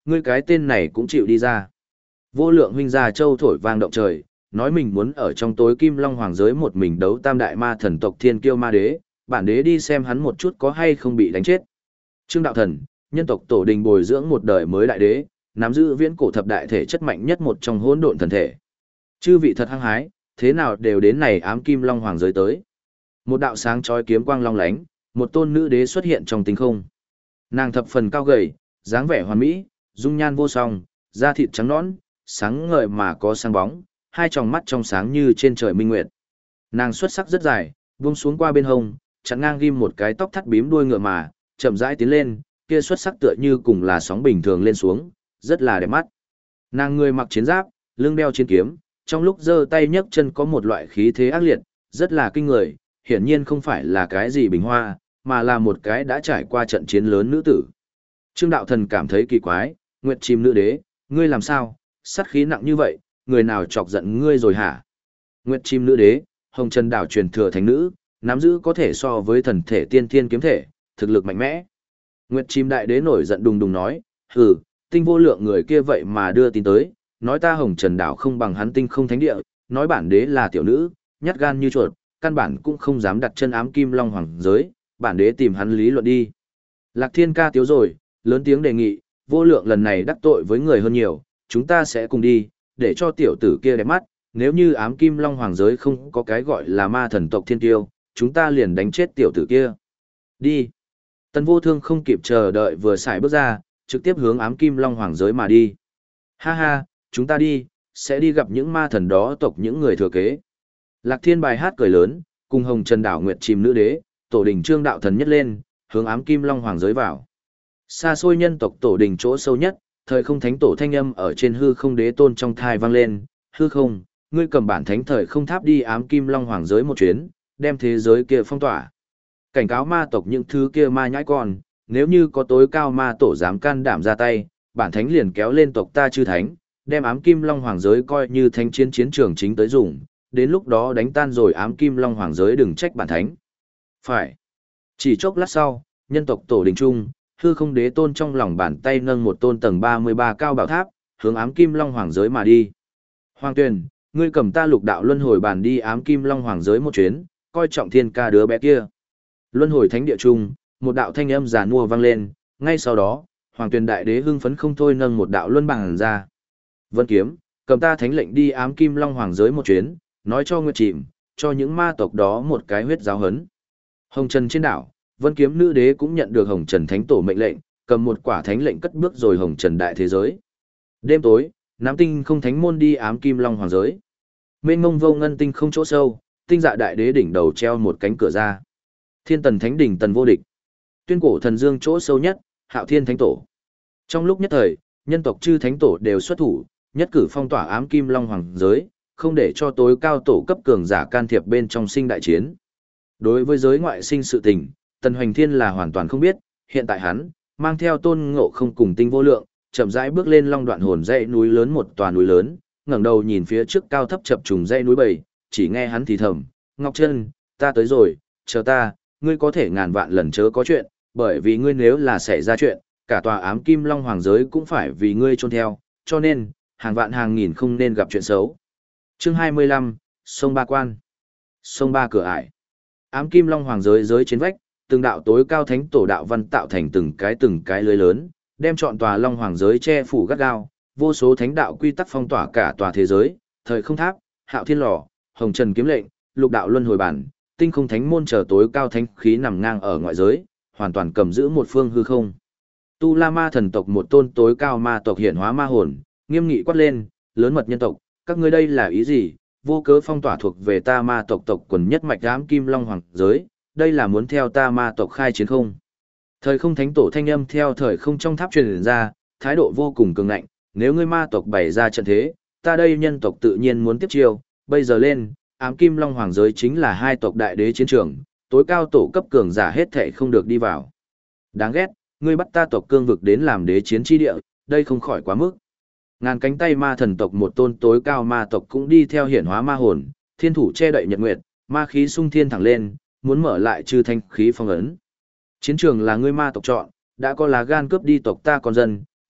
ngươi cái tên này cũng chịu đi ra. Vô lượng huynh gia châu thổi vang động trời, nói mình muốn ở trong tối kim long hoàng giới một mình đấu tam đại ma thần tộc thiên kiêu ma đế, bản đế đi xem hắn một chút có hay không bị đánh chết. Trương đạo thần, nhân tộc tổ đình bồi dưỡng một đời mới đại đế, nắm giữ viễn cổ thập đại thể chất mạnh nhất một trong hỗn độn thần thể. Chư vị thật hăng hái, thế nào đều đến này ám kim long hoàng giới tới. Một đạo sáng chói kiếm quang long lánh, một tôn nữ đế xuất hiện trong tinh không. Nàng thập phần cao gầy, dáng vẻ hoàn mỹ, dung nhan vô song, da thịt trắng nõn, sáng ngời mà có sáng bóng, hai tròng mắt trong sáng như trên trời minh nguyệt. Nàng xuất sắc rất dài, buông xuống qua bên hông, chặn ngang ghim một cái tóc thắt bím đuôi ngựa mà, chậm rãi tiến lên, kia xuất sắc tựa như cùng là sóng bình thường lên xuống, rất là đẹp mắt. Nàng người mặc chiến giáp, lưng đeo chiến kiếm, trong lúc giơ tay nhấc chân có một loại khí thế ác liệt, rất là kinh người, hiển nhiên không phải là cái gì bình hoa, mà là một cái đã trải qua trận chiến lớn nữ tử. Trương đạo thần cảm thấy kỳ quái, Nguyệt Chim nữ đế, ngươi làm sao, sát khí nặng như vậy, người nào chọc giận ngươi rồi hả? Nguyệt Chim nữ đế, Hồng Trần đảo truyền thừa thánh nữ, nắm giữ có thể so với thần thể tiên thiên kiếm thể, thực lực mạnh mẽ. Nguyệt Chim đại đế nổi giận đùng đùng nói, hừ, tinh vô lượng người kia vậy mà đưa tin tới, nói ta Hồng Trần đảo không bằng hắn tinh không thánh địa, nói bản đế là tiểu nữ, nhát gan như chuột, căn bản cũng không dám đặt chân ám kim long hoàng giới, bản đế tìm hắn lý luận đi. Lạc Thiên ca tiếu rồi, lớn tiếng đề nghị, vô lượng lần này đắc tội với người hơn nhiều, chúng ta sẽ cùng đi, để cho tiểu tử kia đẹp mắt, nếu như ám kim long hoàng giới không có cái gọi là ma thần tộc thiên tiêu, chúng ta liền đánh chết tiểu tử kia. Đi. Tần Vô Thương không kịp chờ đợi vừa xài bước ra, trực tiếp hướng ám kim long hoàng giới mà đi. Ha ha, chúng ta đi, sẽ đi gặp những ma thần đó tộc những người thừa kế. Lạc Thiên bài hát cười lớn, cùng Hồng Trần đảo Nguyệt Chim nữ đế, tổ đình Trương đạo thần nhất lên, hướng ám kim long hoàng giới vào. Xa xôi nhân tộc tổ đình chỗ sâu nhất, thời không thánh tổ thanh âm ở trên hư không đế tôn trong thai vang lên, hư không, ngươi cầm bản thánh thời không tháp đi ám kim long hoàng giới một chuyến, đem thế giới kia phong tỏa. Cảnh cáo ma tộc những thứ kia ma nhãi con, nếu như có tối cao ma tổ dám can đảm ra tay, bản thánh liền kéo lên tộc ta chư thánh, đem ám kim long hoàng giới coi như thánh chiến chiến trường chính tới dùng, đến lúc đó đánh tan rồi ám kim long hoàng giới đừng trách bản thánh. Phải. Chỉ chốc lát sau, nhân tộc tổ đình trung, hư không đế tôn trong lòng bàn tay nâng một tôn tầng 33 cao bảo tháp, hướng ám kim long hoàng giới mà đi. Hoàng Tuyền, ngươi cầm ta lục đạo luân hồi bàn đi ám kim long hoàng giới một chuyến, coi trọng thiên ca đứa bé kia. Luân hồi thánh địa trung, một đạo thanh âm giàn mua vang lên, ngay sau đó, Hoàng Tuyền đại đế hưng phấn không thôi nâng một đạo luân bàn ra. Vân Kiếm, cầm ta thánh lệnh đi ám kim long hoàng giới một chuyến, nói cho Nguyệt Chìm, cho những ma tộc đó một cái huyết giáo hấn. Hồng Trần trên đảo, Vân Kiếm nữ đế cũng nhận được Hồng Trần thánh tổ mệnh lệnh, cầm một quả thánh lệnh cất bước rồi Hồng Trần đại thế giới. Đêm tối, Nam Tinh không thánh môn đi ám kim long hoàng giới. Mênh mông vô ngân tinh không chỗ sâu, tinh dạ đại đế đỉnh đầu treo một cánh cửa ra. Thiên Tần thánh đỉnh tần vô địch. Tuyên cổ thần dương chỗ sâu nhất, Hạo Thiên thánh tổ. Trong lúc nhất thời, nhân tộc chư thánh tổ đều xuất thủ, nhất cử phong tỏa ám kim long hoàng giới, không để cho tối cao tổ cấp cường giả can thiệp bên trong sinh đại chiến. Đối với giới ngoại sinh sự tình, Tần Hoành Thiên là hoàn toàn không biết, hiện tại hắn, mang theo Tôn Ngộ Không cùng Tinh Vô Lượng, chậm rãi bước lên long đoạn hồn dãy núi lớn một tòa núi lớn, ngẩng đầu nhìn phía trước cao thấp chập trùng dãy núi bầy, chỉ nghe hắn thì thầm, "Ngọc Trân, ta tới rồi, chờ ta, ngươi có thể ngàn vạn lần chớ có chuyện, bởi vì ngươi nếu là xảy ra chuyện, cả tòa ám kim long hoàng giới cũng phải vì ngươi chôn theo, cho nên, hàng vạn hàng nghìn không nên gặp chuyện xấu." Chương 25, sông Ba Quan. Sông Ba Cửa Ải. Ám kim long hoàng giới giới trên vách, từng đạo tối cao thánh tổ đạo văn tạo thành từng cái lưới lớn, đem trọn tòa long hoàng giới che phủ gắt gao, vô số thánh đạo quy tắc phong tỏa cả tòa thế giới, thời không tháp, Hạo Thiên lò, Hồng Trần kiếm lệnh, lục đạo luân hồi bản, tinh không thánh môn chờ tối cao thánh khí nằm ngang ở ngoại giới, hoàn toàn cầm giữ một phương hư không. Tu La Ma thần tộc một tôn tối cao ma tộc hiển hóa ma hồn, nghiêm nghị quát lên, lớn mật nhân tộc, các ngươi đây là ý gì? Vô cớ phong tỏa thuộc về ta ma tộc tộc quần nhất mạch ám kim long hoàng giới, đây là muốn theo ta ma tộc khai chiến không? Thời không thánh tổ thanh âm theo thời không trong tháp truyền ra, thái độ vô cùng cường ngạnh, nếu ngươi ma tộc bày ra trận thế, ta đây nhân tộc tự nhiên muốn tiếp chiêu, bây giờ lên, ám kim long hoàng giới chính là hai tộc đại đế chiến trường, tối cao tổ cấp cường giả hết thảy không được đi vào. Đáng ghét, ngươi bắt ta tộc cương vực đến làm đế chiến chi địa, đây không khỏi quá mức. Ngàn cánh tay ma thần tộc một tôn tối cao ma tộc cũng đi theo hiển hóa ma hồn, thiên thủ che đậy nhật nguyệt, ma khí sung thiên thẳng lên, muốn mở lại chư thanh khí phong ấn. Chiến trường là ngươi ma tộc chọn, đã có lá gan cướp đi tộc ta con dân,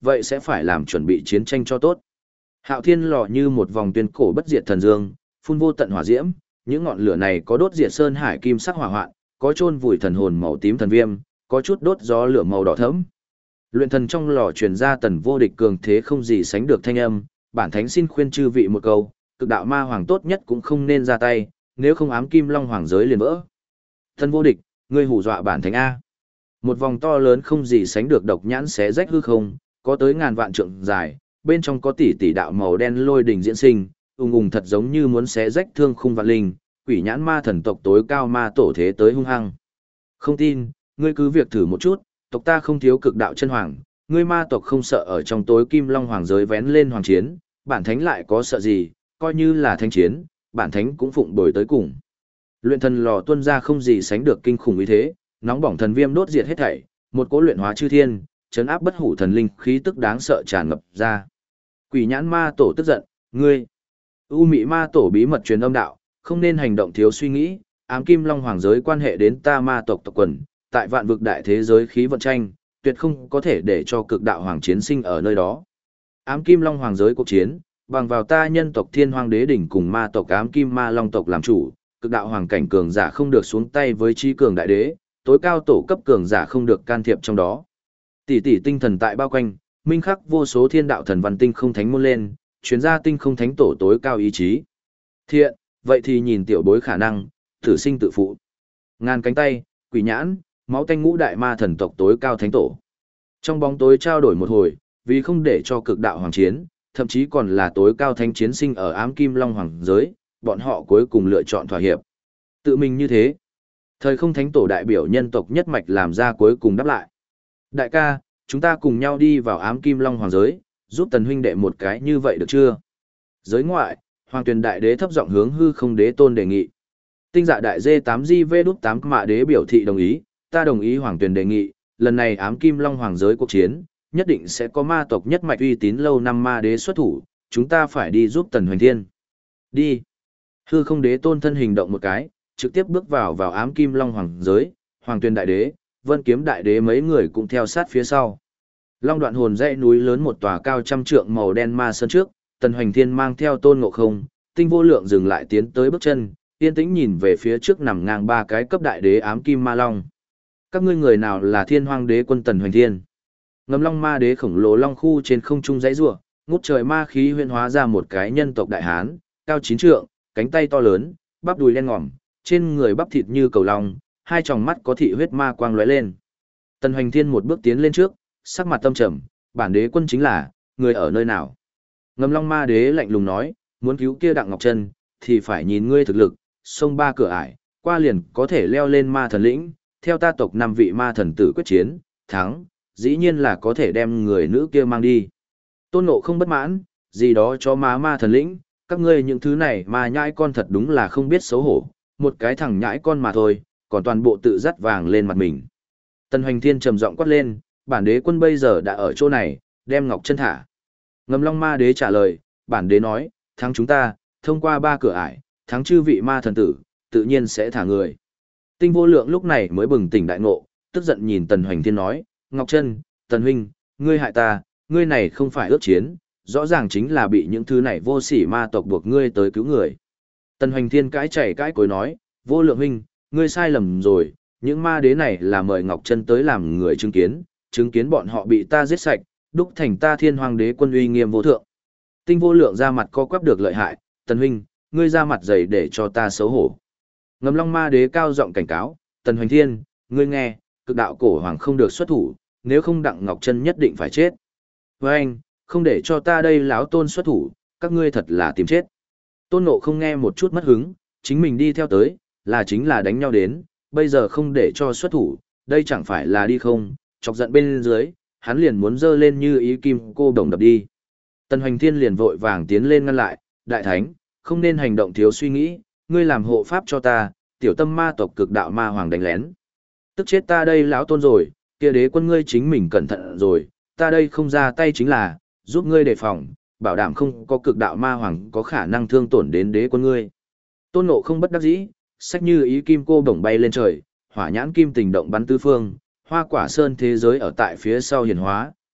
vậy sẽ phải làm chuẩn bị chiến tranh cho tốt. Hạo thiên lò như một vòng tuyên cổ bất diệt thần dương, phun vô tận hỏa diễm, những ngọn lửa này có đốt diệt sơn hải kim sắc hỏa hoạn, có chôn vùi thần hồn màu tím thần viêm, có chút đốt gió lửa màu đỏ thẫm. Luyện thần trong lò truyền ra tần vô địch cường thế không gì sánh được thanh âm, bản thánh xin khuyên chư vị một câu, cực đạo ma hoàng tốt nhất cũng không nên ra tay, nếu không ám kim long hoàng giới liền vỡ. Tần vô địch, ngươi hù dọa bản thánh A. Một vòng to lớn không gì sánh được độc nhãn xé rách hư không, có tới ngàn vạn trượng dài, bên trong có tỷ tỷ đạo màu đen lôi đỉnh diễn sinh, ung ung thật giống như muốn xé rách thương khung vạn linh, quỷ nhãn ma thần tộc tối cao ma tổ thế tới hung hăng. Không tin, ngươi cứ việc thử một chút, tộc ta không thiếu cực đạo chân hoàng, ngươi ma tộc không sợ ở trong tối kim long hoàng giới vén lên hoàng chiến, bản thánh lại có sợ gì, coi như là thanh chiến, bản thánh cũng phụng đổi tới cùng. Luyện thần lò tuôn ra không gì sánh được kinh khủng ý thế, nóng bỏng thần viêm đốt diệt hết thảy, một cỗ luyện hóa chư thiên, chấn áp bất hủ thần linh khí tức đáng sợ tràn ngập ra. Quỷ nhãn ma tổ tức giận, ngươi, u mị ma tổ bí mật truyền âm đạo, không nên hành động thiếu suy nghĩ, ám kim long hoàng giới quan hệ đến ta ma tộc tộc quần, tại vạn vực đại thế giới khí vận tranh, tuyệt không có thể để cho cực đạo hoàng chiến sinh ở nơi đó. Ám kim long hoàng giới cuộc chiến, bằng vào ta nhân tộc thiên hoàng đế đỉnh cùng ma tộc ám kim ma long tộc làm chủ, cực đạo hoàng cảnh cường giả không được xuống tay với trí cường đại đế, tối cao tổ cấp cường giả không được can thiệp trong đó. Tỷ tỷ tinh thần tại bao quanh, minh khắc vô số thiên đạo thần văn tinh không thánh môn lên, chuyến ra tinh không thánh tổ tối cao ý chí. Thiện, vậy thì nhìn tiểu bối khả năng, thử sinh tự phụ. Ngàn cánh tay, quỷ nhãn, máu tanh ngũ đại ma thần tộc tối cao thánh tổ. Trong bóng tối trao đổi một hồi, vì không để cho cực đạo hoàng chiến, thậm chí còn là tối cao thánh chiến sinh ở ám kim long hoàng giới, bọn họ cuối cùng lựa chọn thỏa hiệp. Tự mình như thế. Thời không thánh tổ đại biểu nhân tộc nhất mạch làm ra cuối cùng đáp lại. Đại ca, chúng ta cùng nhau đi vào ám kim long hoàng giới, giúp tần huynh đệ một cái như vậy được chưa? Giới ngoại, hoàng tuyền đại đế thấp giọng hướng hư không đế tôn đề nghị. Tinh dạ đại dê 8JV8 mạ đế biểu thị đồng ý, ta đồng ý hoàng tuyền đề nghị, lần này ám kim long hoàng giới cuộc chiến, nhất định sẽ có ma tộc nhất mạch uy tín lâu năm ma đế xuất thủ, chúng ta phải đi giúp tần hoành thiên. Đi. Hư không đế tôn thân hình động một cái, trực tiếp bước vào ám kim long hoàng giới, hoàng tuyền đại đế, vân kiếm đại đế mấy người cũng theo sát phía sau. Long đoạn hồn dãy núi lớn một tòa cao trăm trượng màu đen ma sơn trước, tần hoành thiên mang theo tôn ngộ không, tinh vô lượng dừng lại tiến tới bước chân, yên tĩnh nhìn về phía trước nằm ngang ba cái cấp đại đế ám kim ma long. Các ngươi người nào là thiên hoang đế quân tần hoành thiên? Ngầm long ma đế khổng lồ long khu trên không trung dãy rủa, ngút trời ma khí huyễn hóa ra một cái nhân tộc đại hán, cao 9 trượng, cánh tay to lớn, bắp đùi đen ngòm, trên người bắp thịt như cầu long, hai tròng mắt có thị huyết ma quang lóe lên. Tần hoành thiên một bước tiến lên trước, sắc mặt tâm trầm, bản đế quân chính là, người ở nơi nào? Ngầm long ma đế lạnh lùng nói, muốn cứu kia Đặng Ngọc Trân, thì phải nhìn ngươi thực lực, sông ba cửa ải, qua liền có thể leo lên ma thần lĩnh, theo ta tộc 5 vị ma thần tử quyết chiến, thắng, dĩ nhiên là có thể đem người nữ kia mang đi. Tôn Ngộ không bất mãn, gì đó cho ma thần lĩnh, các ngươi những thứ này mà nhãi con thật đúng là không biết xấu hổ, một cái thằng nhãi con mà thôi, còn toàn bộ tự dắt vàng lên mặt mình. Tần Hoành Thiên trầm giọng quát lên, bản đế quân bây giờ đã ở chỗ này, đem Ngọc Chân thả. Ngầm long ma đế trả lời, bản đế nói, thắng chúng ta, thông qua 3 cửa ải, thắng chư vị ma thần tử, tự nhiên sẽ thả người. Tinh vô lượng lúc này mới bừng tỉnh đại ngộ, tức giận nhìn Tần Hoành Thiên nói, Ngọc Chân, Tần huynh, ngươi hại ta, ngươi này không phải ước chiến, rõ ràng chính là bị những thứ này vô sỉ ma tộc buộc ngươi tới cứu người. Tần Hoành Thiên cãi chảy cãi cối nói, vô lượng huynh, ngươi sai lầm rồi, những ma đế này là mời Ngọc Chân tới làm người chứng kiến bọn họ bị ta giết sạch, đúc thành ta thiên hoàng đế quân uy nghiêm vô thượng. Tinh vô lượng ra mặt co quắp được lợi hại, Tần huynh, ngươi ra mặt dày để cho ta xấu hổ. Ngầm long ma đế cao giọng cảnh cáo, Tần Hoành Thiên, ngươi nghe, cực đạo cổ hoàng không được xuất thủ, nếu không Đặng Ngọc Chân nhất định phải chết. Với anh, không để cho ta đây lão tôn xuất thủ, các ngươi thật là tìm chết. Tôn Ngộ không nghe một chút mất hứng, chính mình đi theo tới, chính là đánh nhau đến, bây giờ không để cho xuất thủ, đây chẳng phải là đi không, chọc giận bên dưới, hắn liền muốn dơ lên như ý kim cô đồng đập đi. Tần Hoành Thiên liền vội vàng tiến lên ngăn lại, đại thánh, không nên hành động thiếu suy nghĩ, ngươi làm hộ pháp cho ta, tiểu tâm ma tộc cực đạo ma hoàng đánh lén. Tức chết ta đây lão tôn rồi, kia đế quân ngươi chính mình cẩn thận rồi, ta đây không ra tay chính là, giúp ngươi đề phòng, bảo đảm không có cực đạo ma hoàng có khả năng thương tổn đến đế quân ngươi. Tôn Ngộ không bất đắc dĩ, sách như ý kim cô bổng bay lên trời, hỏa nhãn kim tình động bắn tứ phương, hoa quả sơn thế giới ở tại phía sau hiển hóa,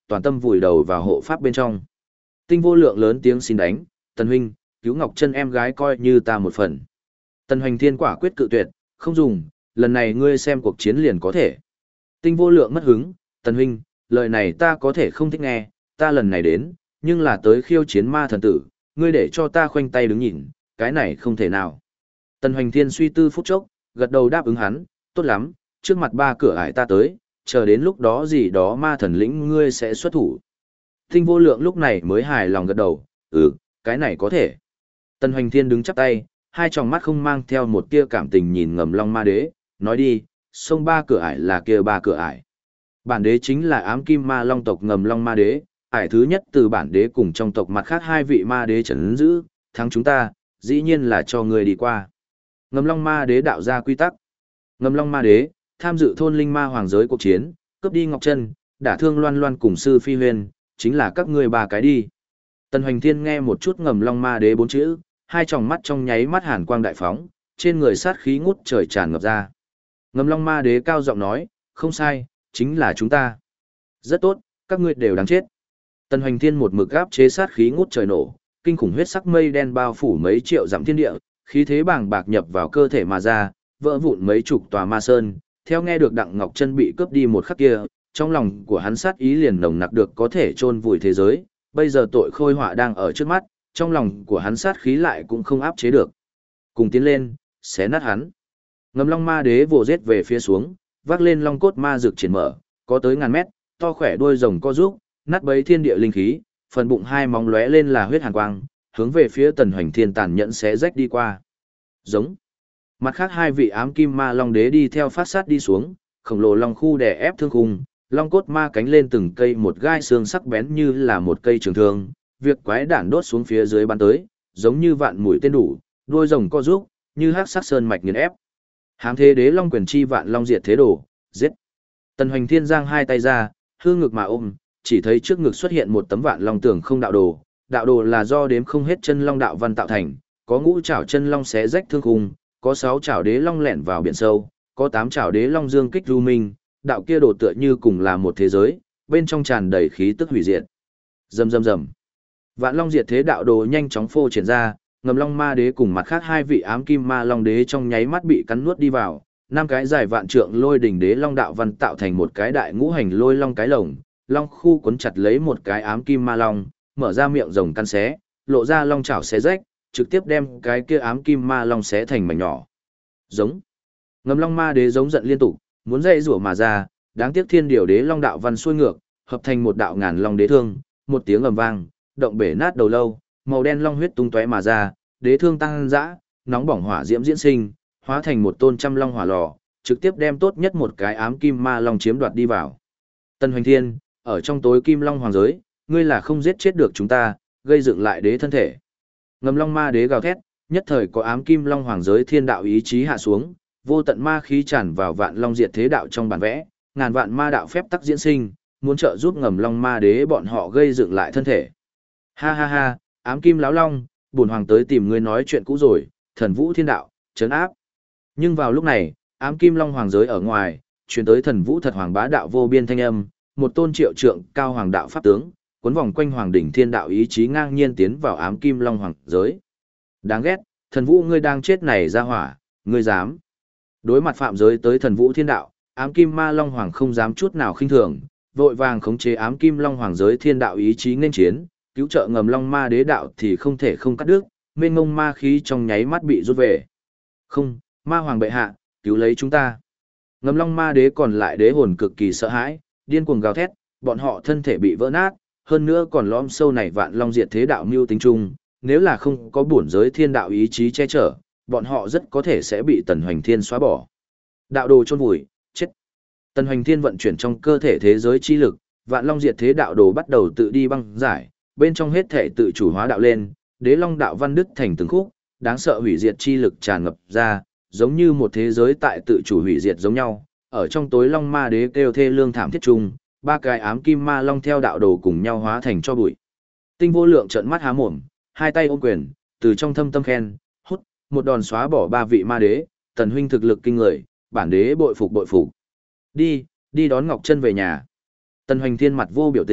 toàn tâm vùi đầu vào hộ pháp bên trong. Tinh Vô Lượng lớn tiếng xin đánh, Tần huynh, cứu Ngọc Chân em gái coi như ta một phần. Tần Hoành Thiên quả quyết cự tuyệt, không dùng, lần này ngươi xem cuộc chiến liền có thể. Tinh Vô Lượng mất hứng, Tần huynh, lời này ta có thể không thích nghe, ta lần này đến, nhưng là tới khiêu chiến ma thần tử, ngươi để cho ta khoanh tay đứng nhìn, cái này không thể nào. Tần Hoành Thiên suy tư phút chốc, gật đầu đáp ứng hắn, tốt lắm, trước mặt 3 cửa ải ta tới, chờ đến lúc đó gì đó ma thần lĩnh ngươi sẽ xuất thủ. Tinh Vô Lượng lúc này mới hài lòng gật đầu, cái này có thể. Tần Hoành Thiên đứng chắp tay, hai tròng mắt không mang theo một tia cảm tình nhìn Ngầm Long Ma Đế, nói đi, sông 3 cửa ải là kia 3 cửa ải. Bản đế chính là ám kim ma long tộc Ngầm Long Ma Đế, ải thứ nhất từ bản đế cùng trong tộc mặt khác 2 vị ma đế trấn giữ, thắng chúng ta, dĩ nhiên là cho người đi qua. Ngầm Long Ma Đế đạo ra quy tắc. Ngầm Long Ma Đế, tham dự thôn linh ma hoàng giới cuộc chiến, cướp đi Ngọc Chân, đả thương Loan Loan cùng sư Phi Huyền, chính là các ngươi 3 cái đi. Tần Hoành Thiên nghe một chút Ngầm Long Ma Đế 4 chữ, hai tròng mắt trong nháy mắt hàn quang đại phóng, trên người sát khí ngút trời tràn ngập ra. Ngầm Long Ma Đế cao giọng nói, không sai, chính là chúng ta. Rất tốt, các ngươi đều đáng chết. Tần Hoành Thiên một mực áp chế sát khí ngút trời nổ, kinh khủng huyết sắc mây đen bao phủ mấy triệu dặm thiên địa, khí thế bàng bạc nhập vào cơ thể mà ra, vỡ vụn mấy chục tòa ma sơn. Theo nghe được Đặng Ngọc Chân bị cướp đi một khắc kia, trong lòng của hắn sát ý liền nồng nặc được có thể chôn vùi thế giới, bây giờ tội khôi họa đang ở trước mắt, trong lòng của hắn sát khí lại cũng không áp chế được. Cùng tiến lên, xé nát hắn. Ngầm Long Ma Đế vồ giết về phía xuống, vác lên long cốt ma rực triển mở, có tới ngàn mét, to khỏe đuôi rồng co rúc, nát bấy thiên địa linh khí, phần bụng hai móng lóe lên là huyết hàn quang, hướng về phía Tần Hoành Thiên tàn nhẫn xé rách đi qua. Giống. Mặt khác 2 vị ám kim ma long đế đi theo phát sát đi xuống, khổng lồ long khu đè ép thương khung, long cốt ma cánh lên từng cây một gai xương sắc bén như là một cây trường thương, việc quái đản đốt xuống phía dưới bắn tới, giống như vạn mũi tên đủ, đuôi rồng co rúc, như hắc sắc sơn mạch nghiền ép. Hám thế đế long quyền chi vạn long diệt thế đổ, giết. Tần Hoành Thiên giang hai tay ra, hư ngực mà ôm, chỉ thấy trước ngực xuất hiện một tấm vạn long tưởng không đạo đồ. Đạo đồ là do đếm không hết chân long đạo văn tạo thành, có ngũ trảo chân long xé rách thương khung, có 6 trảo đế long lẻn vào biển sâu, có 8 trảo đế long dương kích lưu minh, đạo kia đồ tựa như cùng là một thế giới, bên trong tràn đầy khí tức hủy diệt. Rầm rầm rầm. Vạn long diệt thế đạo đồ nhanh chóng phô triển ra, Ngầm Long Ma Đế cùng mặt khác 2 vị ám kim ma long đế trong nháy mắt bị cắn nuốt đi vào, 5 cái dài vạn trượng lôi đỉnh đế long đạo văn tạo thành một cái đại ngũ hành lôi long cái lồng, long khu cuốn chặt lấy một cái ám kim ma long, mở ra miệng rồng căn xé, lộ ra long chảo xé rách, trực tiếp đem cái kia ám kim ma long xé thành mảnh nhỏ. Giống. Ngầm Long Ma Đế giống giận liên tục, muốn dây rủa mà ra, đáng tiếc thiên điều đế long đạo văn xuôi ngược, hợp thành một đạo ngàn long đế thương, một tiếng ầm vang, động bể nát đầu lâu, màu đen long huyết tung tóe mà ra, đế thương tăng dã, nóng bỏng hỏa diễm diễn sinh, hóa thành một tôn trăm long hỏa lò, trực tiếp đem tốt nhất một cái ám kim ma long chiếm đoạt đi vào. Tần Hoành Thiên, ở trong tối kim long hoàng giới, ngươi là không giết chết được chúng ta, gây dựng lại đế thân thể. Ngầm Long Ma Đế gào thét, nhất thời có ám kim long hoàng giới thiên đạo ý chí hạ xuống, vô tận ma khí tràn vào vạn long diệt thế đạo trong bản vẽ, ngàn vạn ma đạo phép tắc diễn sinh, muốn trợ giúp Ngầm Long Ma Đế bọn họ gây dựng lại thân thể. Ha ha ha, ám kim láo long, bổn hoàng tới tìm ngươi nói chuyện cũ rồi, thần vũ thiên đạo, trấn áp. Nhưng vào lúc này, ám kim long hoàng giới ở ngoài, truyền tới thần vũ thật hoàng bá đạo vô biên thanh âm, một tôn triệu trượng cao hoàng đạo pháp tướng, cuốn vòng quanh hoàng đỉnh thiên đạo ý chí ngang nhiên tiến vào ám kim long hoàng giới. Đáng ghét, thần vũ ngươi đang chết này ra hỏa, ngươi dám. Đối mặt phạm giới tới thần vũ thiên đạo, ám kim ma long hoàng không dám chút nào khinh thường, vội vàng khống chế ám kim long hoàng giới thiên đạo ý chí nên chiến, cứu trợ Ngầm Long Ma Đế đạo thì không thể không cắt đứt, mênh mông ma khí trong nháy mắt bị rút về. Không, ma hoàng bệ hạ, cứu lấy chúng ta. Ngầm Long Ma Đế còn lại đế hồn cực kỳ sợ hãi, điên cuồng gào thét, bọn họ thân thể bị vỡ nát, hơn nữa còn lõm sâu này vạn long diệt thế đạo mưu tính chung, nếu là không có bổn giới thiên đạo ý chí che chở, bọn họ rất có thể sẽ bị Tần Hoành Thiên xóa bỏ. Đạo đồ chôn vùi, chết. Tần Hoành Thiên vận chuyển trong cơ thể thế giới chi lực, vạn long diệt thế đạo đồ bắt đầu tự đi băng giải, bên trong hết thể tự chủ hóa đạo lên, đế long đạo văn đứt thành từng khúc, đáng sợ hủy diệt chi lực tràn ngập ra, giống như một thế giới tại tự chủ hủy diệt giống nhau. Ở trong tối long ma đế kêu thê lương thảm thiết chung, 3 cái ám kim ma long theo đạo đồ cùng nhau hóa thành cho bụi. Tinh Vô Lượng trợn mắt há mồm, hai tay ôm quyền, từ trong thâm tâm khen, hút, một đòn xóa bỏ 3 vị ma đế, Tần huynh thực lực kinh người, bản đế bội phục bội phục. Đi đón Ngọc Chân về nhà. Tần Hoành Thiên mặt vô biểu tình,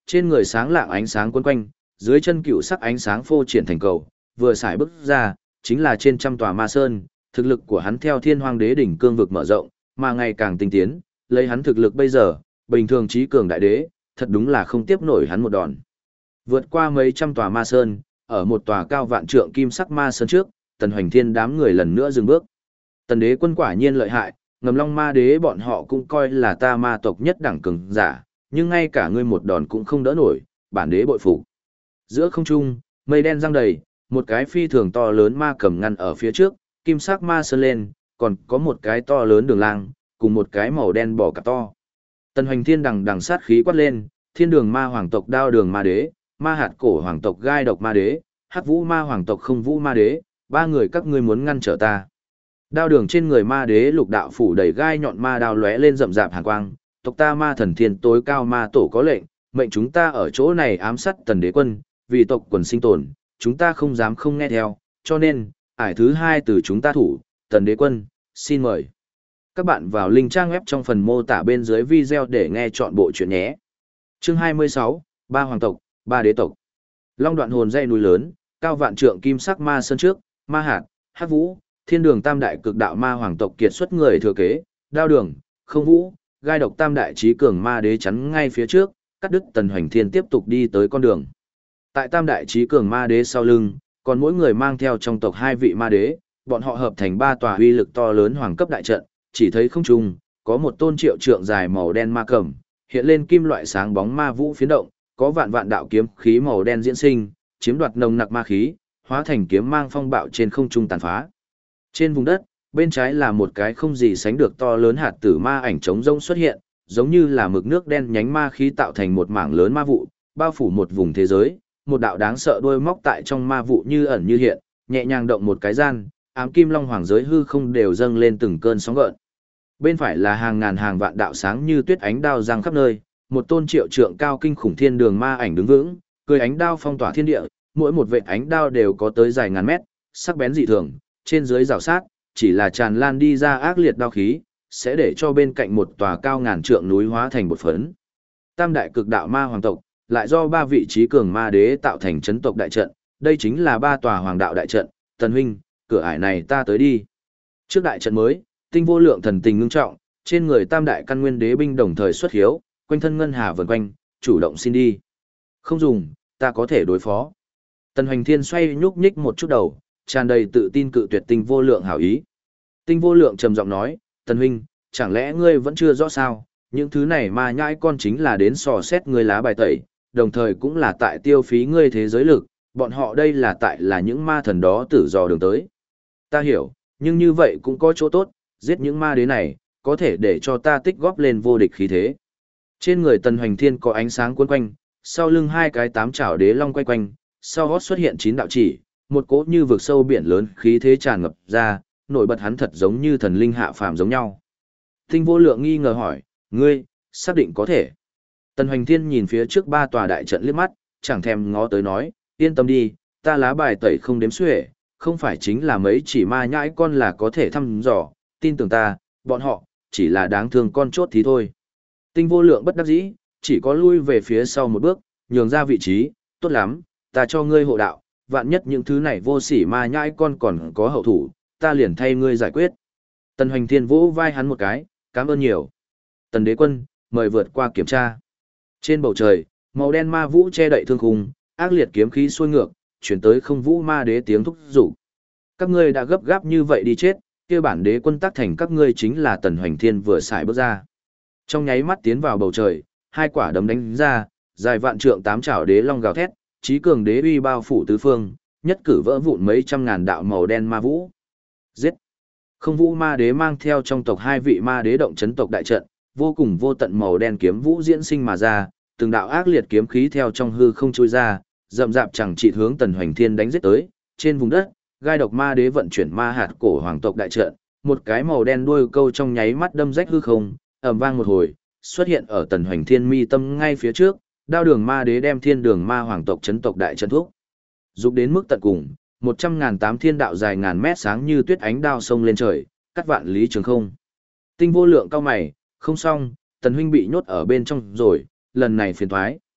trên người sáng lạng ánh sáng quấn quanh, dưới chân cựu sắc ánh sáng phô triển thành cầu, vừa xài bước ra, chính là trên trăm tòa ma sơn, thực lực của hắn theo Thiên Hoang Đế đỉnh cương vực mở rộng, mà ngày càng tinh tiến, lấy hắn thực lực bây giờ, bình thường trí cường đại đế, thật đúng là không tiếp nổi hắn một đòn. Vượt qua mấy trăm tòa ma sơn, ở một tòa cao vạn trượng kim sắc ma sơn trước, Tần Hoành Thiên đám người lần nữa dừng bước. Tần đế quân quả nhiên lợi hại, Ngầm Long ma đế bọn họ cũng coi là ta ma tộc nhất đẳng cường giả, nhưng ngay cả ngươi một đòn cũng không đỡ nổi, bản đế bội phục. Giữa không trung, mây đen giăng đầy, một cái phi thường to lớn ma cầm ngăn ở phía trước, kim sắc ma sơn lên, còn có một cái to lớn đường lang, cùng một cái màu đen bò cạp to. Tần Hoành Thiên đằng sát khí quát lên, Thiên Đường Ma Hoàng tộc Đao Đường Ma Đế, Ma Hạt Cổ Hoàng tộc Gai Độc Ma Đế, Hắc Vũ Ma Hoàng tộc Không Vũ Ma Đế, ba người các ngươi muốn ngăn trở ta. Đao đường trên người Ma Đế lục đạo phủ đầy gai nhọn ma đao lóe lên rậm rạp hàn quang, tộc ta Ma Thần Thiên tối cao ma tổ có lệnh, mệnh chúng ta ở chỗ này ám sát Tần đế quân, vì tộc quần sinh tồn, chúng ta không dám không nghe theo, cho nên, ải thứ hai từ chúng ta thủ, Tần đế quân, xin mời. Các bạn vào link trang web trong phần mô tả bên dưới video để nghe chọn bộ chuyện nhé. Chương 26, Ba Hoàng tộc, Ba Đế tộc. Long Đoạn Hồn dây núi lớn, cao vạn trượng kim sắc ma sơn trước, Ma Hạt, Hắc Vũ, Thiên Đường tam đại cực đạo ma hoàng tộc kiệt xuất người thừa kế, Đao Đường, Không Vũ, Gai Độc tam đại trí cường ma đế chắn ngay phía trước, cắt đứt Tần Hoành Thiên tiếp tục đi tới con đường. Tại tam đại trí cường ma đế sau lưng, còn mỗi người mang theo trong tộc hai vị ma đế, bọn họ hợp thành ba tòa uy lực to lớn hoàng cấp đại trận, chỉ thấy không trung có một tôn triệu trượng dài màu đen ma cầm, hiện lên kim loại sáng bóng ma vũ phiến động, có vạn vạn đạo kiếm khí màu đen diễn sinh, chiếm đoạt nồng nặc ma khí, hóa thành kiếm mang phong bạo trên không trung tàn phá. Trên vùng đất, bên trái là một cái không gì sánh được to lớn hạt tử ma ảnh trống rông xuất hiện, giống như là mực nước đen nhánh ma khí tạo thành một mảng lớn ma vụ, bao phủ một vùng thế giới, một đạo đáng sợ đuôi móc tại trong ma vụ như ẩn như hiện, nhẹ nhàng động một cái gian, ám kim long hoàng giới hư không đều dâng lên từng cơn sóng gợn. Bên phải là hàng ngàn hàng vạn đạo sáng như tuyết ánh đao giăng khắp nơi, một tôn triệu trượng cao kinh khủng thiên đường ma ảnh đứng vững, cười ánh đao phong tỏa thiên địa, mỗi một vệt ánh đao đều có tới dài ngàn mét, sắc bén dị thường, trên dưới rào sát, chỉ là tràn lan đi ra ác liệt đao khí, sẽ để cho bên cạnh một tòa cao ngàn trượng núi hóa thành bột phấn. Tam đại cực đạo ma hoàng tộc, lại do ba vị trí cường ma đế tạo thành chấn tộc đại trận, đây chính là ba tòa hoàng đạo đại trận, Tần huynh, cửa ải này ta tới đi. Trước đại trận mới, Tinh Vô Lượng thần tình ngưng trọng, trên người tam đại căn nguyên đế binh đồng thời xuất hiếu, quanh thân ngân hà vần quanh, chủ động xin đi. Không dùng, ta có thể đối phó. Tần Hoành Thiên xoay nhúc nhích một chút đầu, tràn đầy tự tin cự tuyệt Tinh Vô Lượng hảo ý. Tinh Vô Lượng trầm giọng nói, Tần huynh, chẳng lẽ ngươi vẫn chưa rõ sao, những thứ này mà nhãi con chính là đến sò xét ngươi lá bài tẩy, đồng thời cũng là tại tiêu phí ngươi thế giới lực, bọn họ đây là tại là những ma thần đó tử dò đường tới. Ta hiểu, nhưng như vậy cũng có chỗ tốt, giết những ma đế này, có thể để cho ta tích góp lên vô địch khí thế. Trên người Tần Hoành Thiên có ánh sáng cuốn quanh, sau lưng hai cái tám chảo đế long quay quanh, sau gót xuất hiện 9 đạo chỉ, một cỗ như vực sâu biển lớn khí thế tràn ngập ra, nổi bật hắn thật giống như thần linh hạ phàm giống nhau. Tinh Vô Lượng nghi ngờ hỏi, ngươi, xác định có thể. Tần Hoành Thiên nhìn phía trước ba tòa đại trận liếc mắt, chẳng thèm ngó tới nói, yên tâm đi, ta lá bài tẩy không đếm xuể, không phải chính là mấy chỉ ma nhãi con là có thể thăm dò, tin tưởng ta, bọn họ, chỉ là đáng thương con chốt thì thôi. Tinh Vô Lượng bất đắc dĩ, chỉ có lui về phía sau một bước, nhường ra vị trí, tốt lắm, ta cho ngươi hộ đạo, vạn nhất những thứ này vô sỉ ma nhãi con còn có hậu thủ, ta liền thay ngươi giải quyết. Tần Hoành Thiên vỗ vai hắn một cái, cảm ơn nhiều. Tần đế quân, mời vượt qua kiểm tra. Trên bầu trời, màu đen ma vũ che đậy thương khung, ác liệt kiếm khí xuôi ngược, chuyển tới Không Vũ ma đế tiếng thúc giục. Các ngươi đã gấp gáp như vậy đi chết, kia bản đế quân tác thành các ngươi chính là Tần Hoành Thiên vừa xài bước ra. Trong nháy mắt tiến vào bầu trời, hai quả đấm đánh ra, dài vạn trượng tám chảo đế long gào thét, trí cường đế uy bao phủ tứ phương, nhất cử vỡ vụn mấy trăm ngàn đạo màu đen ma vũ. Giết! Không Vũ ma đế mang theo trong tộc hai vị ma đế động chấn tộc đại trận, vô cùng vô tận màu đen kiếm vũ diễn sinh mà ra, từng đạo ác liệt kiếm khí theo trong hư không trôi ra, rậm rạp chẳng chỉ hướng Tần Hoành Thiên đánh giết tới. Trên vùng đất, Gai Độc ma đế vận chuyển ma hạt cổ hoàng tộc đại trận, một cái màu đen đuôi câu trong nháy mắt đâm rách hư không, ầm vang một hồi, xuất hiện ở Tần Hoành Thiên mi tâm ngay phía trước. Đao đường ma đế đem Thiên đường ma hoàng tộc chấn tộc đại trận thuốc dục đến mức tận cùng, 100.008 thiên đạo dài ngàn mét sáng như tuyết ánh đao sông lên trời, cắt vạn lý trường không. Tinh Vô Lượng cao mày, không xong, Tần huynh bị nhốt ở bên trong rồi, lần này phiền thoái.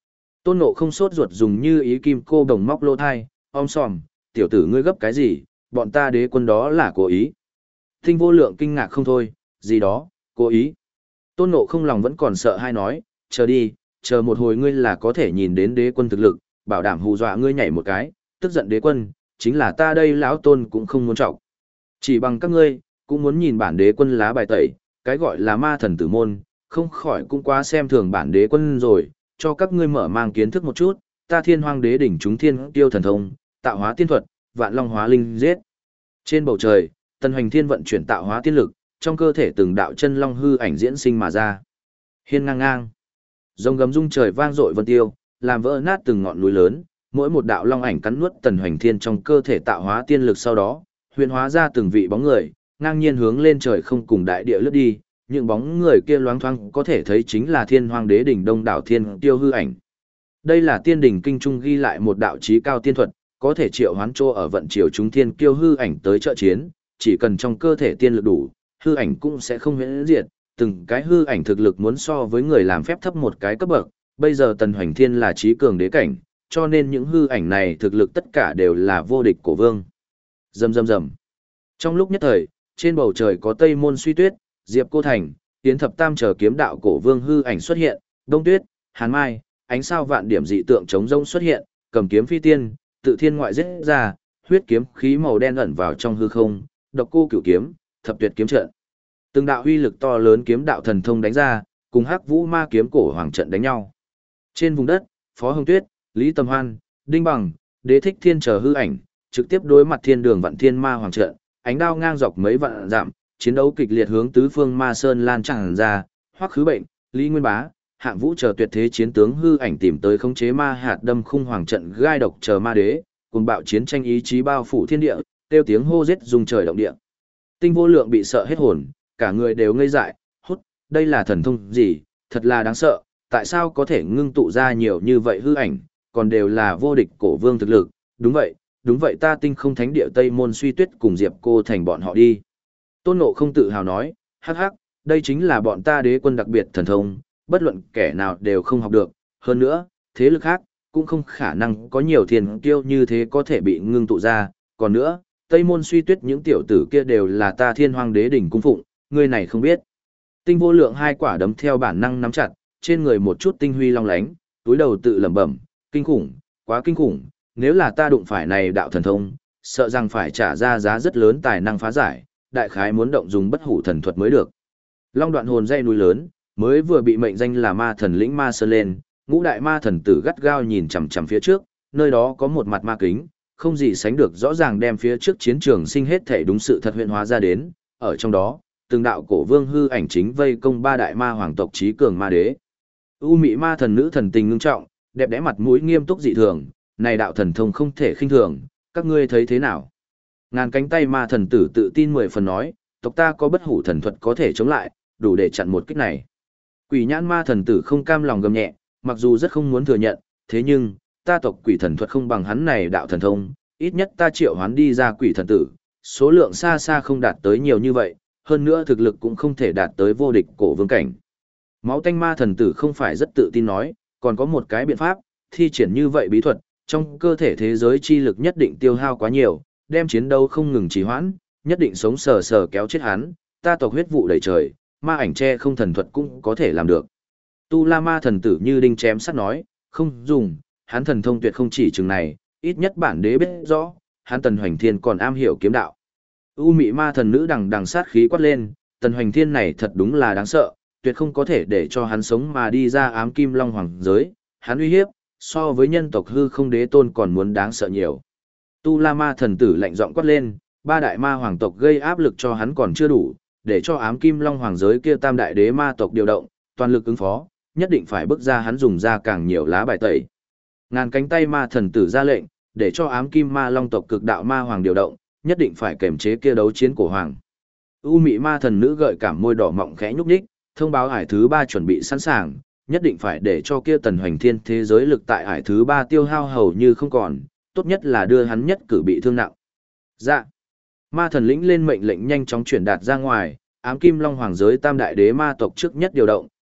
Tôn Ngộ không sốt ruột dùng như ý kim cô đồng móc lỗ thai, om sòm, tiểu tử ngươi gấp cái gì, bọn ta đế quân đó là cố ý. Tinh Vô Lượng kinh ngạc không thôi, gì đó, cố ý. Tôn Ngộ không lòng vẫn còn sợ hay nói, chờ đi, chờ một hồi ngươi là có thể nhìn đến đế quân thực lực, bảo đảm hù dọa ngươi nhảy một cái, tức giận đế quân, chính là ta đây lão Tôn cũng không muốn trọng. Chỉ bằng các ngươi, cũng muốn nhìn bản đế quân lá bài tẩy, cái gọi là ma thần tử môn, không khỏi cũng quá xem thường bản đế quân rồi, cho các ngươi mở mang kiến thức một chút, ta Thiên Hoang Đế đỉnh chúng thiên tiêu thần thông, tạo hóa tiên thuật, vạn long hóa linh giết. Trên bầu trời, Tần Hoành Thiên vận chuyển tạo hóa tiên lực, trong cơ thể từng đạo chân long hư ảnh diễn sinh mà ra. Hiên ngang ngang, rồng gầm rung trời vang dội vân tiêu, làm vỡ nát từng ngọn núi lớn, mỗi một đạo long ảnh cắn nuốt Tần Hoành Thiên trong cơ thể tạo hóa tiên lực sau đó, huyền hóa ra từng vị bóng người, ngang nhiên hướng lên trời không cùng đại địa lướt đi, những bóng người kia loáng thoáng có thể thấy chính là Thiên Hoang Đế đỉnh đông đảo thiên tiêu hư ảnh. Đây là tiên đỉnh kinh trung ghi lại một đạo chí cao tiên thuật, có thể triệu hoán trô ở vận chiều chúng thiên kiêu hư ảnh tới trợ chiến, chỉ cần trong cơ thể tiên lực đủ, hư ảnh cũng sẽ không huyễn diệt, từng cái hư ảnh thực lực muốn so với người làm phép thấp một cái cấp bậc, bây giờ Tần Hoành Thiên là chí cường đế cảnh, cho nên những hư ảnh này thực lực tất cả đều là vô địch cổ vương. Rầm rầm rầm. Trong lúc nhất thời, trên bầu trời có Tây Môn Suy Tuyết, Diệp Cô Thành, Yến Thập Tam chờ kiếm đạo cổ vương hư ảnh xuất hiện, Đông Tuyết, Hàn Mai, ánh sao vạn điểm dị tượng chống rông xuất hiện, cầm kiếm phi tiên, tự thiên ngoại giết ra, huyết kiếm khí màu đen ẩn vào trong hư không, độc cô cửu kiếm, thập tuyệt kiếm trận. Từng đạo huy lực to lớn kiếm đạo thần thông đánh ra, cùng Hắc Vũ Ma kiếm cổ hoàng trận đánh nhau. Trên vùng đất, Phó Hồng Tuyết, Lý Tầm Hoan, Đinh Bằng, Đế Thích Thiên chờ hư ảnh, trực tiếp đối mặt thiên đường vạn thiên ma hoàng trận, ánh đao ngang dọc mấy vạn dặm, chiến đấu kịch liệt hướng tứ phương ma sơn lan tràn ra, Hoắc Khứ Bệnh, Lý Nguyên Bá, Hạng Vũ chờ tuyệt thế chiến tướng hư ảnh tìm tới khống chế ma hạt đâm khung hoàng trận gai độc chờ ma đế, cùng bạo chiến tranh ý chí bao phủ thiên địa, tiêu tiếng hô giết rung trời động địa. Tinh Vô Lượng bị sợ hết hồn, cả người đều ngây dại, hút, đây là thần thông gì, thật là đáng sợ, tại sao có thể ngưng tụ ra nhiều như vậy hư ảnh, còn đều là vô địch cổ vương thực lực, đúng vậy ta Tinh Không Thánh Địa Tây Môn Suy Tuyết cùng Diệp Cô Thành bọn họ đi. Tôn Ngộ không tự hào nói, hắc hắc, đây chính là bọn ta đế quân đặc biệt thần thông, bất luận kẻ nào đều không học được, hơn nữa, thế lực khác, cũng không khả năng có nhiều thiên kiêu như thế có thể bị ngưng tụ ra, còn nữa, Tây Môn Suy Tuyết những tiểu tử kia đều là ta Thiên Hoang Đế đỉnh cung phụng, ngươi này không biết. Tinh Vô Lượng hai quả đấm theo bản năng nắm chặt, trên người một chút tinh huy long lánh, túi đầu tự lẩm bẩm, kinh khủng, quá kinh khủng, nếu là ta đụng phải này đạo thần thông, sợ rằng phải trả ra giá rất lớn tài năng phá giải, đại khái muốn động dùng bất hủ thần thuật mới được. Long Đoạn hồn dây núi lớn, mới vừa bị mệnh danh là ma thần lĩnh ma sơn lên, ngũ đại ma thần tử gắt gao nhìn chằm chằm phía trước, nơi đó có một mặt ma kính, không gì sánh được rõ ràng đem phía trước chiến trường sinh hết thể đúng sự thật huyện hóa ra đến, ở trong đó, từng đạo cổ vương hư ảnh chính vây công ba đại ma hoàng tộc trí cường ma đế. U mị ma thần nữ thần tình ngưng trọng, đẹp đẽ mặt mũi nghiêm túc dị thường, này đạo thần thông không thể khinh thường, các ngươi thấy thế nào? Ngàn cánh tay ma thần tử tự tin 10 phần nói, tộc ta có bất hủ thần thuật có thể chống lại, đủ để chặn một kích này. Quỷ nhãn ma thần tử không cam lòng gầm nhẹ, mặc dù rất không muốn thừa nhận, thế nhưng, ta tộc quỷ thần thuật không bằng hắn này đạo thần thông, ít nhất ta triệu hoán đi ra quỷ thần tử, số lượng xa xa không đạt tới nhiều như vậy, hơn nữa thực lực cũng không thể đạt tới vô địch cổ vương cảnh. Máu tanh ma thần tử không phải rất tự tin nói, còn có một cái biện pháp, thi triển như vậy bí thuật, trong cơ thể thế giới chi lực nhất định tiêu hao quá nhiều, đem chiến đấu không ngừng trì hoãn, nhất định sống sờ sờ kéo chết hắn, ta tộc huyết vụ đầy trời, ma ảnh che không thần thuật cũng có thể làm được. Tu La ma thần tử như đinh chém sắt nói, không dùng, hắn thần thông tuyệt không chỉ chừng này, ít nhất bản đế biết rõ, hắn Tần Hoành Thiên còn am hiểu kiếm đạo. U mị ma thần nữ đằng đằng sát khí quát lên, Tần Hoành Thiên này thật đúng là đáng sợ, tuyệt không có thể để cho hắn sống mà đi ra ám kim long hoàng giới, hắn uy hiếp, so với nhân tộc hư không đế tôn còn muốn đáng sợ nhiều. Tu La ma thần tử lạnh giọng quát lên, ba đại ma hoàng tộc gây áp lực cho hắn còn chưa đủ, để cho ám kim long hoàng giới kia tam đại đế ma tộc điều động, toàn lực ứng phó, nhất định phải bước ra hắn dùng ra càng nhiều lá bài tẩy. Ngàn cánh tay ma thần tử ra lệnh, để cho ám kim ma long tộc cực đạo ma hoàng điều động, nhất định phải kềm chế kia đấu chiến cổ hoàng. U mị ma thần nữ gợi cảm môi đỏ mọng khẽ nhúc nhích, thông báo ải thứ 3 chuẩn bị sẵn sàng, nhất định phải để cho kia Tần Hoành Thiên thế giới lực tại ải thứ 3 tiêu hao hầu như không còn, tốt nhất là đưa hắn nhất cử bị thương nặng. Dạ. Ma thần lĩnh lên mệnh lệnh nhanh chóng chuyển đạt ra ngoài, ám kim long hoàng giới tam đại đế ma tộc trước nhất điều động,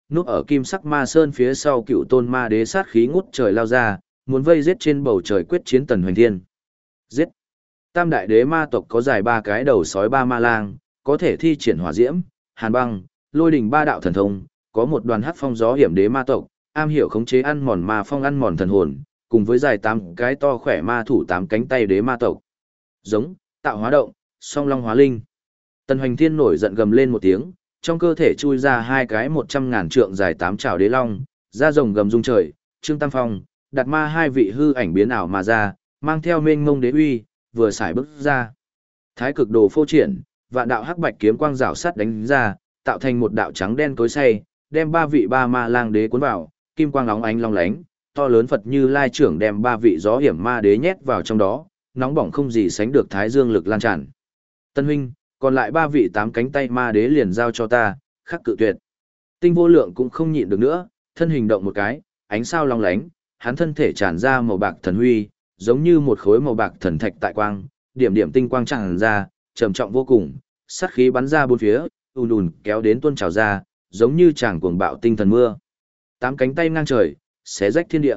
Núp ở kim sắc ma sơn phía sau cựu tôn ma đế sát khí ngút trời lao ra, muốn vây giết trên bầu trời quyết chiến Tần Hoành Thiên. Giết! Tam đại đế ma tộc có dài 3 cái đầu sói 3 ma lang, có thể thi triển hỏa diễm, hàn băng, lôi đình 3 đạo thần thông, có một đoàn hắc phong gió hiểm đế ma tộc, am hiểu khống chế ăn mòn ma phong ăn mòn thần hồn, cùng với dài 8 cái to khỏe ma thủ 8 cánh tay đế ma tộc. Giống, tạo hóa động, song long hóa linh. Tần Hoành Thiên nổi giận gầm lên một tiếng, trong cơ thể chui ra 2 cái 100.000 trượng dài 8 trảo đế long, da rồng gầm rung trời, Trương Tam Phong, đặt ma 2 vị hư ảnh biến ảo mà ra, mang theo mênh mông đế uy, vừa xài bước ra. Thái cực đồ phô triển, vạn đạo hắc bạch kiếm quang rảo sắt đánh ra, tạo thành một đạo trắng đen tối say, đem 3 vị 3 ma lang đế cuốn vào, kim quang óng ánh long lánh, to lớn Phật Như Lai trưởng đem 3 vị gió hiểm ma đế nhét vào trong đó, nóng bỏng không gì sánh được thái dương lực lan tràn. Tân huynh, còn lại 3 vị 8 cánh tay ma đế liền giao cho ta, khắc cự tuyệt. Tinh Vô Lượng cũng không nhịn được nữa, thân hình động một cái, ánh sao long lánh, hắn thân thể tràn ra màu bạc thần huy, giống như một khối màu bạc thần thạch tại quang, điểm điểm tinh quang tràn ra, trầm trọng vô cùng, sát khí bắn ra bốn phía, ùn ùn kéo đến tuôn trào ra, giống như tràng cuồng bạo tinh thần mưa. 8 cánh tay ngang trời, xé rách thiên địa.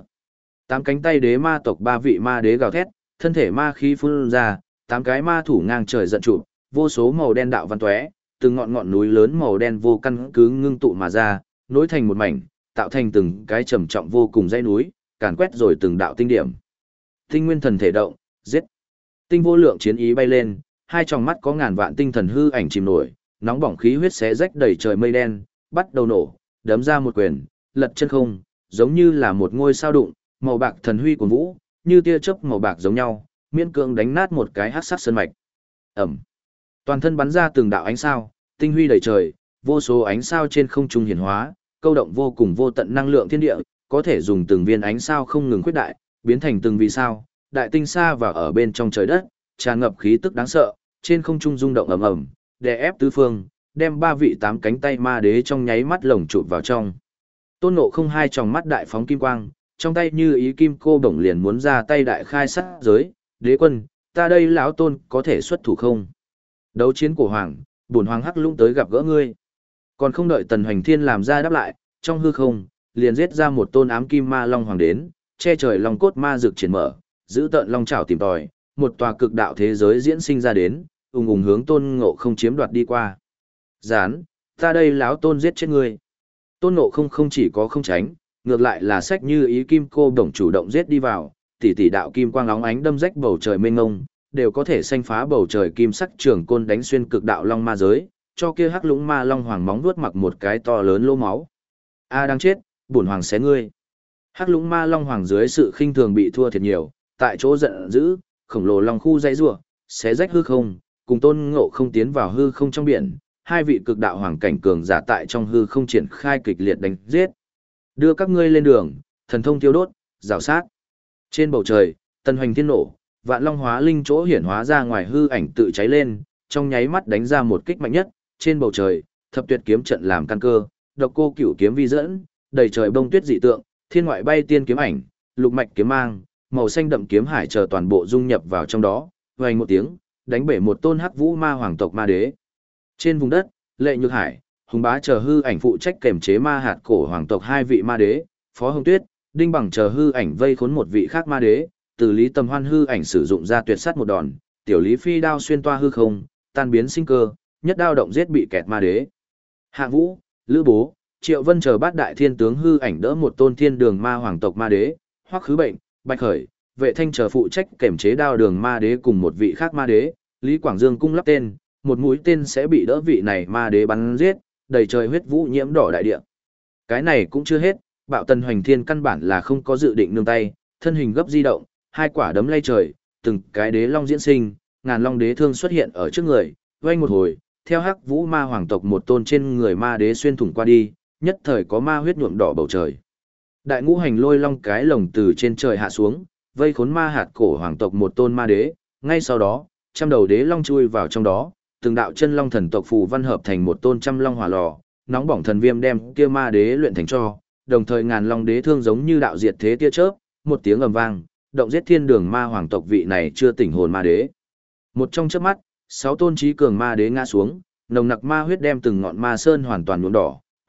8 cánh tay đế ma tộc 3 vị ma đế gào thét, thân thể ma khí phun ra, 8 cái ma thủ ngang trời giận trụ, vô số màu đen đạo văn tóe, từng ngọn ngọn núi lớn màu đen vô căn cứ ngưng tụ mà ra, nối thành một mảnh, tạo thành từng cái trầm trọng vô cùng dãy núi, càn quét rồi từng đạo tinh điểm. Tinh nguyên thần thể động, giết. Tinh Vô Lượng chiến ý bay lên, hai tròng mắt có ngàn vạn tinh thần hư ảnh chìm nổi, nóng bỏng khí huyết xé rách đầy trời mây đen, bắt đầu nổ, đấm ra một quyền, lật chân không, giống như là một ngôi sao đụng, màu bạc thần huy của vũ, như tia chớp màu bạc giống nhau, miễn cưỡng đánh nát một cái hắc sắc sơn mạch. Ầm. Toàn thân bắn ra từng đạo ánh sao, tinh huy đầy trời, vô số ánh sao trên không trung hiển hóa, câu động vô cùng vô tận năng lượng thiên địa, có thể dùng từng viên ánh sao không ngừng khuếch đại, biến thành từng vì sao, đại tinh xa và ở bên trong trời đất, tràn ngập khí tức đáng sợ, trên không trung rung động ầm ầm, đè ép tứ phương, đem 3 vị 8 cánh tay ma đế trong nháy mắt lồng chụp vào trong. Tôn Ngộ Không hai tròng mắt đại phóng kim quang, trong tay như ý kim cô bổng liền muốn ra tay đại khai sát giới, đế quân, ta đây lão tôn có thể xuất thủ không? Đấu chiến của hoàng, bổn hoàng hắc lũng tới gặp gỡ ngươi. Còn không đợi Tần Hoành Thiên làm ra đáp lại, trong hư không, liền giết ra một tôn ám kim ma long hoàng đến, che trời long cốt ma rực triển mở, giữ tợn long chảo tìm tòi, một tòa cực đạo thế giới diễn sinh ra đến, ùng ùng hướng Tôn Ngộ Không chiếm đoạt đi qua. Gián, ta đây lão tôn giết chết ngươi. Tôn Ngộ Không không chỉ có không tránh, ngược lại là sách như ý kim cô đồng chủ động giết đi vào, tỷ tỷ đạo kim quang óng ánh đâm rách bầu trời mênh mông, đều có thể xanh phá bầu trời kim sắc trường côn đánh xuyên cực đạo long ma giới, cho kia hắc lũng ma long hoàng móng vuốt mặc một cái to lớn lỗ máu. A đang chết, bổn hoàng xé ngươi. Hắc lũng ma long hoàng dưới sự khinh thường bị thua thiệt nhiều, tại chỗ giận dữ, khổng lồ long khu dãy rủa, xé rách hư không, cùng Tôn Ngộ Không tiến vào hư không trong biển, hai vị cực đạo hoàng cảnh cường giả tại trong hư không triển khai kịch liệt đánh giết. Đưa các ngươi lên đường, thần thông thiêu đốt, rào sát. Trên bầu trời, Tần Hoành Thiên nổ, vạn long hóa linh chỗ hiển hóa ra ngoài hư ảnh tự cháy lên, trong nháy mắt đánh ra một kích mạnh nhất, trên bầu trời, thập tuyệt kiếm trận làm căn cơ, độc cô cửu kiếm vi dẫn, đầy trời bông tuyết dị tượng, thiên ngoại bay tiên kiếm ảnh, lục mạch kiếm mang, màu xanh đậm kiếm hải chờ toàn bộ dung nhập vào trong đó, vang một tiếng, đánh bể một tôn hắc vũ ma hoàng tộc ma đế. Trên vùng đất, Lệ Nhược Hải, Hùng Bá chờ hư ảnh phụ trách kềm chế ma hạt cổ hoàng tộc hai vị ma đế, Phó Hồng Tuyết, Đinh Bằng chờ hư ảnh vây khốn một vị khác ma đế, từ Lý Tầm Hoan hư ảnh sử dụng ra tuyệt sát một đòn, tiểu Lý Phi đao xuyên toa hư không, tan biến sinh cơ, nhất đao động giết bị kẹt ma đế. Hạ Vũ, Lữ Bố, Triệu Vân chờ bát đại thiên tướng hư ảnh đỡ một tôn thiên đường ma hoàng tộc ma đế, Hoắc Khứ Bệnh, Bạch Khởi, Vệ Thanh chờ phụ trách kềm chế đao đường ma đế cùng một vị khác ma đế, Lý Quảng Dương cung lắp tên, một mũi tên sẽ bị đỡ vị này ma đế bắn giết, đầy trời huyết vũ nhiễm đỏ đại địa. Cái này cũng chưa hết, Bạo Tần Hoành Thiên căn bản là không có dự định nương tay, thân hình gấp di động, hai quả đấm lay trời, từng cái đế long diễn sinh, ngàn long đế thương xuất hiện ở trước người, vang một hồi, theo hắc vũ ma hoàng tộc một tôn trên người ma đế xuyên thủng qua đi, nhất thời có ma huyết nhuộm đỏ bầu trời. Đại ngũ hành lôi long cái lồng từ trên trời hạ xuống, vây khốn ma hạt cổ hoàng tộc một tôn ma đế, ngay sau đó, trăm đầu đế long chui vào trong đó, từng đạo chân long thần tộc phù văn hợp thành một tôn trăm long hỏa lò, nóng bỏng thần viêm đem kia ma đế luyện thành cho, đồng thời ngàn long đế thương giống như đạo diệt thế tia chớp, một tiếng ầm vang, động giết thiên đường ma hoàng tộc vị này chưa tỉnh hồn ma đế. Một trong chớp mắt, 6 tôn trí cường ma đế ngã xuống, nồng nặc ma huyết đem từng ngọn ma sơn hoàn toàn nhuộm đỏ,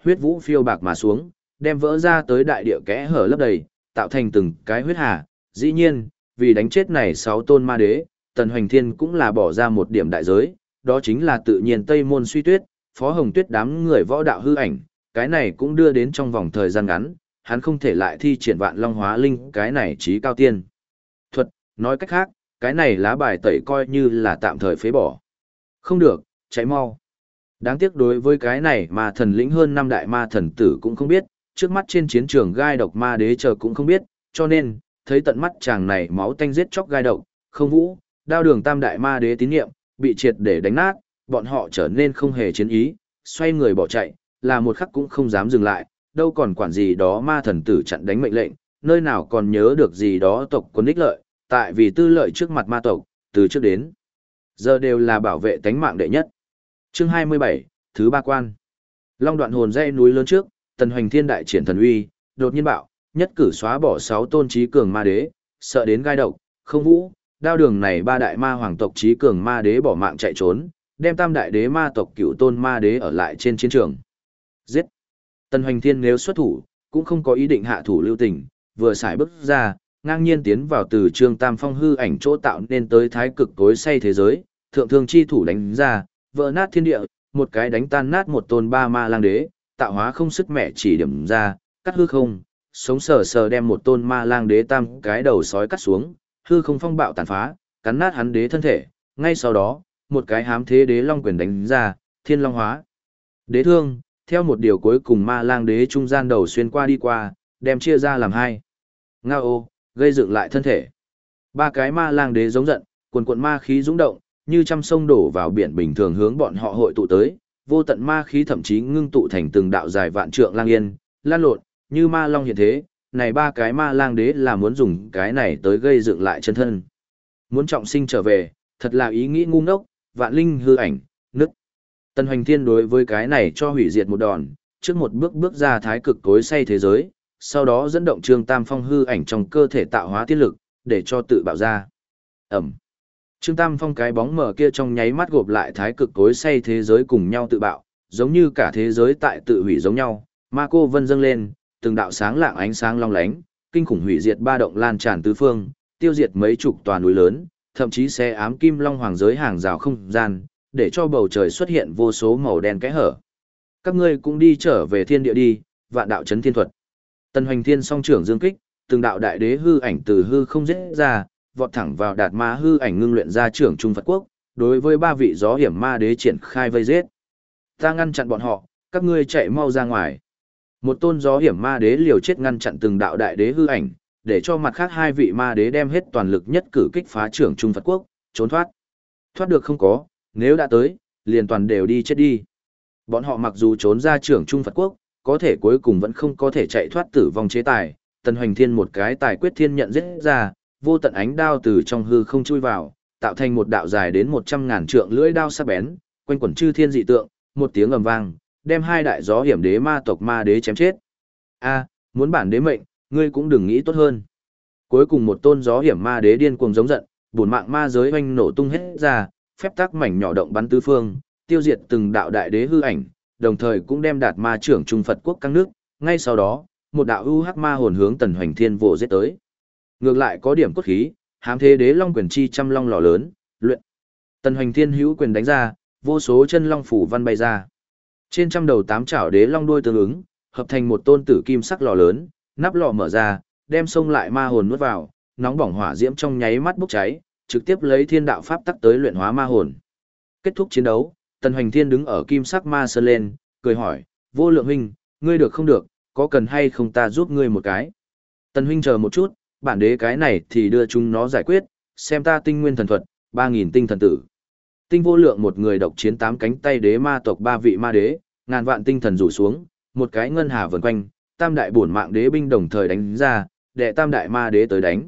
huyết vũ phiêu bạc mà xuống, đem vỡ ra tới đại địa kẽ hở lấp đầy, tạo thành từng cái huyết hà. Dĩ nhiên, vì đánh chết này 6 tôn ma đế, Tần Hoành Thiên cũng là bỏ ra một điểm đại giới, đó chính là tự nhiên Tây Môn Suy Tuyết, Phó Hồng Tuyết đám người võ đạo hư ảnh, cái này cũng đưa đến trong vòng thời gian ngắn, hắn không thể lại thi triển Vạn Long Hóa Linh cái này trí cao tiên thuật, nói cách khác, cái này lá bài tẩy coi như là tạm thời phế bỏ. Không được, chạy mau. Đáng tiếc đối với cái này mà thần lĩnh hơn 5 đại ma thần tử cũng không biết, trước mắt trên chiến trường gai độc ma đế chờ cũng không biết, cho nên, thấy tận mắt chàng này máu tanh giết chóc gai độc, không vũ, đao đường tam đại ma đế tín nhiệm, bị triệt để đánh nát, bọn họ trở nên không hề chiến ý, xoay người bỏ chạy, là một khắc cũng không dám dừng lại, đâu còn quản gì đó ma thần tử chặn đánh mệnh lệnh, nơi nào còn nhớ được gì đó tộc quân ích lợi, tại vì tư lợi trước mặt ma tộc, từ trước đến giờ đều là bảo vệ tánh mạng đệ nhất. Chương 27, thứ ba quan. Long đoạn hồn dãy núi lớn trước, Tần Hoành Thiên đại triển thần uy, đột nhiên bạo, nhất cử xóa bỏ 6 tôn trí cường ma đế, sợ đến gai độc, không vũ, đao đường này 3 đại ma hoàng tộc trí cường ma đế bỏ mạng chạy trốn, đem tam đại đế ma tộc cựu tôn ma đế ở lại trên chiến trường. Giết! Tần Hoành Thiên nếu xuất thủ, cũng không có ý định hạ thủ lưu tình, vừa xài bước ra, ngang nhiên tiến vào từ Trương Tam Phong hư ảnh chỗ tạo nên tới thái cực tối say thế giới, thượng thương chi thủ đánh ra, vỡ nát thiên địa, một cái đánh tan nát một tôn ba ma lang đế, tạo hóa không sức mẹ chỉ điểm ra, cắt hư không, sống sờ sờ đem một tôn ma lang đế tam cái đầu sói cắt xuống, hư không phong bạo tàn phá, cắn nát hắn đế thân thể, ngay sau đó, một cái hám thế đế long quyền đánh ra, thiên long hóa. Đế thương, theo một điều cuối cùng ma lang đế trung gian đầu xuyên qua đi qua, đem chia ra làm hai. Ngao, gây dựng lại thân thể. Ba cái ma lang đế giống giận, quần quần ma khí dũng động, như trăm sông đổ vào biển bình thường hướng bọn họ hội tụ tới, vô tận ma khí thậm chí ngưng tụ thành từng đạo dài vạn trượng lang yên, lan lộn, như ma long hiện thế, này ba cái ma lang đế là muốn dùng cái này tới gây dựng lại chân thân. Muốn trọng sinh trở về, thật là ý nghĩ ngu ngốc, vạn linh hư ảnh, nức. Tần Hoành Thiên đối với cái này cho hủy diệt một đòn, trước một bước bước ra thái cực tối say thế giới, sau đó dẫn động Trương Tam Phong hư ảnh trong cơ thể tạo hóa tiên lực, để cho tự bạo ra. Ẩm. Trương Tam Phong cái bóng mở kia trong nháy mắt gộp lại thái cực tối say thế giới cùng nhau tự bạo, giống như cả thế giới tại tự hủy giống nhau. Ma cô vân dâng lên, từng đạo sáng lạng ánh sáng long lánh, kinh khủng hủy diệt ba động lan tràn tứ phương, tiêu diệt mấy chục tòa núi lớn, thậm chí sẽ ám kim long hoàng giới hàng rào không gian, để cho bầu trời xuất hiện vô số màu đen kẽ hở. Các ngươi cũng đi trở về thiên địa đi, vạn đạo chấn thiên thuật. Tần Hoành Thiên song trưởng dương kích, từng đạo đại đế hư ảnh từ hư không giết ra, vọt thẳng vào đạt ma hư ảnh ngưng luyện ra trưởng trung Phật quốc, đối với ba vị gió hiểm ma đế triển khai vây giết. Ta ngăn chặn bọn họ, các ngươi chạy mau ra ngoài. Một tôn gió hiểm ma đế liều chết ngăn chặn từng đạo đại đế hư ảnh, để cho mặt khác hai vị ma đế đem hết toàn lực nhất cử kích phá trưởng trung Phật quốc, trốn thoát. Thoát được không có, nếu đã tới, liền toàn đều đi chết đi. Bọn họ mặc dù trốn ra trưởng trung Phật quốc, có thể cuối cùng vẫn không có thể chạy thoát tử vong chế tài. Tần Hoành Thiên một cái tài quyết thiên nhận giết ra, vô tận ánh đao từ trong hư không chui vào, tạo thành một đạo dài đến 100.000 trượng lưỡi đao sắc bén, quanh quẩn chư thiên dị tượng, một tiếng ầm vang, đem hai đại gió hiểm đế ma tộc ma đế chém chết. A, muốn bản đế mệnh, ngươi cũng đừng nghĩ tốt hơn. Cuối cùng một tôn gió hiểm ma đế điên cuồng giống giận, bổn mạng ma giới oanh nổ tung hết ra, phép tắc mảnh nhỏ động bắn tứ phương, tiêu diệt từng đạo đại đế hư ảnh, đồng thời cũng đem đạt ma trưởng trung Phật quốc căng nước. Ngay sau đó, một đạo u hắc ma hồn hướng Tần Hoành Thiên vồ giết tới. Ngược lại có điểm cốt khí, hám thế đế long quyền chi trăm long lò lớn, luyện. Tần Hoành Thiên hữu quyền đánh ra, vô số chân long phủ văn bay ra. Trên trăm đầu tám chảo đế long đuôi tương ứng, hợp thành một tôn tử kim sắc lò lớn, nắp lò mở ra, đem xông lại ma hồn nuốt vào, nóng bỏng hỏa diễm trong nháy mắt bốc cháy, trực tiếp lấy thiên đạo pháp tắc tới luyện hóa ma hồn. Kết thúc chiến đấu, Tần Hoành Thiên đứng ở kim sắc ma sơn lên, cười hỏi, Vô Lượng huynh, ngươi được không được, có cần hay không ta giúp ngươi một cái? Tần huynh chờ một chút, bản đế cái này thì đưa chúng nó giải quyết, xem ta tinh nguyên thần thuật, 3.000 tinh thần tử. Tinh Vô Lượng một người độc chiến 8 cánh tay đế ma tộc 3 vị ma đế, ngàn vạn tinh thần rủ xuống, một cái ngân hà vần quanh, tam đại bổn mạng đế binh đồng thời đánh ra, đệ tam đại ma đế tới đánh.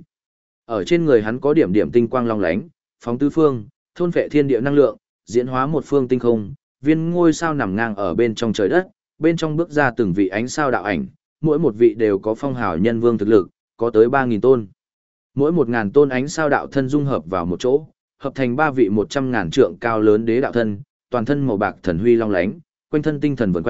Ở trên người hắn có điểm điểm tinh quang long lánh, phóng tứ phương, thôn phệ thiên địa năng lượng, diễn hóa một phương tinh không, viên ngôi sao nằm ngang ở bên trong trời đất, bên trong bước ra từng vị ánh sao đạo ảnh, mỗi một vị đều có phong hào nhân vương thực lực, có tới 3.000 tôn. Mỗi 1.000 tôn ánh sao đạo thân dung hợp vào một chỗ, hợp thành 3 vị 100.000 trượng cao lớn đế đạo thân, toàn thân màu bạc thần huy long lánh, quanh thân tinh thần vần quanh,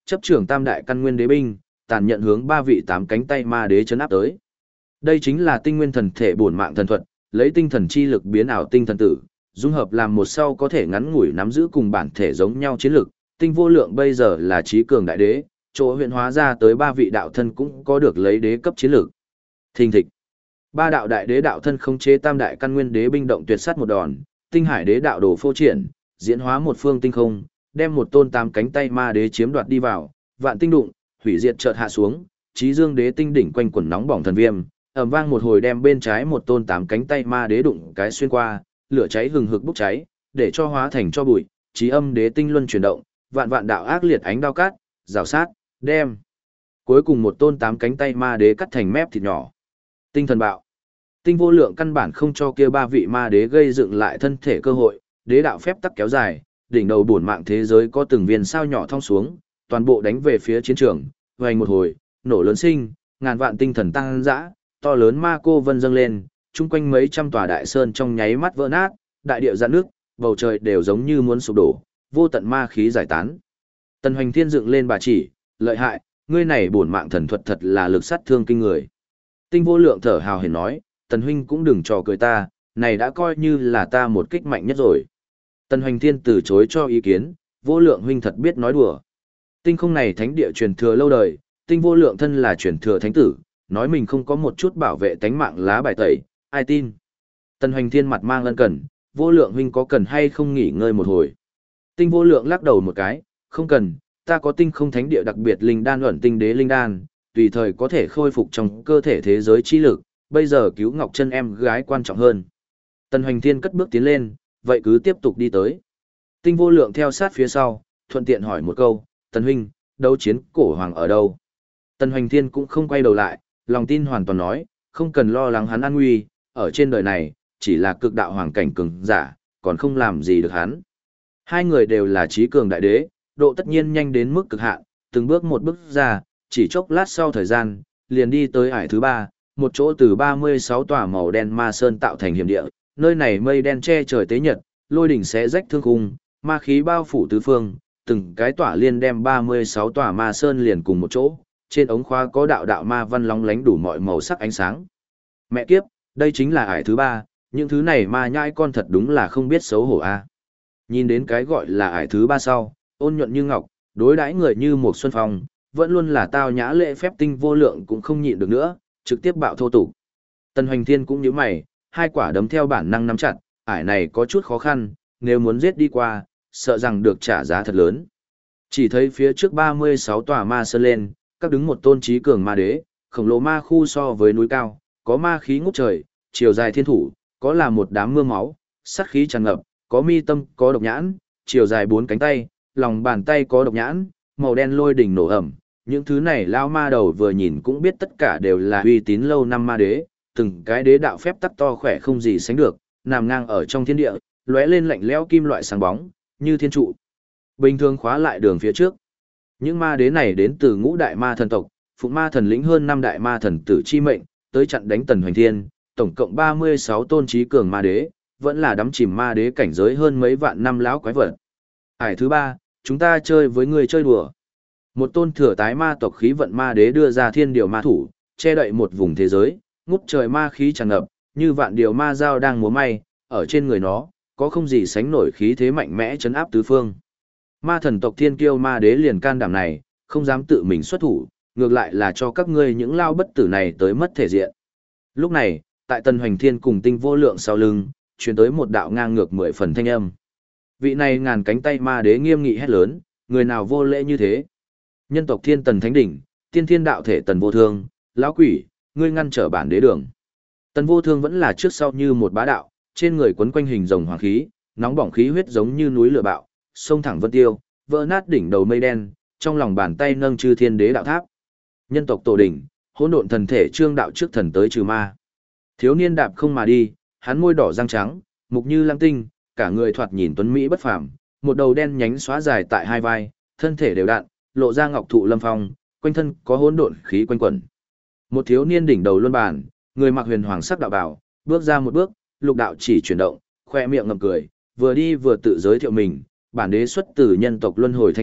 chấp trưởng tam đại căn nguyên đế binh, tàn nhận hướng ba vị tám cánh tay ma đế chấn áp tới. Đây chính là tinh nguyên thần thể bổn mạng thần thuật, lấy tinh thần chi lực biến ảo tinh thần tử, dung hợp làm một sau có thể ngắn ngủi nắm giữ cùng bản thể giống nhau chiến lực. Tinh vô lượng bây giờ là trí cường đại đế, chỗ huyện hóa ra tới ba vị đạo thân cũng có được lấy đế cấp chiến lực. Thình thịch. Ba đạo đại đế đạo thân khống chế tam đại căn nguyên đế binh động tuyệt sát một đòn, tinh hải đế đạo đồ phô triển, diễn hóa một phương tinh không, đem một tôn tám cánh tay ma đế chiếm đoạt đi vào, vạn tinh đụng, hủy diệt chợt hạ xuống, chí dương đế tinh đỉnh quanh quẩn nóng bỏng thần viêm, ầm vang một hồi đem bên trái một tôn tám cánh tay ma đế đụng cái xuyên qua, lửa cháy hừng hực bốc cháy, để cho hóa thành cho bụi, chí âm đế tinh luân chuyển động, vạn vạn đạo ác liệt ánh đao cát, rào sát, đem. Cuối cùng một tôn tám cánh tay ma đế cắt thành mép thịt nhỏ. Tinh thần bạo. Tinh vô lượng căn bản không cho kia ba vị ma đế gây dựng lại thân thể cơ hội, đế đạo phép tắc kéo dài, đỉnh đầu bổn mạng thế giới có từng viên sao nhỏ thong xuống, toàn bộ đánh về phía chiến trường, vành một hồi, nổ lớn sinh, ngàn vạn tinh thần tăng dã, to lớn ma cô vân dâng lên, chung quanh mấy trăm tòa đại sơn trong nháy mắt vỡ nát, đại địa giãn nước, bầu trời đều giống như muốn sụp đổ, vô tận ma khí giải tán. Tần Hoành Thiên dựng lên bà chỉ, lợi hại, ngươi này bổn mạng thần thuật thật là lực sát thương kinh người. Tinh vô lượng thở hào hển nói, Tần huynh cũng đừng trò cười ta, này đã coi như là ta một kích mạnh nhất rồi. Tần Hoành Thiên từ chối cho ý kiến, vô lượng huynh thật biết nói đùa. Tinh không này thánh địa truyền thừa lâu đời, tinh vô lượng thân là truyền thừa thánh tử, nói mình không có một chút bảo vệ tánh mạng lá bài tẩy, ai tin. Tần Hoành Thiên mặt mang ân cần, vô lượng huynh có cần hay không nghỉ ngơi một hồi. Tinh vô lượng lắc đầu một cái, không cần, ta có tinh không thánh địa đặc biệt linh đan ẩn tinh đế linh đan, tùy thời có thể khôi phục trong cơ thể thế giới chi lực, bây giờ cứu Ngọc Chân em gái quan trọng hơn. Tần Hoành Thiên cất bước tiến lên, vậy cứ tiếp tục đi tới. Tinh vô lượng theo sát phía sau, thuận tiện hỏi một câu, Tần huynh, đấu chiến cổ hoàng ở đâu? Tần Hoành Thiên cũng không quay đầu lại, lòng tin hoàn toàn nói, không cần lo lắng hắn an nguy, ở trên đời này, chỉ là cực đạo hoàng cảnh cường giả, còn không làm gì được hắn. Hai người đều là trí cường đại đế, độ tất nhiên nhanh đến mức cực hạn, từng bước một bước ra, chỉ chốc lát sau thời gian, liền đi tới ải thứ ba, một chỗ từ 36 tòa màu đen ma sơn tạo thành hiểm địa, nơi này mây đen che trời tế nhật, lôi đỉnh xé rách thương khung, ma khí bao phủ tứ phương, từng cái tỏa liên đem 36 tòa ma sơn liền cùng một chỗ, trên ống khóa có đạo đạo ma văn lóng lánh đủ mọi màu sắc ánh sáng. Mẹ kiếp, đây chính là ải thứ ba, những thứ này ma nhãi con thật đúng là không biết xấu hổ a. Nhìn đến cái gọi là ải thứ ba sau, ôn nhuận như ngọc, đối đãi người như một xuân phong, vẫn luôn là tao nhã lễ phép tinh vô lượng cũng không nhịn được nữa, trực tiếp bạo thô tục. Tần Hoành Thiên cũng nhíu mày, hai quả đấm theo bản năng nắm chặt, ải này có chút khó khăn, nếu muốn giết đi qua, sợ rằng được trả giá thật lớn. Chỉ thấy phía trước 36 tòa ma sơn lên, các đứng một tôn trí cường ma đế, khổng lồ ma khu so với núi cao, có ma khí ngút trời, chiều dài thiên thủ, có là một đám mưa máu, sát khí tràn ngập, có mi tâm, có độc nhãn, chiều dài 4 cánh tay, lòng bàn tay có độc nhãn, màu đen lôi đỉnh nổ ẩm. Những thứ này lao ma đầu vừa nhìn cũng biết tất cả đều là uy tín lâu năm ma đế, từng cái đế đạo phép tắc to khỏe không gì sánh được, nằm ngang ở trong thiên địa, lóe lên lạnh lẽo kim loại sáng bóng, như thiên trụ. Bình thường khóa lại đường phía trước. Những ma đế này đến từ ngũ đại ma thần tộc, phụng ma thần lĩnh hơn 5 đại ma thần tử chi mệnh, tới chặn đánh Tần Hoành Thiên, tổng cộng 36 tôn trí cường ma đế, vẫn là đắm chìm ma đế cảnh giới hơn mấy vạn năm lão quái vật. Ải thứ ba, chúng ta chơi với người chơi đùa. Một tôn thừa tái ma tộc khí vận ma đế đưa ra thiên điều ma thủ, che đậy một vùng thế giới, ngút trời ma khí tràn ngập, như vạn điều ma dao đang múa may, ở trên người nó, có không gì sánh nổi khí thế mạnh mẽ chấn áp tứ phương. Ma thần tộc thiên kiêu ma đế liền can đảm này, không dám tự mình xuất thủ, ngược lại là cho các ngươi những lao bất tử này tới mất thể diện. Lúc này, tại Tần Hoành Thiên cùng tinh vô lượng sau lưng, truyền tới một đạo ngang ngược 10 phần thanh âm. Vị này ngàn cánh tay ma đế nghiêm nghị hét lớn, người nào vô lễ như thế? Nhân tộc Thiên Tần Thánh Đỉnh, tiên thiên đạo thể Tần Vô Thương, lão quỷ, ngươi ngăn trở bản đế đường. Tần Vô Thương vẫn là trước sau như một bá đạo, trên người quấn quanh hình rồng hoàng khí, nóng bỏng khí huyết giống như núi lửa bạo, sông thẳng vân tiêu, vỡ nát đỉnh đầu mây đen, trong lòng bàn tay nâng chư thiên đế đạo tháp. Nhân tộc tổ đỉnh, hỗn độn thần thể trương đạo trước thần tới trừ ma. Thiếu niên đạp không mà đi, hắn môi đỏ răng trắng, mục như lăng tinh, cả người thoạt nhìn tuấn mỹ bất phàm, một đầu đen nhánh xóa dài tại hai vai, thân thể đều đặn, lộ ra ngọc thụ lâm phong, quanh thân có hỗn độn khí quanh quẩn. Một thiếu niên đỉnh đầu luân bàn, người mặc huyền hoàng sắc đạo bào, bước ra một bước, lục đạo chỉ chuyển động, khoe miệng ngậm cười, vừa đi vừa tự giới thiệu mình, bản đế xuất từ nhân tộc luân hồi thánh địa,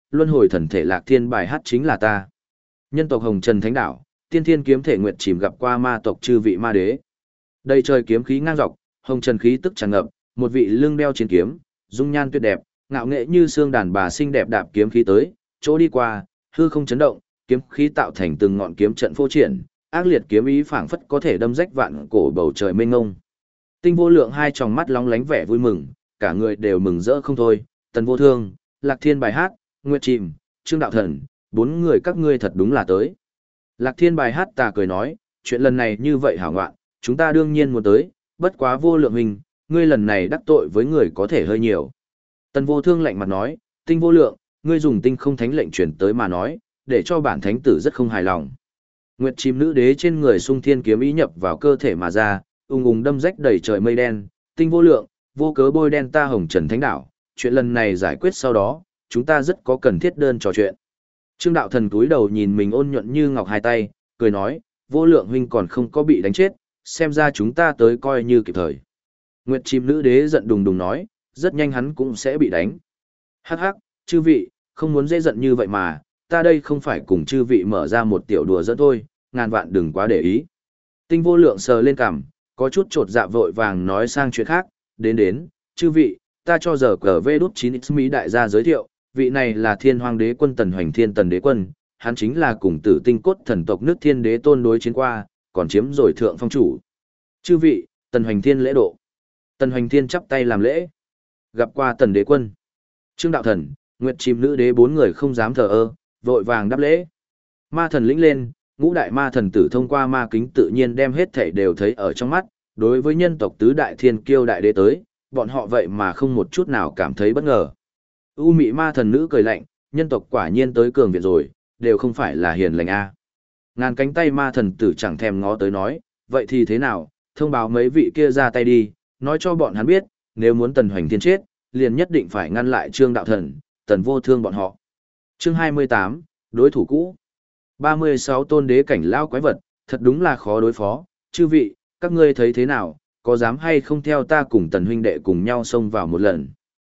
luân hồi thần thể Lạc Thiên bài hát chính là ta. Nhân tộc Hồng Trần Thánh Đảo, tiên thiên kiếm thể nguyệt chìm gặp qua ma tộc chư vị ma đế. Đầy trời kiếm khí ngang dọc, hồng trần khí tức tràn ngập, một vị lưng đeo chiến kiếm, dung nhan tuyệt đẹp, ngạo nghệ như xương đàn bà xinh đẹp đạp kiếm khí tới, chỗ đi qua, hư không chấn động, kiếm khí tạo thành từng ngọn kiếm trận phô triển, ác liệt kiếm ý phảng phất có thể đâm rách vạn cổ bầu trời mênh mông. Tinh Vô Lượng hai tròng mắt lóng lánh vẻ vui mừng, cả người đều mừng rỡ không thôi, Tần Vô Thương, Lạc Thiên bài hát, Nguyệt Chìm, Trương Đạo Thần, bốn người các ngươi thật đúng là tới. Lạc Thiên bài hát tà cười nói, chuyện lần này như vậy hảo ngoạn, chúng ta đương nhiên muốn tới, bất quá Vô Lượng huynh, ngươi lần này đắc tội với người có thể hơi nhiều. Tần Vô Thương lạnh mặt nói, Tinh Vô Lượng, ngươi dùng tinh không thánh lệnh truyền tới mà nói, để cho bản thánh tử rất không hài lòng. Nguyệt Chim nữ đế trên người sung thiên kiếm ý nhập vào cơ thể mà ra, ung ung đâm rách đầy trời mây đen, Tinh Vô Lượng, vô cớ bôi đen ta Hồng Trần Thánh Đảo, chuyện lần này giải quyết sau đó, chúng ta rất có cần thiết đơn trò chuyện. Trương Đạo Thần cúi đầu nhìn mình ôn nhuận như ngọc hai tay, cười nói, Vô Lượng huynh còn không có bị đánh chết, xem ra chúng ta tới coi như kịp thời. Nguyệt Chim nữ đế giận đùng đùng nói, rất nhanh hắn cũng sẽ bị đánh. Hắc hắc, chư vị, không muốn dễ giận như vậy mà, ta đây không phải cùng chư vị mở ra một tiểu đùa giỡn thôi, ngàn vạn đừng quá để ý. Tinh Vô Lượng sờ lên cằm, có chút trột dạ vội vàng nói sang chuyện khác, đến, chư vị, ta cho giờ cờ vê đút 9x Mỹ đại gia giới thiệu, vị này là Thiên Hoàng đế quân Tần Hoành Thiên Tần đế quân, hắn chính là cùng Tử Tinh cốt thần tộc nước Thiên đế tôn đối chiến qua, còn chiếm rồi thượng phong chủ. Chư vị, Tần Hoành Thiên lễ độ. Tần Hoành Thiên chắp tay làm lễ. Gặp qua Tần đế quân. Trương Đạo Thần, Nguyệt Chim nữ đế bốn người không dám thờ ơ, vội vàng đáp lễ. Ma thần lĩnh lên, ngũ đại ma thần tử thông qua ma kính tự nhiên đem hết thảy đều thấy ở trong mắt, đối với nhân tộc tứ đại thiên kiêu đại đế tới, bọn họ vậy mà không một chút nào cảm thấy bất ngờ. U mị ma thần nữ cười lạnh, nhân tộc quả nhiên tới cường viện rồi, đều không phải là hiền lành a. Ngàn cánh tay ma thần tử chẳng thèm ngó tới nói, vậy thì thế nào, thông báo mấy vị kia ra tay đi, nói cho bọn hắn biết, nếu muốn Tần Hoành Thiên chết, liền nhất định phải ngăn lại Trương Đạo Thần, Tần Vô Thương bọn họ. Chương 28, đối thủ cũ. 36 tôn đế cảnh lao quái vật, thật đúng là khó đối phó, chư vị, các ngươi thấy thế nào, có dám hay không theo ta cùng Tần huynh đệ cùng nhau xông vào một lần.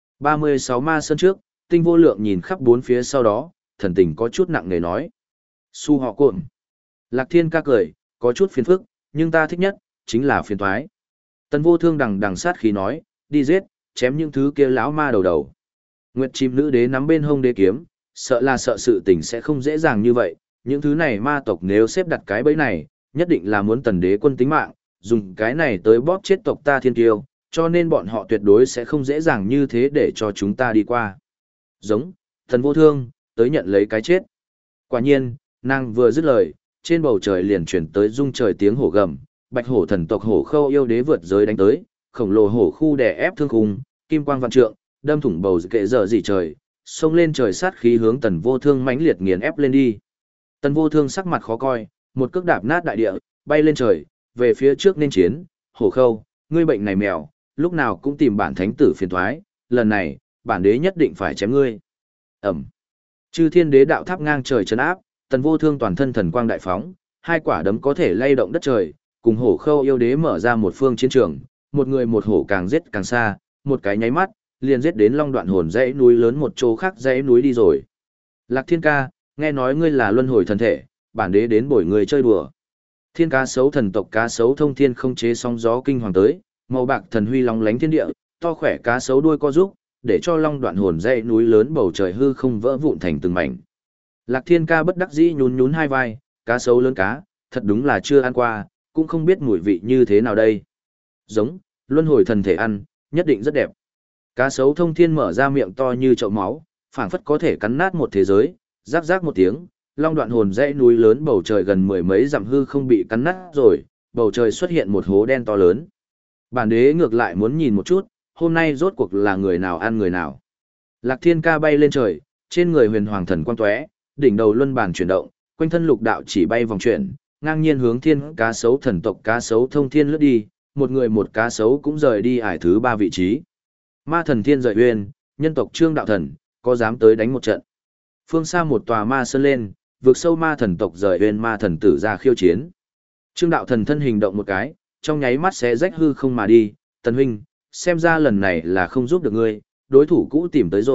36 ma sơn trước, Tinh Vô Lượng nhìn khắp bốn phía sau đó, thần tình có chút nặng nề nói. Su họ cuộn. Lạc Thiên ca cười, có chút phiền phức, nhưng ta thích nhất, chính là phiền toái. Tần Vô Thương đằng sát khí nói, đi giết, chém những thứ kia lão ma đầu đầu. Nguyệt Chim nữ đế nắm bên hông đế kiếm, sợ sự tình sẽ không dễ dàng như vậy, những thứ này ma tộc nếu xếp đặt cái bẫy này, nhất định là muốn Tần đế quân tính mạng, dùng cái này tới bóp chết tộc ta thiên kiêu, cho nên bọn họ tuyệt đối sẽ không dễ dàng như thế để cho chúng ta đi qua. Giống, Tần Vô Thương, tới nhận lấy cái chết. Quả nhiên, nàng vừa dứt lời, trên bầu trời liền chuyển tới rung trời tiếng hổ gầm, bạch hổ thần tộc hổ khâu yêu đế vượt giới đánh tới, khổng lồ hổ khu đè ép thương khung, kim quang vạn trượng, đâm thủng bầu kệ giờ gì trời, xông lên trời sát khí hướng Tần Vô Thương mãnh liệt nghiền ép lên đi. Tần Vô Thương sắc mặt khó coi, một cước đạp nát đại địa, bay lên trời, về phía trước nên chiến, hổ khâu, ngươi bệnh này mèo, lúc nào cũng tìm bản thánh tử phiền toái, lần này, bản đế nhất định phải chém ngươi. Ẩm. Chư thiên đế đạo tháp ngang trời trấn áp, Tần Vô Thương toàn thân thần quang đại phóng, hai quả đấm có thể lay động đất trời, cùng hổ khâu yêu đế mở ra một phương chiến trường, một người một hổ càng giết càng xa, một cái nháy mắt, liền giết đến Long Đoạn Hồn dãy núi lớn một chỗ khác dãy núi đi rồi. Lạc Thiên ca, nghe nói ngươi là luân hồi thần thể, bản đế đến bồi người chơi đùa. Thiên cá sấu thần tộc cá sấu thông thiên không chế sóng gió kinh hoàng tới, màu bạc thần huy long lánh thiên địa, to khỏe cá sấu đuôi co rúc, để cho Long Đoạn Hồn dãy núi lớn bầu trời hư không vỡ vụn thành từng mảnh. Lạc Thiên ca bất đắc dĩ nhún nhún hai vai, cá sấu lớn cá, thật đúng là chưa ăn qua, cũng không biết mùi vị như thế nào đây. Giống, luân hồi thần thể ăn, nhất định rất đẹp. Cá sấu thông thiên mở ra miệng to như chậu máu, phảng phất có thể cắn nát một thế giới, rắc rắc một tiếng, Long Đoạn Hồn dãy núi lớn bầu trời gần mười mấy dặm hư không bị cắn nát rồi, bầu trời xuất hiện một hố đen to lớn. Bản đế ngược lại muốn nhìn một chút, hôm nay rốt cuộc là người nào ăn người nào. Lạc Thiên ca bay lên trời, trên người huyền hoàng thần quang tóe, đỉnh đầu luân bàn chuyển động, quanh thân lục đạo chỉ bay vòng chuyển, ngang nhiên hướng thiên cá sấu thần tộc cá sấu thông thiên lướt đi, một người một cá sấu cũng rời đi ải thứ 3 vị trí. Ma thần thiên rời uyên, nhân tộc Trương Đạo Thần, có dám tới đánh một trận. Phương xa một tòa ma sơn lên, vượt sâu ma thần tộc rời uyên ma thần tử ra khiêu chiến. Trương Đạo Thần thân hình động một cái, trong nháy mắt sẽ rách hư không mà đi, Tần huynh, xem ra lần này là không giúp được ngươi, đối thủ cũ tìm tới rồi,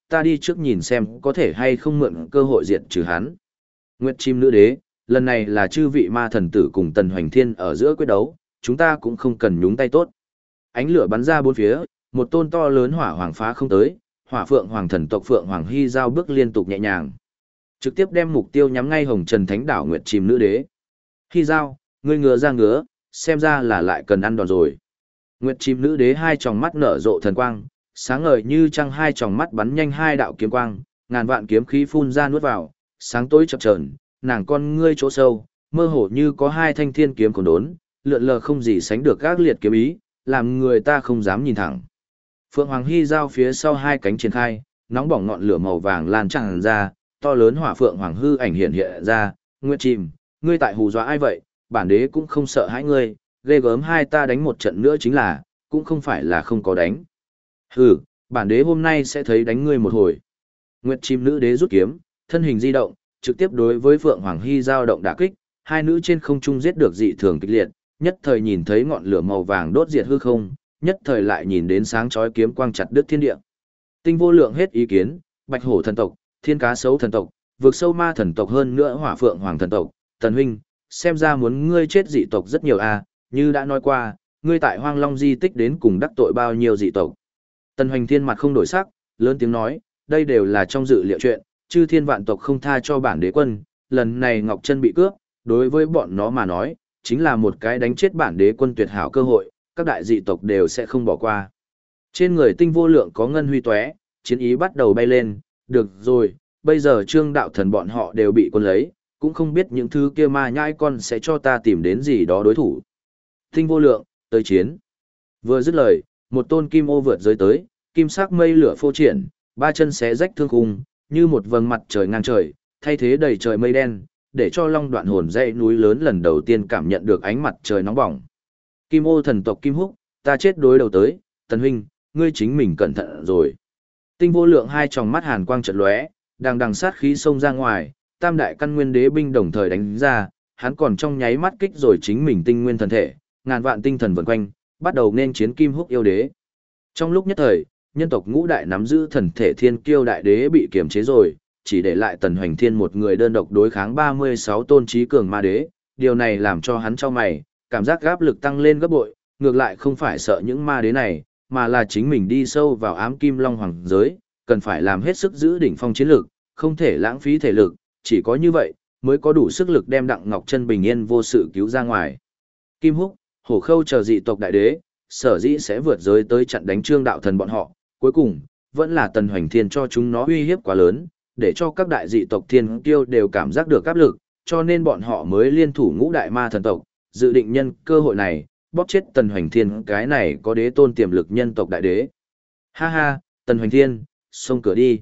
ta đi trước nhìn xem có thể hay không mượn cơ hội diệt trừ hắn. Nguyệt chim nữ đế, lần này là chư vị ma thần tử cùng Tần Hoành Thiên ở giữa quyết đấu, chúng ta cũng không cần nhúng tay tốt. Ánh lửa bắn ra bốn phía, một tôn to lớn hỏa hoàng phá không tới, hỏa phượng hoàng thần tộc Phượng Hoàng Hy giao bước liên tục nhẹ nhàng, trực tiếp đem mục tiêu nhắm ngay Hồng Trần Thánh Đảo Nguyệt chim nữ đế. Hy giao, ngươi ngứa ra ngứa, xem ra là lại cần ăn đòn rồi. Nguyệt chim nữ đế hai tròng mắt nở rộ thần quang, sáng ngời như trăng, hai tròng mắt bắn nhanh hai đạo kiếm quang, ngàn vạn kiếm khí phun ra nuốt vào, sáng tối chập chờn, nàng con ngươi chỗ sâu, mơ hồ như có hai thanh thiên kiếm còn đốn, lượn lờ không gì sánh được các liệt kiếm ý, làm người ta không dám nhìn thẳng. Phượng Hoàng Hy giao phía sau hai cánh triển khai, nóng bỏng ngọn lửa màu vàng lan tràn ra, to lớn hỏa phượng hoàng hư ảnh hiện hiện ra, Nguyệt chim, ngươi tại hù dọa ai vậy, bản đế cũng không sợ hãi ngươi, ghê gớm hai ta đánh một trận nữa chính là, cũng không phải là không có đánh. Hừ, bản đế hôm nay sẽ thấy đánh ngươi một hồi. Nguyệt chim nữ đế rút kiếm, thân hình di động, trực tiếp đối với Phượng Hoàng Hy giao động đả kích, hai nữ trên không trung giết được dị thường kịch liệt, nhất thời nhìn thấy ngọn lửa màu vàng đốt diệt hư không, nhất thời lại nhìn đến sáng chói kiếm quang chặt đứt thiên địa. Tinh vô lượng hết ý kiến, Bạch Hổ thần tộc, Thiên Cá Sấu thần tộc, vượt sâu ma thần tộc hơn nữa Hỏa Phượng Hoàng thần tộc, Tần huynh, xem ra muốn ngươi chết dị tộc rất nhiều a, như đã nói qua, ngươi tại Hoang Long di tích đến cùng đắc tội bao nhiêu dị tộc. Tần Hoành Thiên mặt không đổi sắc, lớn tiếng nói, đây đều là trong dự liệu chuyện, chư thiên vạn tộc không tha cho bản đế quân, lần này Ngọc Chân bị cướp, đối với bọn nó mà nói, chính là một cái đánh chết bản đế quân tuyệt hảo cơ hội, các đại dị tộc đều sẽ không bỏ qua. Trên người tinh vô lượng có ngân huy tóe, chiến ý bắt đầu bay lên, được rồi, bây giờ Trương đạo thần bọn họ đều bị quân lấy, cũng không biết những thứ kia ma nhãi con sẽ cho ta tìm đến gì đó đối thủ. Tinh vô lượng, tới chiến. Vừa dứt lời, một tôn kim ô vượt giới tới, kim sắc mây lửa phô triển, ba chân xé rách thương khung, như một vầng mặt trời ngang trời, thay thế đầy trời mây đen, để cho Long Đoạn Hồn dãy núi lớn lần đầu tiên cảm nhận được ánh mặt trời nóng bỏng. Kim ô thần tộc Kim Húc, ta chết đối đầu tới, Tần huynh, ngươi chính mình cẩn thận rồi. Tinh vô lượng hai tròng mắt hàn quang chợt lóe, đang đằng sát khí xông ra ngoài, tam đại căn nguyên đế binh đồng thời đánh ra, hắn còn trong nháy mắt kích rồi chính mình tinh nguyên thần thể, ngàn vạn tinh thần vần quanh, bắt đầu nên chiến Kim Húc yêu đế. Trong lúc nhất thời, nhân tộc ngũ đại nắm giữ thần thể thiên kiêu đại đế bị kiềm chế rồi, chỉ để lại Tần Hoành Thiên một người đơn độc đối kháng 36 tôn trí cường ma đế, điều này làm cho hắn chau mày, cảm giác áp lực tăng lên gấp bội, ngược lại không phải sợ những ma đế này, mà là chính mình đi sâu vào ám kim long hoàng giới, cần phải làm hết sức giữ đỉnh phong chiến lực, không thể lãng phí thể lực, chỉ có như vậy mới có đủ sức lực đem Đặng Ngọc Chân bình yên vô sự cứu ra ngoài. Kim Húc, Hổ Khâu chờ dị tộc đại đế, sở dĩ sẽ vượt giới tới chặn đánh Trương đạo thần bọn họ, cuối cùng vẫn là Tần Hoành Thiên cho chúng nó uy hiếp quá lớn, để cho các đại dị tộc thiên kiêu đều cảm giác được áp lực, cho nên bọn họ mới liên thủ ngũ đại ma thần tộc, dự định nhân cơ hội này, bóp chết Tần Hoành Thiên cái này có đế tôn tiềm lực nhân tộc đại đế. Ha ha, Tần Hoành Thiên, xông cửa đi.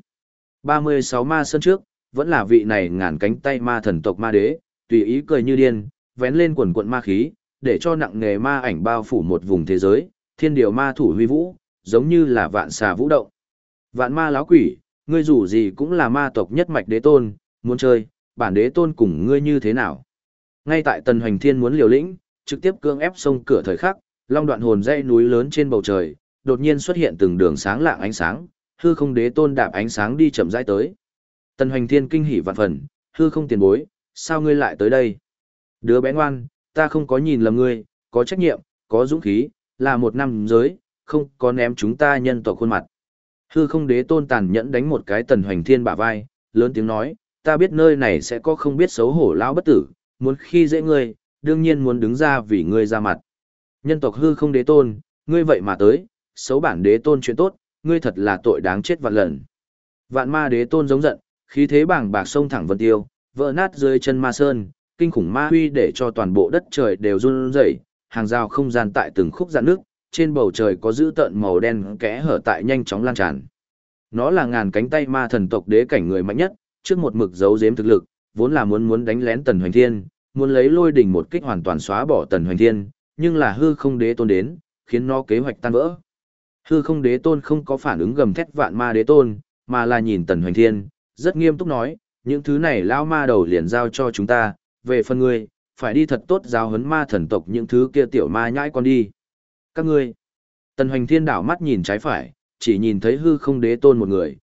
36 ma sơn trước, vẫn là vị này ngàn cánh tay ma thần tộc ma đế, tùy ý cười như điên, vén lên quần quận ma khí, để cho nặng nề ma ảnh bao phủ một vùng thế giới, thiên điều ma thủ huy vũ, giống như là vạn xà vũ động. Vạn ma láo quỷ, ngươi dù gì cũng là ma tộc nhất mạch đế tôn, muốn chơi, bản đế tôn cùng ngươi như thế nào. Ngay tại Tần Hoành Thiên muốn liều lĩnh, trực tiếp cưỡng ép xông cửa thời khắc, Long Đoạn Hồn dãy núi lớn trên bầu trời, đột nhiên xuất hiện từng đường sáng lạng ánh sáng, hư không đế tôn đạp ánh sáng đi chậm rãi tới. Tần Hoành Thiên kinh hỉ vạn phần, hư không tiền bối, sao ngươi lại tới đây? Đứa bé ngoan, ta không có nhìn lầm ngươi, có trách nhiệm, có dũng khí, là một nam giới, không có ném chúng ta nhân tộc khuôn mặt. Hư không đế tôn tàn nhẫn đánh một cái Tần Hoành Thiên bả vai, lớn tiếng nói, ta biết nơi này sẽ có không biết xấu hổ lão bất tử, muốn khi dễ ngươi, đương nhiên muốn đứng ra vì ngươi ra mặt. Nhân tộc hư không đế tôn, ngươi vậy mà tới, xấu bản đế tôn chuyện tốt, ngươi thật là tội đáng chết vạn lần. Vạn ma đế tôn giống giận, khí thế bàng bạc sông thẳng vân tiêu, vỡ nát dưới chân ma sơn, kinh khủng ma huy để cho toàn bộ đất trời đều run rẩy, hàng rào không gian tại từng khúc dạn nước, trên bầu trời có dữ tợn màu đen kẽ hở tại nhanh chóng lan tràn. Nó là ngàn cánh tay ma thần tộc đế cảnh người mạnh nhất, trước một mực giấu giếm thực lực, vốn là muốn đánh lén Tần Hoành Thiên, muốn lấy lôi đỉnh một kích hoàn toàn xóa bỏ Tần Hoành Thiên, nhưng là hư không đế tôn đến, khiến nó kế hoạch tan vỡ. Hư không đế tôn không có phản ứng gầm thét vạn ma đế tôn, mà là nhìn Tần Hoành Thiên, rất nghiêm túc nói, những thứ này lão ma đầu liền giao cho chúng ta, về phần ngươi, phải đi thật tốt giáo huấn ma thần tộc những thứ kia tiểu ma nhãi con đi. Các ngươi. Tần Hoành Thiên đảo mắt nhìn trái phải, chỉ nhìn thấy hư không đế tôn một người,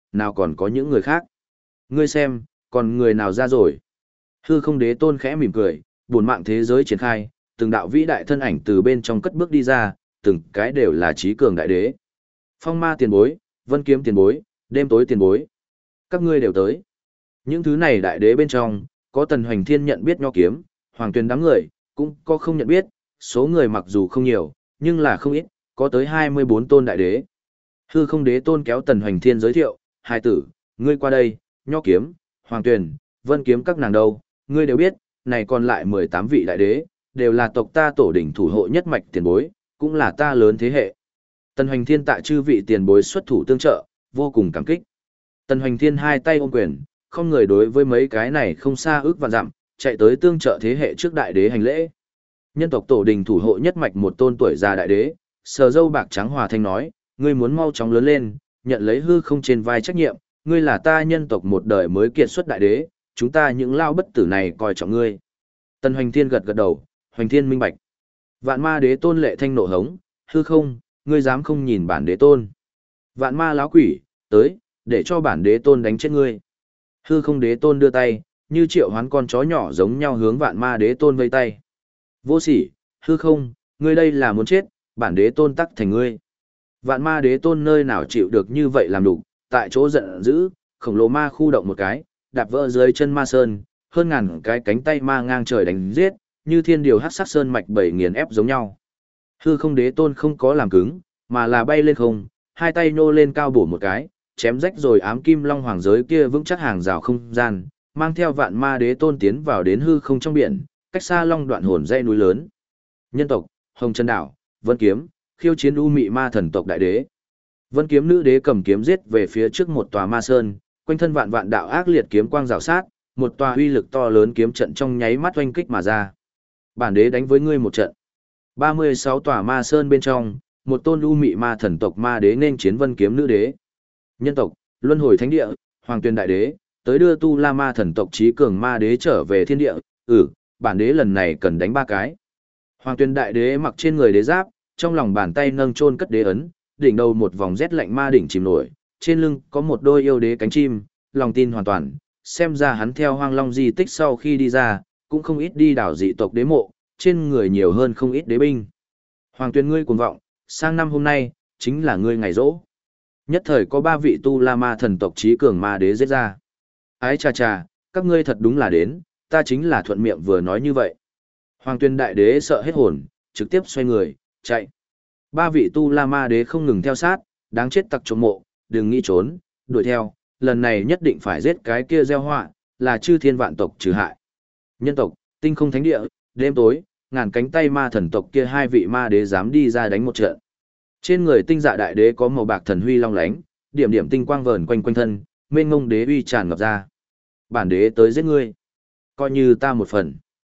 nào còn có những người khác. Ngươi xem, còn người nào ra rồi? Hư không đế tôn khẽ mỉm cười, buồn mạng thế giới triển khai, từng đạo vĩ đại thân ảnh từ bên trong cất bước đi ra, từng cái đều là trí cường đại đế. Phong ma tiền bối, vân kiếm tiền bối, đêm tối tiền bối. Các ngươi đều tới. Những thứ này đại đế bên trong, có Tần Hoành Thiên nhận biết nho kiếm, Hoàng Tuyền đám người, cũng có không nhận biết, số người mặc dù không nhiều, nhưng là không ít, có tới 24 tôn đại đế. Hư không đế tôn kéo Tần Hoành Thiên giới thiệu, hai tử, ngươi qua đây, nho kiếm, Hoàng Tuyền, vân kiếm các nàng đâu, ngươi đều biết, này còn lại 18 vị đại đế, đều là tộc ta tổ đỉnh thủ hộ nhất mạch tiền bối, cũng là ta lớn thế hệ. Tần Hoành Thiên tại chư vị tiền bối xuất thủ tương trợ, vô cùng cảm kích. Tần Hoành Thiên hai tay ôm quyền, không người đối với mấy cái này không xa ước vạn dặm, chạy tới tương trợ thế hệ trước đại đế hành lễ. Nhân tộc tổ đình thủ hộ nhất mạch một tôn tuổi già đại đế, sờ râu bạc trắng hòa thanh nói, ngươi muốn mau chóng lớn lên, nhận lấy hư không trên vai trách nhiệm, ngươi là ta nhân tộc một đời mới kiệt xuất đại đế, chúng ta những lao bất tử này coi trọng ngươi. Tần Hoành Thiên gật gật đầu, Hoành Thiên minh bạch. Vạn ma đế tôn lệ thanh nộ hống, hư không, ngươi dám không nhìn bản đế tôn. Vạn ma lão quỷ, tới, để cho bản đế tôn đánh chết ngươi. Hư không đế tôn đưa tay, như triệu hoán con chó nhỏ giống nhau hướng vạn ma đế tôn vây tay. Vô sỉ, hư không, ngươi đây là muốn chết, bản đế tôn tắc thành ngươi. Vạn ma đế tôn nơi nào chịu được như vậy làm đủ, tại chỗ giận dữ, khổng lồ ma khu động một cái, đạp vỡ dưới chân ma sơn, hơn ngàn cái cánh tay ma ngang trời đánh giết, như thiên điều hắc sắc sơn mạch bảy nghiền ép giống nhau. Hư không đế tôn không có làm cứng, mà là bay lên không, hai tay nô lên cao bổ một cái, chém rách rồi ám kim long hoàng giới kia vững chắc hàng rào không gian, mang theo vạn ma đế tôn tiến vào đến hư không trong biển, cách xa long đoạn hồn dãy núi lớn. Nhân tộc, Hồng Trần Đảo, Vân Kiếm, khiêu chiến u mị ma thần tộc đại đế. Vân Kiếm nữ đế cầm kiếm giết về phía trước một tòa ma sơn, quanh thân vạn vạn đạo ác liệt kiếm quang rào sát, một tòa uy lực to lớn kiếm trận trong nháy mắt oanh kích mà ra. Bản đế đánh với ngươi một trận. 36 tòa ma sơn bên trong, một tôn u mị ma thần tộc ma đế nên chiến Vân Kiếm nữ đế. Nhân tộc, Luân Hồi Thánh Địa, Hoàng Tuyền đại đế, tới đưa tu la ma thần tộc trí cường ma đế trở về thiên địa, bản đế lần này cần đánh 3 cái. Hoàng Tuyền đại đế mặc trên người đế giáp, trong lòng bàn tay nâng chôn cất đế ấn, đỉnh đầu một vòng rét lạnh ma đỉnh chìm nổi, trên lưng có một đôi yêu đế cánh chim, lòng tin hoàn toàn, xem ra hắn theo Hoang Long di tích sau khi đi ra, cũng không ít đi đảo dị tộc đế mộ, trên người nhiều hơn không ít đế binh. Hoàng Tuyền ngươi cuồng vọng, sang năm hôm nay, chính là ngươi ngày rỗ. Nhất thời có 3 vị tu la ma thần tộc trí cường ma đế giết ra. Ái chà chà, các ngươi thật đúng là đến, ta chính là thuận miệng vừa nói như vậy. Hoàng Tuyền đại đế sợ hết hồn, trực tiếp xoay người, chạy. 3 vị tu la ma đế không ngừng theo sát, đáng chết tặc trộm mộ, đừng nghĩ trốn, đuổi theo, lần này nhất định phải giết cái kia gieo họa, là chư thiên vạn tộc trừ hại. Nhân tộc, tinh không thánh địa, đêm tối, ngàn cánh tay ma thần tộc kia 2 vị ma đế dám đi ra đánh một trận. Trên người tinh dạ đại đế có màu bạc thần huy long lánh, điểm điểm tinh quang vờn quanh quanh thân, mênh ngông đế uy tràn ngập ra. Bản đế tới giết ngươi, coi như ta một phần.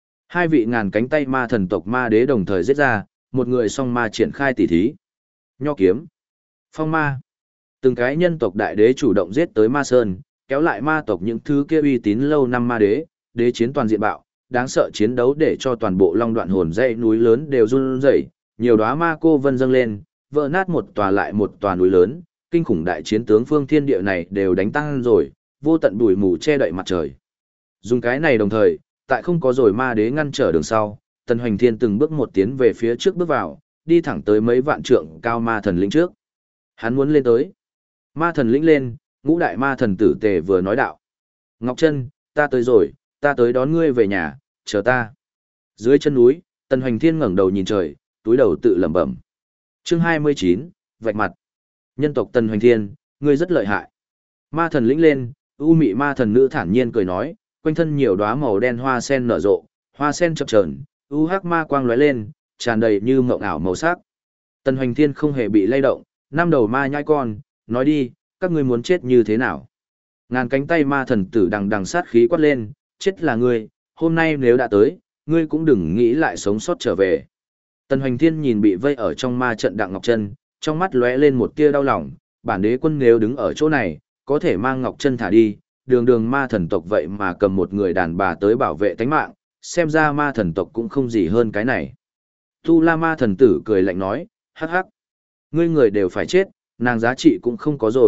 2 vị ngàn cánh tay ma thần tộc ma đế đồng thời giết ra, một người song ma triển khai tỉ thí. Nho kiếm, phong ma. Từng cái nhân tộc đại đế chủ động giết tới ma sơn, kéo lại ma tộc những thứ kia uy tín lâu năm ma đế, đế chiến toàn diện bạo, đáng sợ chiến đấu để cho toàn bộ long đoạn hồn dãy núi lớn đều run rẩy, nhiều đóa ma cô vân dâng lên, vỡ nát một tòa lại một tòa núi lớn, kinh khủng đại chiến tướng phương thiên địa này đều đánh tăng rồi, vô tận bụi mù che đậy mặt trời. Dùng cái này đồng thời, tại không có rồi ma đế ngăn trở đường sau, Tần Hoành Thiên từng bước một tiến về phía trước bước vào, đi thẳng tới mấy vạn trượng cao ma thần lĩnh trước. Hắn muốn lên tới. Ma thần lĩnh lên, ngũ đại ma thần tử tề vừa nói đạo. Ngọc Trân, ta tới rồi, ta tới đón ngươi về nhà, chờ ta. Dưới chân núi, Tần Hoành Thiên ngẩng đầu nhìn trời, túi đầu tự lẩm bẩm. Chương 29, vạch mặt. Nhân tộc Tần Hoành Thiên, ngươi rất lợi hại. Ma thần lĩnh lên, u mị ma thần nữ thản nhiên cười nói, quanh thân nhiều đóa màu đen hoa sen nở rộ, hoa sen chập chờn, u hắc ma quang lóe lên, tràn đầy như mộng ảo màu sắc. Tần Hoành Thiên không hề bị lay động, 5 đầu ma nhai con, nói đi, các ngươi muốn chết như thế nào? Ngàn cánh tay ma thần tử đằng đằng sát khí quát lên, chết là ngươi, hôm nay nếu đã tới, ngươi cũng đừng nghĩ lại sống sót trở về. Tần Hoành Thiên nhìn bị vây ở trong ma trận Đặng Ngọc Trân, trong mắt lóe lên một tia đau lòng, bản đế quân nếu đứng ở chỗ này, có thể mang Ngọc Trân thả đi, đường đường ma thần tộc vậy mà cầm một người đàn bà tới bảo vệ tánh mạng, xem ra ma thần tộc cũng không gì hơn cái này. Tu La ma thần tử cười lạnh nói, hắc hắc, ngươi người đều phải chết, nàng giá trị cũng không có rồi,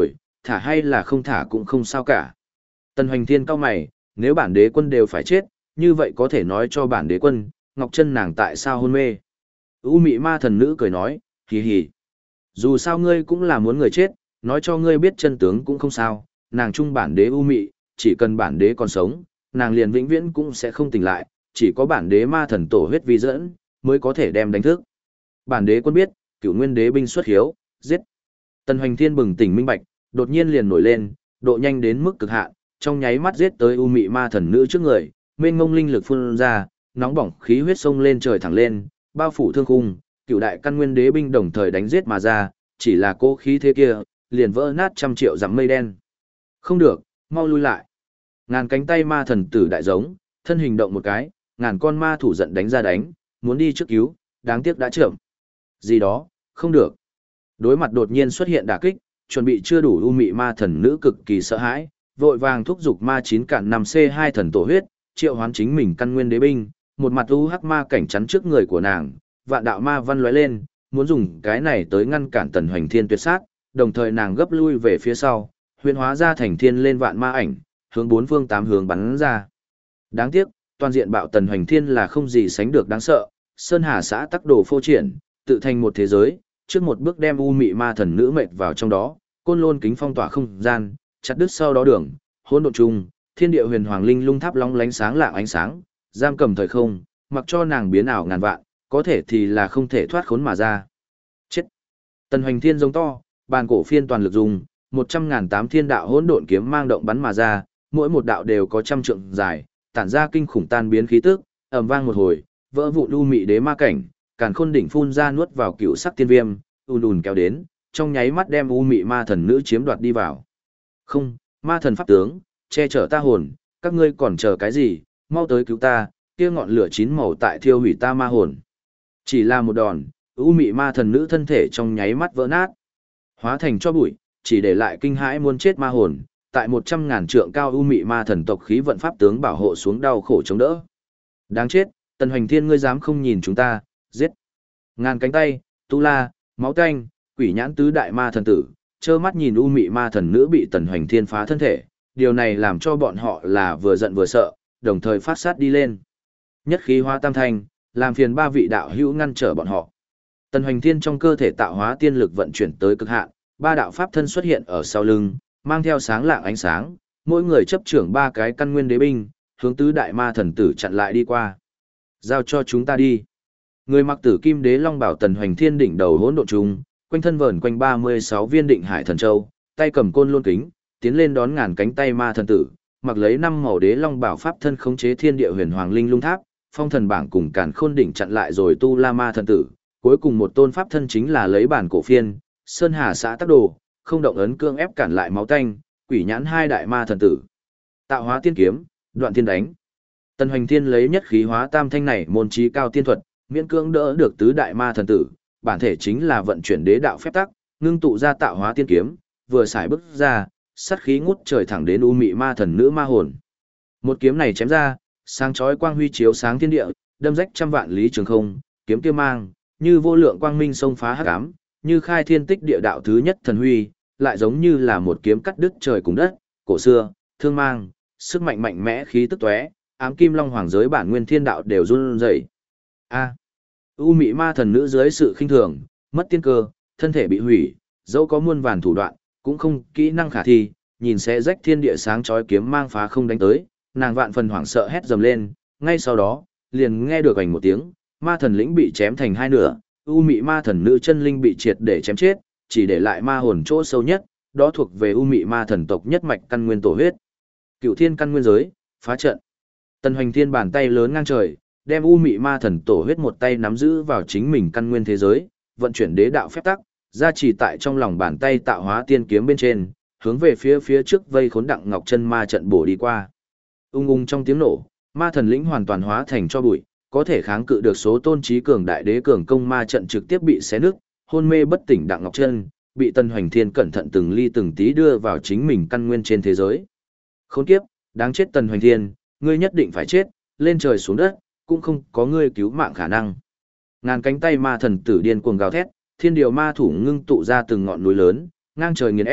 thả hay là không thả cũng không sao cả. Tần Hoành Thiên cao mày, nếu bản đế quân đều phải chết, như vậy có thể nói cho bản đế quân, Ngọc Chân nàng tại sao hôn mê. U Mị Ma thần nữ cười nói, hì hì. Dù sao ngươi cũng là muốn người chết, nói cho ngươi biết chân tướng cũng không sao, nàng trung bản đế U Mị, chỉ cần bản đế còn sống, nàng liền vĩnh viễn cũng sẽ không tỉnh lại, chỉ có bản đế ma thần tổ huyết vi dẫn, mới có thể đem đánh thức. Bản đế quân biết, Cửu Nguyên đế binh xuất hiếu, giết. Tần Hoành Thiên bừng tỉnh minh bạch, đột nhiên liền nổi lên, độ nhanh đến mức cực hạn, trong nháy mắt giết tới U Mị Ma thần nữ trước người, mênh ngông linh lực phun ra, nóng bỏng khí huyết sông lên trời thẳng lên, bao phủ thương khung, Cửu đại căn nguyên đế binh đồng thời đánh giết mà ra, chỉ là cố khí thế kia, liền vỡ nát trăm triệu dặm mây đen. Không được, mau lui lại. Ngàn cánh tay ma thần tử đại giống, thân hình động một cái, ngàn con ma thủ giận đánh ra đánh, muốn đi trước cứu, đáng tiếc đã chậm. Gì đó, không được. Đối mặt đột nhiên xuất hiện đả kích, chuẩn bị chưa đủ U Mị Ma thần nữ cực kỳ sợ hãi, vội vàng thúc giục ma 9 cạn 5C2 thần tổ huyết, triệu hoán chính mình căn nguyên đế binh, một mặt u hắc ma cảnh chắn trước người của nàng, vạn đạo ma văn lóe lên, muốn dùng cái này tới ngăn cản Tần Hoành Thiên tuyệt sát, đồng thời nàng gấp lui về phía sau, huyễn hóa ra thành thiên lên vạn ma ảnh, hướng bốn phương tám hướng bắn ra. Đáng tiếc, toàn diện bạo Tần Hoành Thiên là không gì sánh được đáng sợ, Sơn Hà xã tắc đồ phô triển, tự thành một thế giới, trước một bước đem U Mị Ma thần nữ mệt vào trong đó, côn lôn kính phong tỏa không gian, chặt đứt sau đó đường, hỗn độn chung, thiên địa huyền hoàng linh lung tháp long lánh sáng lạng ánh sáng, giam cầm thời không, mặc cho nàng biến ảo ngàn vạn, có thể thì là không thể thoát khốn mà ra. Chết. Tần Hoành Thiên giống to, bàn cổ phiên toàn lực dùng, 100.008 thiên đạo hỗn độn kiếm mang động bắn mà ra, mỗi một đạo đều có trăm trượng dài, tản ra kinh khủng tan biến khí tức, ầm vang một hồi, vỡ vụn U Mị đế ma cảnh, càn khôn đỉnh phun ra nuốt vào cựu sắc tiên viêm, ùn ùn kéo đến, trong nháy mắt đem U Mị Ma thần nữ chiếm đoạt đi vào. Không, ma thần pháp tướng, che chở ta hồn, các ngươi còn chờ cái gì, mau tới cứu ta, kia ngọn lửa chín màu tại thiêu hủy ta ma hồn. Chỉ là một đòn, U Mị Ma thần nữ thân thể trong nháy mắt vỡ nát, hóa thành cho bụi, chỉ để lại kinh hãi muốn chết ma hồn, tại 100.000 trượng cao U Mị Ma thần tộc khí vận pháp tướng bảo hộ xuống đau khổ chống đỡ. Đáng chết, Tần Hoành Thiên ngươi dám không nhìn chúng ta, giết. Ngàn cánh tay, tu la, máu tanh, quỷ nhãn tứ đại ma thần tử, trơ mắt nhìn U Mị Ma thần nữ bị Tần Hoành Thiên phá thân thể, điều này làm cho bọn họ là vừa giận vừa sợ, đồng thời phát sát đi lên. Nhất khí hóa tam thanh, làm phiền ba vị đạo hữu ngăn trở bọn họ. Tần Hoành Thiên trong cơ thể tạo hóa tiên lực vận chuyển tới cực hạn, ba đạo pháp thân xuất hiện ở sau lưng, mang theo sáng lạng ánh sáng, mỗi người chấp trưởng ba cái căn nguyên đế binh, hướng tứ đại ma thần tử chặn lại đi qua. Giao cho chúng ta đi. Người mặc tử kim đế long bảo Tần Hoành Thiên đỉnh đầu hỗn độn trùng, quanh thân vờn quanh 36 viên định hải thần châu, tay cầm côn lôn kính, tiến lên đón ngàn cánh tay ma thần tử, mặc lấy 5 màu đế long bảo pháp thân khống chế thiên địa huyền hoàng linh lung tháp, phong thần bảng cùng càn khôn đỉnh chặn lại rồi tu la ma thần tử, cuối cùng một tôn pháp thân chính là lấy bản cổ phiên, sơn hà xã tắc đồ, không động ấn cương ép cản lại máu tanh, quỷ nhãn hai đại ma thần tử. Tạo hóa tiên kiếm, đoạn thiên đánh. Tần Hoành Thiên lấy nhất khí hóa tam thanh này môn trí cao tiên thuật, miễn cưỡng đỡ được tứ đại ma thần tử, bản thể chính là vận chuyển đế đạo phép tắc, ngưng tụ ra tạo hóa tiên kiếm, vừa xài bước ra, sát khí ngút trời thẳng đến U Mị Ma thần nữ ma hồn. Một kiếm này chém ra, sáng chói quang huy chiếu sáng thiên địa, đâm rách trăm vạn lý trường không, kiếm kia mang, như vô lượng quang minh xông phá hắc ám, như khai thiên tích địa đạo thứ nhất thần huy, lại giống như là một kiếm cắt đứt trời cùng đất, cổ xưa, thương mang, sức mạnh mạnh mẽ khí tức tóe, ám kim long hoàng giới bản nguyên thiên đạo đều run rẩy. A. U Mị Ma thần nữ dưới sự khinh thường, mất tiên cơ, thân thể bị hủy, dẫu có muôn vàn thủ đoạn, cũng không kỹ năng khả thi, nhìn sẽ rách thiên địa sáng chói kiếm mang phá không đánh tới, nàng vạn phần hoảng sợ hét dầm lên, ngay sau đó, liền nghe được ảnh một tiếng, ma thần lĩnh bị chém thành hai nửa, U Mị Ma thần nữ chân linh bị triệt để chém chết, chỉ để lại ma hồn chỗ sâu nhất, đó thuộc về U Mị Ma thần tộc nhất mạch căn nguyên tổ huyết. Cựu thiên căn nguyên giới, phá trận. Tần Hoành Thiên bàn tay lớn ngang trời, đem U Mị Ma thần tổ huyết một tay nắm giữ vào chính mình căn nguyên thế giới, vận chuyển đế đạo phép tắc, gia trì tại trong lòng bàn tay tạo hóa tiên kiếm bên trên, hướng về phía trước vây khốn Đặng Ngọc Chân ma trận bổ đi qua. Ung ung trong tiếng nổ, ma thần lĩnh hoàn toàn hóa thành cho bụi, có thể kháng cự được số tôn trí cường đại đế cường công ma trận trực tiếp bị xé nứt, hôn mê bất tỉnh Đặng Ngọc Chân, bị Tần Hoành Thiên cẩn thận từng ly từng tí đưa vào chính mình căn nguyên trên thế giới. Khốn kiếp, đáng chết Tần Hoành Thiên, ngươi nhất định phải chết, lên trời xuống đất, cũng không có ngươi cứu mạng khả năng. Ngàn cánh tay ma thần tử điên cuồng gào thét, thiên điều ma thủ ngưng tụ ra từng ngọn núi lớn, ngang trời nghiền ép,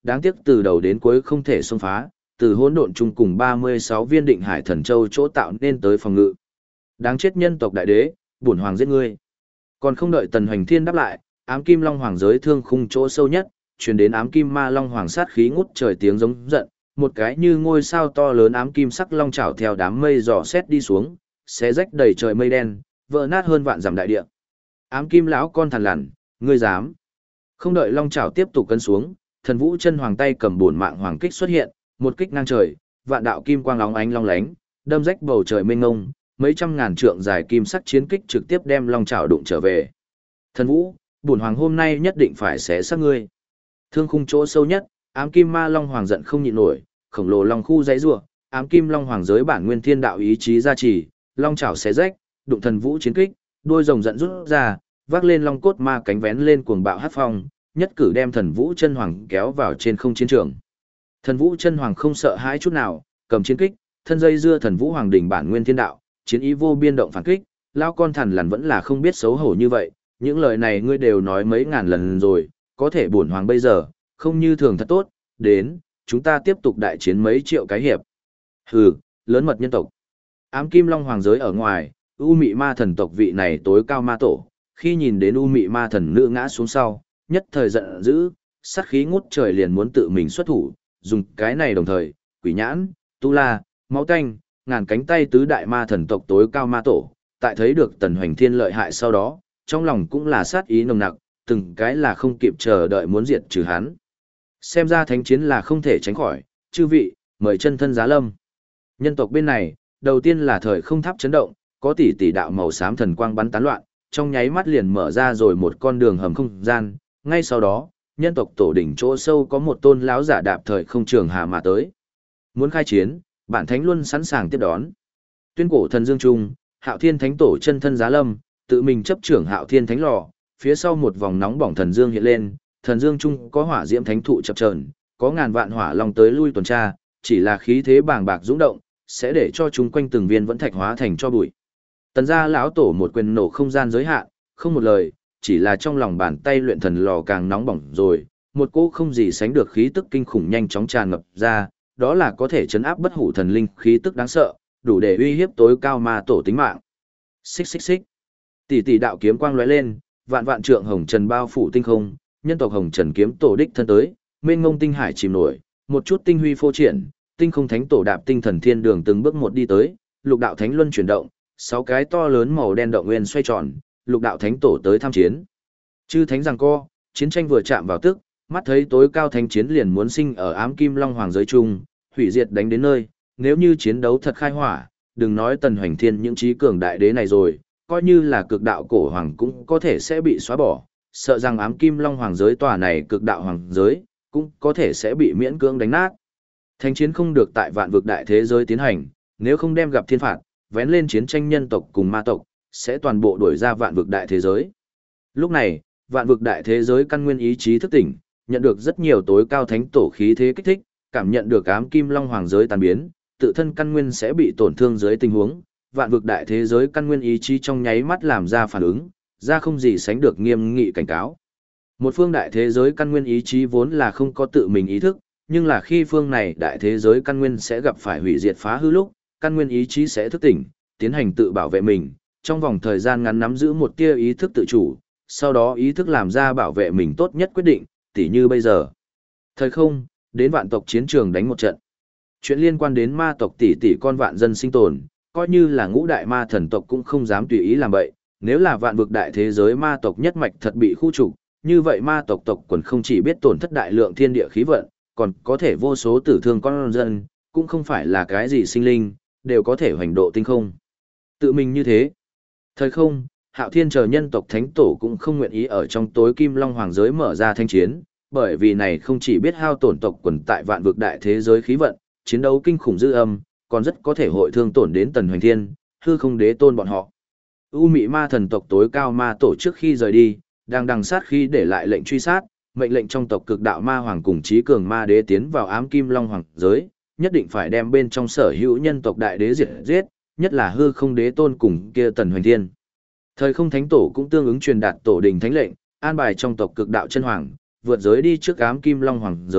đáng tiếc từ đầu đến cuối không thể xông phá, từ hỗn độn chung cùng 36 viên định hải thần châu chỗ tạo nên tới phòng ngự. Đáng chết nhân tộc đại đế, bổn hoàng giết ngươi. Còn không đợi Tần Hoành Thiên đáp lại, ám kim long hoàng giới thương khung chỗ sâu nhất, truyền đến ám kim ma long hoàng sát khí ngút trời tiếng giống giận, một cái như ngôi sao to lớn ám kim sắc long chảo theo đám mây dò xét đi xuống, xé rách đầy trời mây đen, vỡ nát hơn vạn dặm đại địa. Ám kim lão con thằn lằn, ngươi dám? Không đợi long chảo tiếp tục cân xuống, Thần Vũ chân hoàng tay cầm bổn mạng hoàng kích xuất hiện, một kích ngang trời, vạn đạo kim quang óng ánh long lánh, đâm rách bầu trời mênh mông, mấy trăm ngàn trượng dài kim sắc chiến kích trực tiếp đem long chảo đụng trở về. Thần Vũ, bổn hoàng hôm nay nhất định phải xé xác ngươi. Thương khung chỗ sâu nhất, ám kim ma long hoàng giận không nhịn nổi, khổng lồ long khu giãy giụa, ám kim long hoàng giới bản nguyên thiên đạo ý chí gia trì, long chảo xé rách, đụng Thần Vũ chiến kích, đuôi rồng giận rút ra, vác lên long cốt ma cánh vén lên cuồng bạo hắc phong, nhất cử đem Thần Vũ chân hoàng kéo vào trên không chiến trường. Thần Vũ chân hoàng không sợ hãi chút nào, cầm chiến kích, thân dây dưa Thần Vũ hoàng đỉnh bản nguyên thiên đạo, chiến ý vô biên động phản kích, lao con thằn lằn vẫn là không biết xấu hổ như vậy, những lời này ngươi đều nói mấy ngàn lần rồi, có thể bổn hoàng bây giờ, không như thường thật tốt, đến, chúng ta tiếp tục đại chiến mấy triệu cái hiệp. Hừ, lớn mật nhân tộc. Ám kim long hoàng giới ở ngoài, U Mị ma thần tộc vị này tối cao ma tổ, khi nhìn đến U Mị ma thần nữ ngã xuống sau, nhất thời giận dữ, sát khí ngút trời liền muốn tự mình xuất thủ, dùng cái này đồng thời, quỷ nhãn, tu la, máu tanh, ngàn cánh tay tứ đại ma thần tộc tối cao ma tổ, tại thấy được Tần Hoành Thiên lợi hại sau đó, trong lòng cũng là sát ý nồng nặc, từng cái là không kịp chờ đợi muốn diệt trừ hắn. Xem ra thánh chiến là không thể tránh khỏi, chư vị, mời chân thân giá lâm. Nhân tộc bên này, đầu tiên là thời không tháp chấn động, có tỷ tỷ đạo màu xám thần quang bắn tán loạn, trong nháy mắt liền mở ra rồi một con đường hầm không gian, ngay sau đó, nhân tộc tổ đỉnh chỗ sâu có một tôn lão giả đạp thời không trường hà mà tới. Muốn khai chiến, bản thánh luôn sẵn sàng tiếp đón. Tuyên cổ thần dương trung, Hạo Thiên Thánh Tổ chân thân giá lâm, tự mình chấp trưởng Hạo Thiên Thánh lò, phía sau một vòng nóng bỏng thần dương hiện lên, thần dương trung có hỏa diễm thánh thụ chập chờn, có ngàn vạn hỏa long tới lui tuần tra, chỉ là khí thế bàng bạc dũng động, sẽ để cho chúng quanh từng viên vẫn thạch hóa thành cho bụi. Tần gia lão tổ một quyền nổ không gian giới hạn, không một lời, chỉ là trong lòng bàn tay luyện thần lò càng nóng bỏng rồi, một cỗ không gì sánh được khí tức kinh khủng nhanh chóng tràn ngập ra, đó là có thể chấn áp bất hủ thần linh khí tức đáng sợ, đủ để uy hiếp tối cao ma tổ tính mạng. Xích xích xích. Tỷ tỷ đạo kiếm quang lóe lên, vạn vạn trượng hồng trần bao phủ tinh không, nhân tộc hồng trần kiếm tổ đích thân tới, mênh ngông tinh hải chìm nổi, một chút tinh huy phô triển, tinh không thánh tổ đạp tinh thần thiên đường từng bước một đi tới, lục đạo thánh luân chuyển động, 6 cái to lớn màu đen động nguyên xoay tròn, lục đạo thánh tổ tới tham chiến. Chư thánh giằng co, chiến tranh vừa chạm vào tức, mắt thấy tối cao thánh chiến liền muốn sinh ở ám kim long hoàng giới trung, hủy diệt đánh đến nơi, nếu như chiến đấu thật khai hỏa, đừng nói Tần Hoành Thiên những trí cường đại đế này rồi, coi như là cực đạo cổ hoàng cũng có thể sẽ bị xóa bỏ, sợ rằng ám kim long hoàng giới tòa này cực đạo hoàng giới, cũng có thể sẽ bị miễn cưỡng đánh nát. Thánh chiến không được tại vạn vực đại thế giới tiến hành, nếu không đem gặp thiên phạt, vén lên chiến tranh nhân tộc cùng ma tộc, sẽ toàn bộ đuổi ra vạn vực đại thế giới. Lúc này, vạn vực đại thế giới căn nguyên ý chí thức tỉnh, nhận được rất nhiều tối cao thánh tổ khí thế kích thích, cảm nhận được ám kim long hoàng giới tan biến, tự thân căn nguyên sẽ bị tổn thương dưới tình huống, vạn vực đại thế giới căn nguyên ý chí trong nháy mắt làm ra phản ứng, ra không gì sánh được nghiêm nghị cảnh cáo. Một phương đại thế giới căn nguyên ý chí vốn là không có tự mình ý thức, nhưng là khi phương này đại thế giới căn nguyên sẽ gặp phải hủy diệt phá hư lúc, căn nguyên ý chí sẽ thức tỉnh, tiến hành tự bảo vệ mình, trong vòng thời gian ngắn nắm giữ một tia ý thức tự chủ, sau đó ý thức làm ra bảo vệ mình tốt nhất quyết định, tỉ như bây giờ. Thời không, đến vạn tộc chiến trường đánh một trận. Chuyện liên quan đến ma tộc tỷ con vạn dân sinh tồn, coi như là ngũ đại ma thần tộc cũng không dám tùy ý làm vậy, nếu là vạn vực đại thế giới ma tộc nhất mạch thật bị khu trục, như vậy ma tộc tộc quần không chỉ biết tổn thất đại lượng thiên địa khí vận, còn có thể vô số tử thương con dân, cũng không phải là cái gì sinh linh, đều có thể hoành độ tinh không. Tự mình như thế. Thời không, Hạo Thiên chờ nhân tộc thánh tổ cũng không nguyện ý ở trong tối kim long hoàng giới mở ra thanh chiến, bởi vì này không chỉ biết hao tổn tộc quần tại vạn vực đại thế giới khí vận, chiến đấu kinh khủng dư âm, còn rất có thể hội thương tổn đến Tần Hoành Thiên, hư không đế tôn bọn họ. U Mị ma thần tộc tối cao ma tổ trước khi rời đi, đang đằng sát khi để lại lệnh truy sát, mệnh lệnh trong tộc cực đạo ma hoàng cùng trí cường ma đế tiến vào ám kim long hoàng giới, nhất định phải đem bên trong sở hữu nhân tộc đại đế diệt giết, nhất là hư không đế tôn cùng kia Tần Hoành Thiên. Thời không thánh tổ cũng tương ứng truyền đạt tổ đình thánh lệnh, an bài trong tộc cực đạo chân hoàng, vượt giới đi trước ám kim long hoàng giới,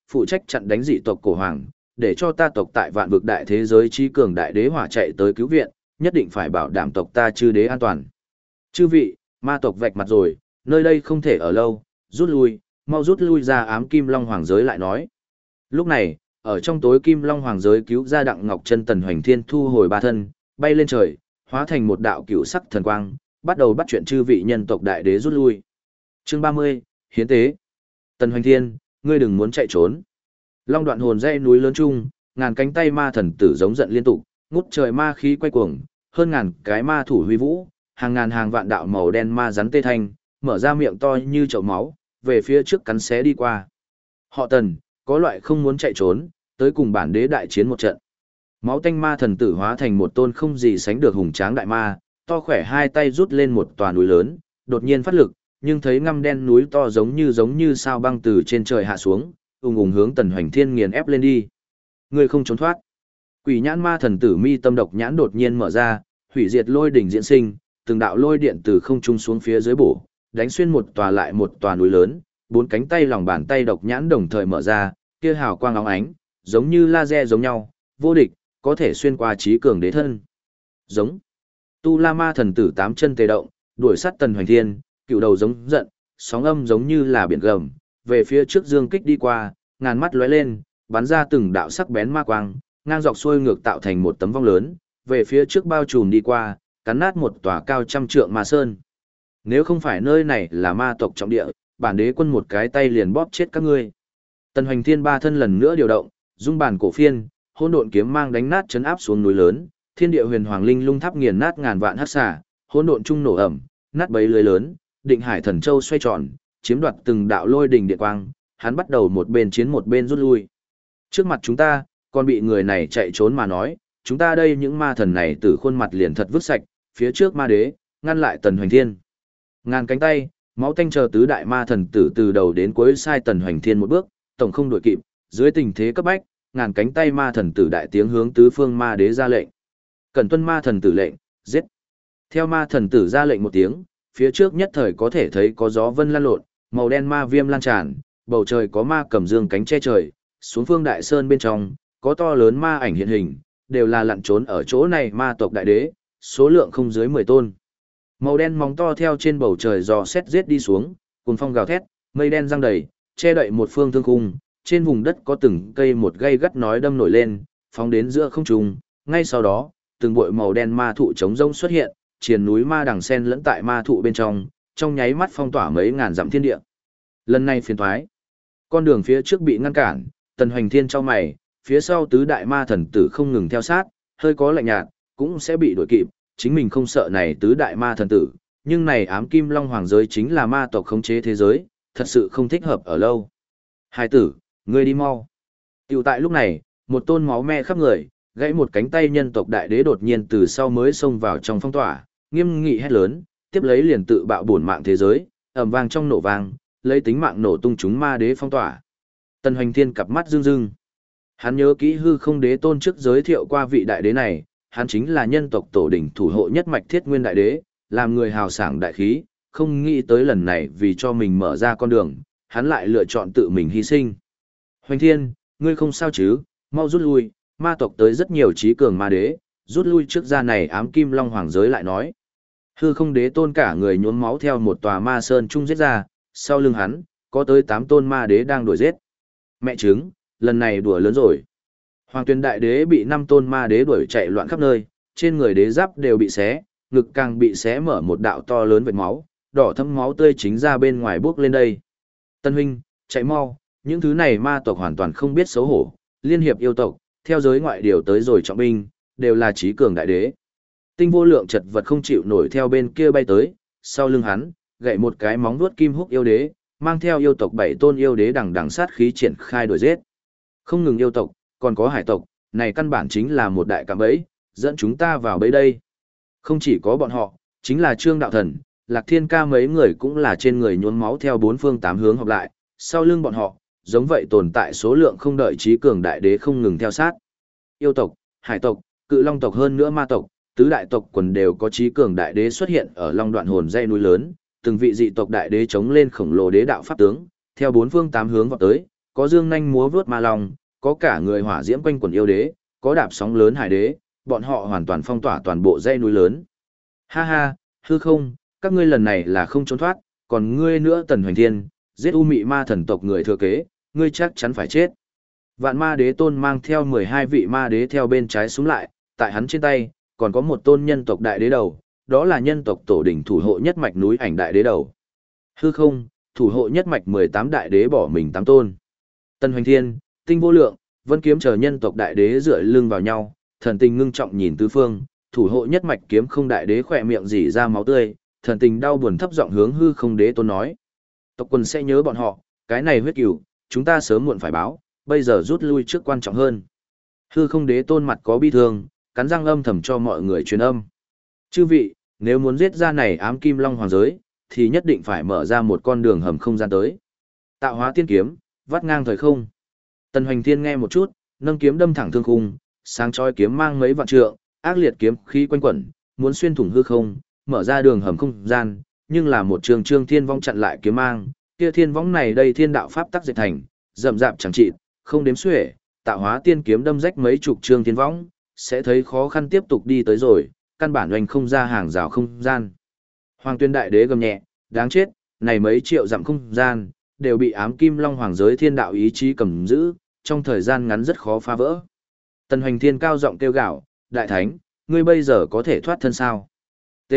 phụ trách chặn đánh dị tộc cổ hoàng, để cho ta tộc tại vạn vực đại thế giới trí cường đại đế hỏa chạy tới cứu viện, nhất định phải bảo đảm tộc ta chư đế an toàn. Chư vị, ma tộc vạch mặt rồi, nơi đây không thể ở lâu, rút lui, mau rút lui ra ám kim long hoàng giới lại nói. Lúc này, ở trong tối kim long hoàng giới cứu ra Đặng Ngọc Chân Tần Hoành Thiên thu hồi ba thân, bay lên trời, hóa thành một đạo cựu sắc thần quang, bắt đầu bắt chuyện chư vị nhân tộc đại đế rút lui. Chương 30, hiến tế. Tần Hoành Thiên, ngươi đừng muốn chạy trốn. Long Đoạn hồn dãy núi lớn trung, ngàn cánh tay ma thần tử giống giận liên tục, ngút trời ma khí quay cuồng, hơn ngàn cái ma thủ huy vũ, hàng ngàn hàng vạn đạo màu đen ma rắn tê thanh, mở ra miệng to như chậu máu, về phía trước cắn xé đi qua. Họ Tần, có loại không muốn chạy trốn, tới cùng bản đế đại chiến một trận. Máu tanh ma thần tử hóa thành một tôn không gì sánh được hùng tráng đại ma, to khỏe hai tay rút lên một tòa núi lớn, đột nhiên phát lực, nhưng thấy ngăm đen núi to giống như sao băng từ trên trời hạ xuống, ùng ùng hướng Tần Hoành Thiên nghiền ép lên đi. Ngươi không trốn thoát. Quỷ nhãn ma thần tử mi tâm độc nhãn đột nhiên mở ra, hủy diệt lôi đỉnh diễn sinh, từng đạo lôi điện từ không trung xuống phía dưới bổ, đánh xuyên một tòa lại một tòa núi lớn, bốn cánh tay lòng bàn tay độc nhãn đồng thời mở ra, kia hào quang óng ánh, giống như laser giống nhau, vô địch, có thể xuyên qua trí cường đế thân. Giống. Tu La Ma thần tử tám chân tề động, đuổi sát Tần Hoành Thiên, cựu đầu giống giận, sóng âm giống như là biển gầm, về phía trước dương kích đi qua, ngàn mắt lóe lên, bắn ra từng đạo sắc bén ma quang, ngang dọc xuôi ngược tạo thành một tấm vong lớn, về phía trước bao trùm đi qua, cắn nát một tòa cao trăm trượng ma sơn. Nếu không phải nơi này là ma tộc trọng địa, bản đế quân một cái tay liền bóp chết các ngươi. Tần Hoành Thiên ba thân lần nữa điều động, dung bản cổ phiên, hỗn độn kiếm mang đánh nát chấn áp xuống núi lớn, thiên địa huyền hoàng linh lung tháp nghiền nát ngàn vạn hắc xà, hỗn độn trung nổ ẩm, nát bấy lưới lớn, định hải thần châu xoay tròn, chiếm đoạt từng đạo lôi đỉnh địa quang, hắn bắt đầu một bên chiến một bên rút lui. Trước mặt chúng ta, còn bị người này chạy trốn mà nói, chúng ta đây những ma thần này từ khuôn mặt liền thật vứt sạch, phía trước ma đế, ngăn lại Tần Hoành Thiên. Ngàn cánh tay, máu tanh chờ tứ đại ma thần tử từ đầu đến cuối sai Tần Hoành Thiên một bước, tổng không đuổi kịp, dưới tình thế cấp bách, ngàn cánh tay ma thần tử đại tiếng hướng tứ phương ma đế ra lệnh. Cẩn tuân ma thần tử lệnh, giết. Theo ma thần tử ra lệnh một tiếng, phía trước nhất thời có thể thấy có gió vân lan lộn, màu đen ma viêm lan tràn, bầu trời có ma cầm dương cánh che trời, xuống phương đại sơn bên trong, có to lớn ma ảnh hiện hình, đều là lặn trốn ở chỗ này ma tộc đại đế, số lượng không dưới 10 tôn. Màu đen móng to theo trên bầu trời dò xét giết đi xuống, cuồng phong gào thét, mây đen giăng đầy, che đậy một phương thương khung, trên vùng đất có từng cây một gây gắt nói đâm nổi lên, phóng đến giữa không trung, ngay sau đó, từng bụi màu đen ma thụ trống rông xuất hiện, triền núi ma đằng sen lẫn tại ma thụ bên trong nháy mắt phong tỏa mấy ngàn dặm thiên địa. Lần này phiền thoái, con đường phía trước bị ngăn cản, Tần Hoành Thiên chau mày, phía sau tứ đại ma thần tử không ngừng theo sát, hơi có lạnh nhạt, cũng sẽ bị đuổi kịp, chính mình không sợ này tứ đại ma thần tử, nhưng này ám kim long hoàng giới chính là ma tộc khống chế thế giới, thật sự không thích hợp ở lâu. Hai tử, ngươi đi mau. Tiểu tại lúc này, một tôn máu me khắp người, gãy một cánh tay nhân tộc đại đế đột nhiên từ sau mới xông vào trong phong tỏa, nghiêm nghị hét lớn, tiếp lấy liền tự bạo bổn mạng thế giới, ầm vang trong nổ vang, lấy tính mạng nổ tung chúng ma đế phong tỏa. Tần Hoành Thiên cặp mắt rưng rưng. Hắn nhớ kỹ hư không đế tôn trước giới thiệu qua vị đại đế này, hắn chính là nhân tộc tổ đỉnh thủ hộ nhất mạch thiết nguyên đại đế, làm người hào sảng đại khí, không nghĩ tới lần này vì cho mình mở ra con đường, hắn lại lựa chọn tự mình hy sinh. Hoành Thiên, ngươi không sao chứ, mau rút lui, ma tộc tới rất nhiều trí cường ma đế, rút lui trước ra này ám kim long hoàng giới lại nói. Hư không đế tôn cả người nhuốm máu theo một tòa ma sơn trung giết ra, sau lưng hắn, có tới 8 tôn ma đế đang đuổi giết. Mẹ trứng, lần này đùa lớn rồi. Hoàng Tuyền đại đế bị 5 tôn ma đế đuổi chạy loạn khắp nơi, trên người đế giáp đều bị xé, ngực càng bị xé mở một đạo to lớn vệt máu, đỏ thẫm máu tươi chính ra bên ngoài bước lên đây. Tân huynh, chạy mau, những thứ này ma tộc hoàn toàn không biết xấu hổ, liên hiệp yêu tộc, theo giới ngoại điều tới rồi trọng binh, đều là trí cường đại đế. Tinh vô lượng chật vật không chịu nổi theo bên kia bay tới, sau lưng hắn, gậy một cái móng vuốt kim húc yêu đế, mang theo yêu tộc 7 tôn yêu đế đằng đằng sát khí triển khai đuổi giết. Không ngừng yêu tộc, còn có hải tộc, này căn bản chính là một đại cạm bẫy, dẫn chúng ta vào bẫy đây. Không chỉ có bọn họ, chính là Trương Đạo Thần, Lạc Thiên Ca mấy người cũng là trên người nhuốm máu theo 4 phương 8 hướng hợp lại, sau lưng bọn họ, giống vậy tồn tại số lượng không đợi trí cường đại đế không ngừng theo sát. Yêu tộc, hải tộc, cự long tộc hơn nữa ma tộc, tứ đại tộc quần đều có trí cường đại đế xuất hiện ở Long Đoạn hồn dãy núi lớn, từng vị dị tộc đại đế chống lên khổng lồ đế đạo pháp tướng, theo 4 phương 8 hướng vọt tới, có dương nhanh múa vướt ma long, có cả người hỏa diễm quanh quần yêu đế, có đạp sóng lớn hải đế, bọn họ hoàn toàn phong tỏa toàn bộ dãy núi lớn. Ha ha, hư không, các ngươi lần này là không trốn thoát, còn ngươi nữa Tần Hoành Thiên, giết U Mị Ma thần tộc người thừa kế, ngươi chắc chắn phải chết. Vạn Ma Đế Tôn mang theo 12 vị ma đế theo bên trái xuống lại, tại hắn trên tay, còn có một tôn nhân tộc đại đế đầu, đó là nhân tộc tổ đỉnh thủ hộ nhất mạch núi ảnh đại đế đầu. Hư không, thủ hộ nhất mạch 18 đại đế bỏ mình 8 tôn. Tần Hoành Thiên, Tinh Vô Lượng, Vân Kiếm chờ nhân tộc đại đế dựa lưng vào nhau, thần tình ngưng trọng nhìn tứ phương, thủ hộ nhất mạch kiếm không đại đế khỏe miệng rỉ ra máu tươi, thần tình đau buồn thấp giọng hướng hư không đế tôn nói. Tộc quần sẽ nhớ bọn họ, cái này huyết cửu, chúng ta sớm muộn phải báo, bây giờ rút lui trước quan trọng hơn. Hư không đế tôn mặt có bi thương, cắn răng âm thầm cho mọi người truyền âm. Chư vị, nếu muốn giết ra này ám kim long hoàng giới, thì nhất định phải mở ra một con đường hầm không gian tới. Tạo hóa tiên kiếm, vắt ngang thời không. Tần Hoành Thiên nghe một chút, nâng kiếm đâm thẳng thương khung, sáng chói kiếm mang mấy vạn trượng, ác liệt kiếm khí quanh quẩn, muốn xuyên thủng hư không, mở ra đường hầm không gian, nhưng là một trường trương thiên vong chặn lại kiếm mang, kia thiên vong này đây thiên đạo pháp tắc dệt thành, rậm rạp chẳng trị, không đếm xuể, tạo hóa tiên kiếm đâm rách mấy chục trương thiên vong, sẽ thấy khó khăn tiếp tục đi tới rồi, căn bản oanh không ra hàng rào không gian. Hoàng Tuyên đại đế gầm nhẹ, đáng chết, này mấy triệu dặm không gian, đều bị ám kim long hoàng giới thiên đạo ý chí cầm giữ, trong thời gian ngắn rất khó phá vỡ. Tần Hoành Thiên cao giọng kêu gào, đại thánh, ngươi bây giờ có thể thoát thân sao? T.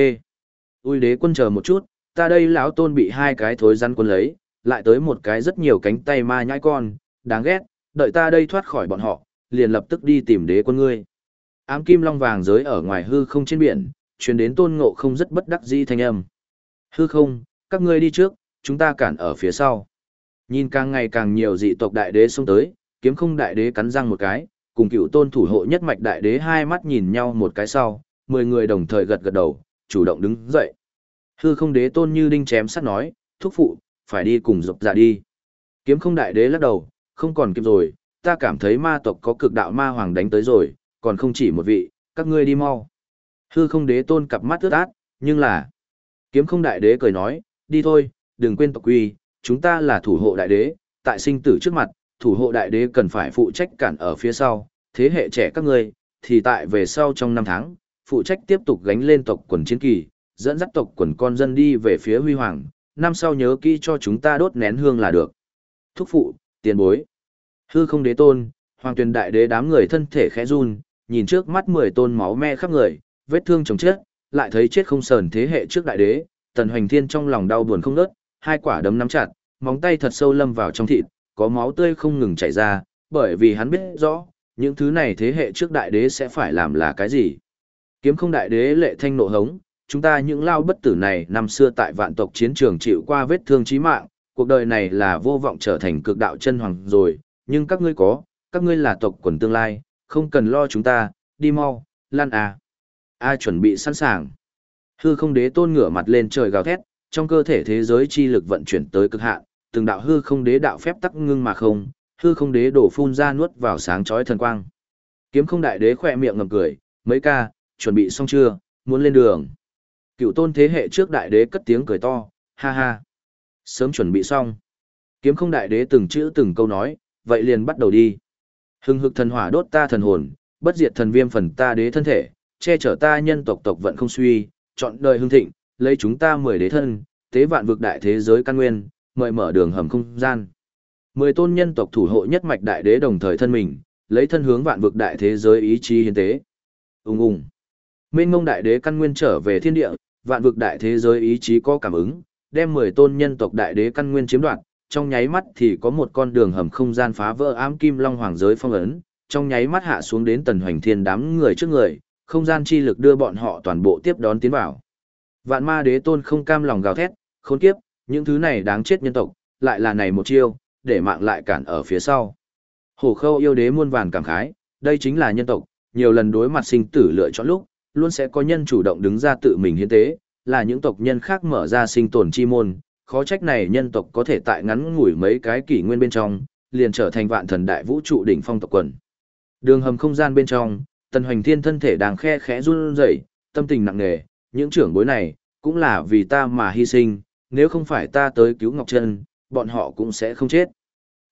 Ui đế quân chờ một chút, ta đây lão tôn bị hai cái thối rắn quân lấy, lại tới một cái rất nhiều cánh tay ma nhãi con, đáng ghét, đợi ta đây thoát khỏi bọn họ, liền lập tức đi tìm đế quân ngươi. Ám kim long vàng giới ở ngoài hư không trên biển, truyền đến Tôn Ngộ Không rất bất đắc dĩ thanh âm. Hư không, các ngươi đi trước, chúng ta cản ở phía sau. Nhìn càng ngày càng nhiều dị tộc đại đế xông tới, kiếm không đại đế cắn răng một cái, cùng cựu tôn thủ hộ nhất mạch đại đế hai mắt nhìn nhau một cái sau, 10 người đồng thời gật gật đầu, chủ động đứng dậy. Hư không đế tôn như đinh chém sắt nói, thúc phụ, phải đi cùng dọc dạ đi. Kiếm không đại đế lắc đầu, không còn kịp rồi, ta cảm thấy ma tộc có cực đạo ma hoàng đánh tới rồi, còn không chỉ một vị, các ngươi đi mau. Hư không đế tôn cặp mắt ướt át, nhưng là... Kiếm không đại đế cười nói, đi thôi, đừng quên tộc quy, chúng ta là thủ hộ đại đế, tại sinh tử trước mặt, thủ hộ đại đế cần phải phụ trách cản ở phía sau, thế hệ trẻ các ngươi, thì tại về sau trong 5 tháng, phụ trách tiếp tục gánh lên tộc quần chiến kỳ, dẫn dắt tộc quần con dân đi về phía huy hoàng, năm sau nhớ kỹ cho chúng ta đốt nén hương là được. Thúc phụ, tiền bối. Hư không đế tôn, hoàng tuyền đại đế đám người thân thể khẽ run, nhìn trước mắt 10 tôn máu me khắp người, vết thương chồng chết, lại thấy chết không sờn thế hệ trước đại đế, Tần Hoành Thiên trong lòng đau buồn không ngớt, hai quả đấm nắm chặt, móng tay thật sâu lâm vào trong thịt, có máu tươi không ngừng chảy ra, bởi vì hắn biết rõ, những thứ này thế hệ trước đại đế sẽ phải làm là cái gì. Kiếm không đại đế lệ thanh nộ hống, chúng ta những lao bất tử này năm xưa tại vạn tộc chiến trường chịu qua vết thương chí mạng, cuộc đời này là vô vọng trở thành cực đạo chân hoàng rồi, nhưng các ngươi có, các ngươi là tộc quần tương lai, không cần lo chúng ta, đi mau, lan à. A chuẩn bị sẵn sàng. Hư không đế tôn ngửa mặt lên trời gào thét, trong cơ thể thế giới chi lực vận chuyển tới cực hạn, từng đạo hư không đế đạo phép tắc ngưng mà không, hư không đế đổ phun ra nuốt vào sáng chói thần quang. Kiếm không đại đế khỏe miệng ngầm cười, mấy ca, chuẩn bị xong chưa, muốn lên đường. Cựu tôn thế hệ trước đại đế cất tiếng cười to, ha ha. Sớm chuẩn bị xong. Kiếm không đại đế từng chữ từng câu nói, vậy liền bắt đầu đi. Hừng hực thần hỏa đốt ta thần hồn, bất diệt thần viêm phần ta đế thân thể, che chở ta nhân tộc tộc vận không suy, chọn đời hưng thịnh, lấy chúng ta 10 đế thân, tế vạn vực đại thế giới căn nguyên, mời mở đường hầm không gian. 10 tôn nhân tộc thủ hộ nhất mạch đại đế đồng thời thân mình, lấy thân hướng vạn vực đại thế giới ý chí hiến tế. Ùng ùng. Mênh mông đại đế căn nguyên trở về thiên địa, vạn vực đại thế giới ý chí có cảm ứng, đem 10 tôn nhân tộc đại đế căn nguyên chiếm đoạt, trong nháy mắt thì có một con đường hầm không gian phá vỡ ám kim long hoàng giới phong ấn, trong nháy mắt hạ xuống đến Tần Hoành Thiên đám người trước người, không gian chi lực đưa bọn họ toàn bộ tiếp đón tiến vào. Vạn ma đế tôn không cam lòng gào thét, khốn kiếp, những thứ này đáng chết nhân tộc, lại là này một chiêu, để mạng lại cản ở phía sau. Hổ Khâu yêu đế muôn vàn cảm khái, đây chính là nhân tộc, nhiều lần đối mặt sinh tử lựa chọn lúc, luôn sẽ có nhân chủ động đứng ra tự mình hiến tế, là những tộc nhân khác mở ra sinh tồn chi môn, khó trách này nhân tộc có thể tại ngắn ngủi mấy cái kỷ nguyên bên trong, liền trở thành vạn thần đại vũ trụ đỉnh phong tộc quần. Đường hầm không gian bên trong, Tần Hoành Thiên thân thể đang khe khẽ run rẩy, tâm tình nặng nề, những trưởng bối này, cũng là vì ta mà hy sinh, nếu không phải ta tới cứu Ngọc Trân, bọn họ cũng sẽ không chết.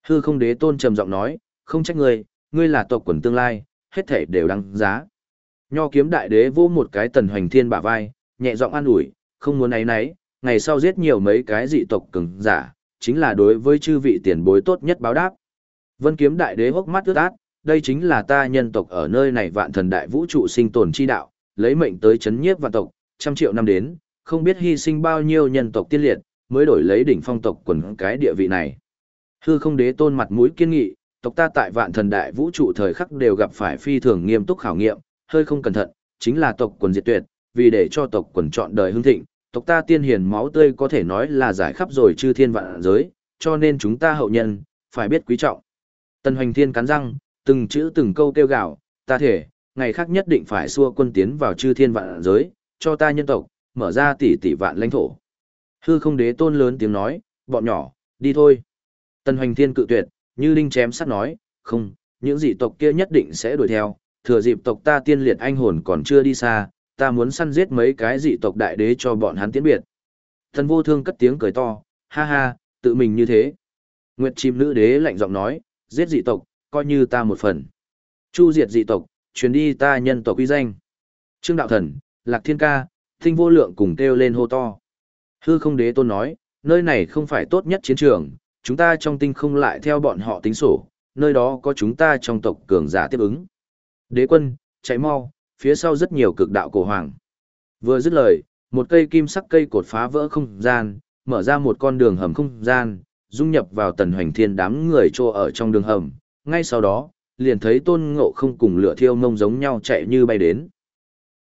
Hư không đế tôn trầm giọng nói, không trách ngươi, ngươi là tộc quần tương lai, hết thảy đều đáng giá. Nho kiếm đại đế vỗ một cái Tần Hoành Thiên bả vai, nhẹ giọng an ủi, không muốn áy náy, ngày sau giết nhiều mấy cái dị tộc cường giả, chính là đối với chư vị tiền bối tốt nhất báo đáp. Vân kiếm đại đế hốc mắt ướt át, đây chính là ta nhân tộc ở nơi này vạn thần đại vũ trụ sinh tồn chi đạo, lấy mệnh tới chấn nhiếp vạn tộc, trăm triệu năm đến, không biết hy sinh bao nhiêu nhân tộc tiên liệt, mới đổi lấy đỉnh phong tộc quần cái địa vị này. Hư không đế tôn mặt mũi kiên nghị, tộc ta tại vạn thần đại vũ trụ thời khắc đều gặp phải phi thường nghiêm túc khảo nghiệm, hơi không cẩn thận, chính là tộc quần diệt tuyệt, vì để cho tộc quần chọn đời hưng thịnh, tộc ta tiên hiền máu tươi có thể nói là giải khắp rồi chư thiên vạn giới, cho nên chúng ta hậu nhân, phải biết quý trọng. Tần Hoành Thiên cắn răng, từng chữ từng câu kêu gào, ta thể, ngày khác nhất định phải xua quân tiến vào chư thiên vạn giới, cho ta nhân tộc, mở ra tỷ tỷ vạn lãnh thổ. Hư không đế tôn lớn tiếng nói, bọn nhỏ, đi thôi. Tần Hoành Thiên cự tuyệt, như đinh chém sắt nói, không, những dị tộc kia nhất định sẽ đuổi theo, thừa dịp tộc ta tiên liệt anh hồn còn chưa đi xa, ta muốn săn giết mấy cái dị tộc đại đế cho bọn hắn tiến biệt. Thần vô thương cất tiếng cười to, ha ha, tự mình như thế. Nguyệt chim nữ đế lạnh giọng nói, giết dị tộc, coi như ta một phần. Chu diệt dị tộc, truyền đi ta nhân tộc uy danh. Trương đạo thần, Lạc Thiên ca, Tinh vô lượng cùng kêu lên hô to. Hư không đế tôn nói, nơi này không phải tốt nhất chiến trường, chúng ta trong tinh không lại theo bọn họ tính sổ, nơi đó có chúng ta trong tộc cường giả tiếp ứng. Đế quân, chạy mau, phía sau rất nhiều cực đạo cổ hoàng. Vừa dứt lời, một cây kim sắc cây cột phá vỡ không gian, mở ra một con đường hầm không gian, dung nhập vào Tần Hoành Thiên đám người trô ở trong đường hầm. Ngay sau đó, liền thấy Tôn Ngộ Không cùng Lửa Thiêu Mông giống nhau chạy như bay đến.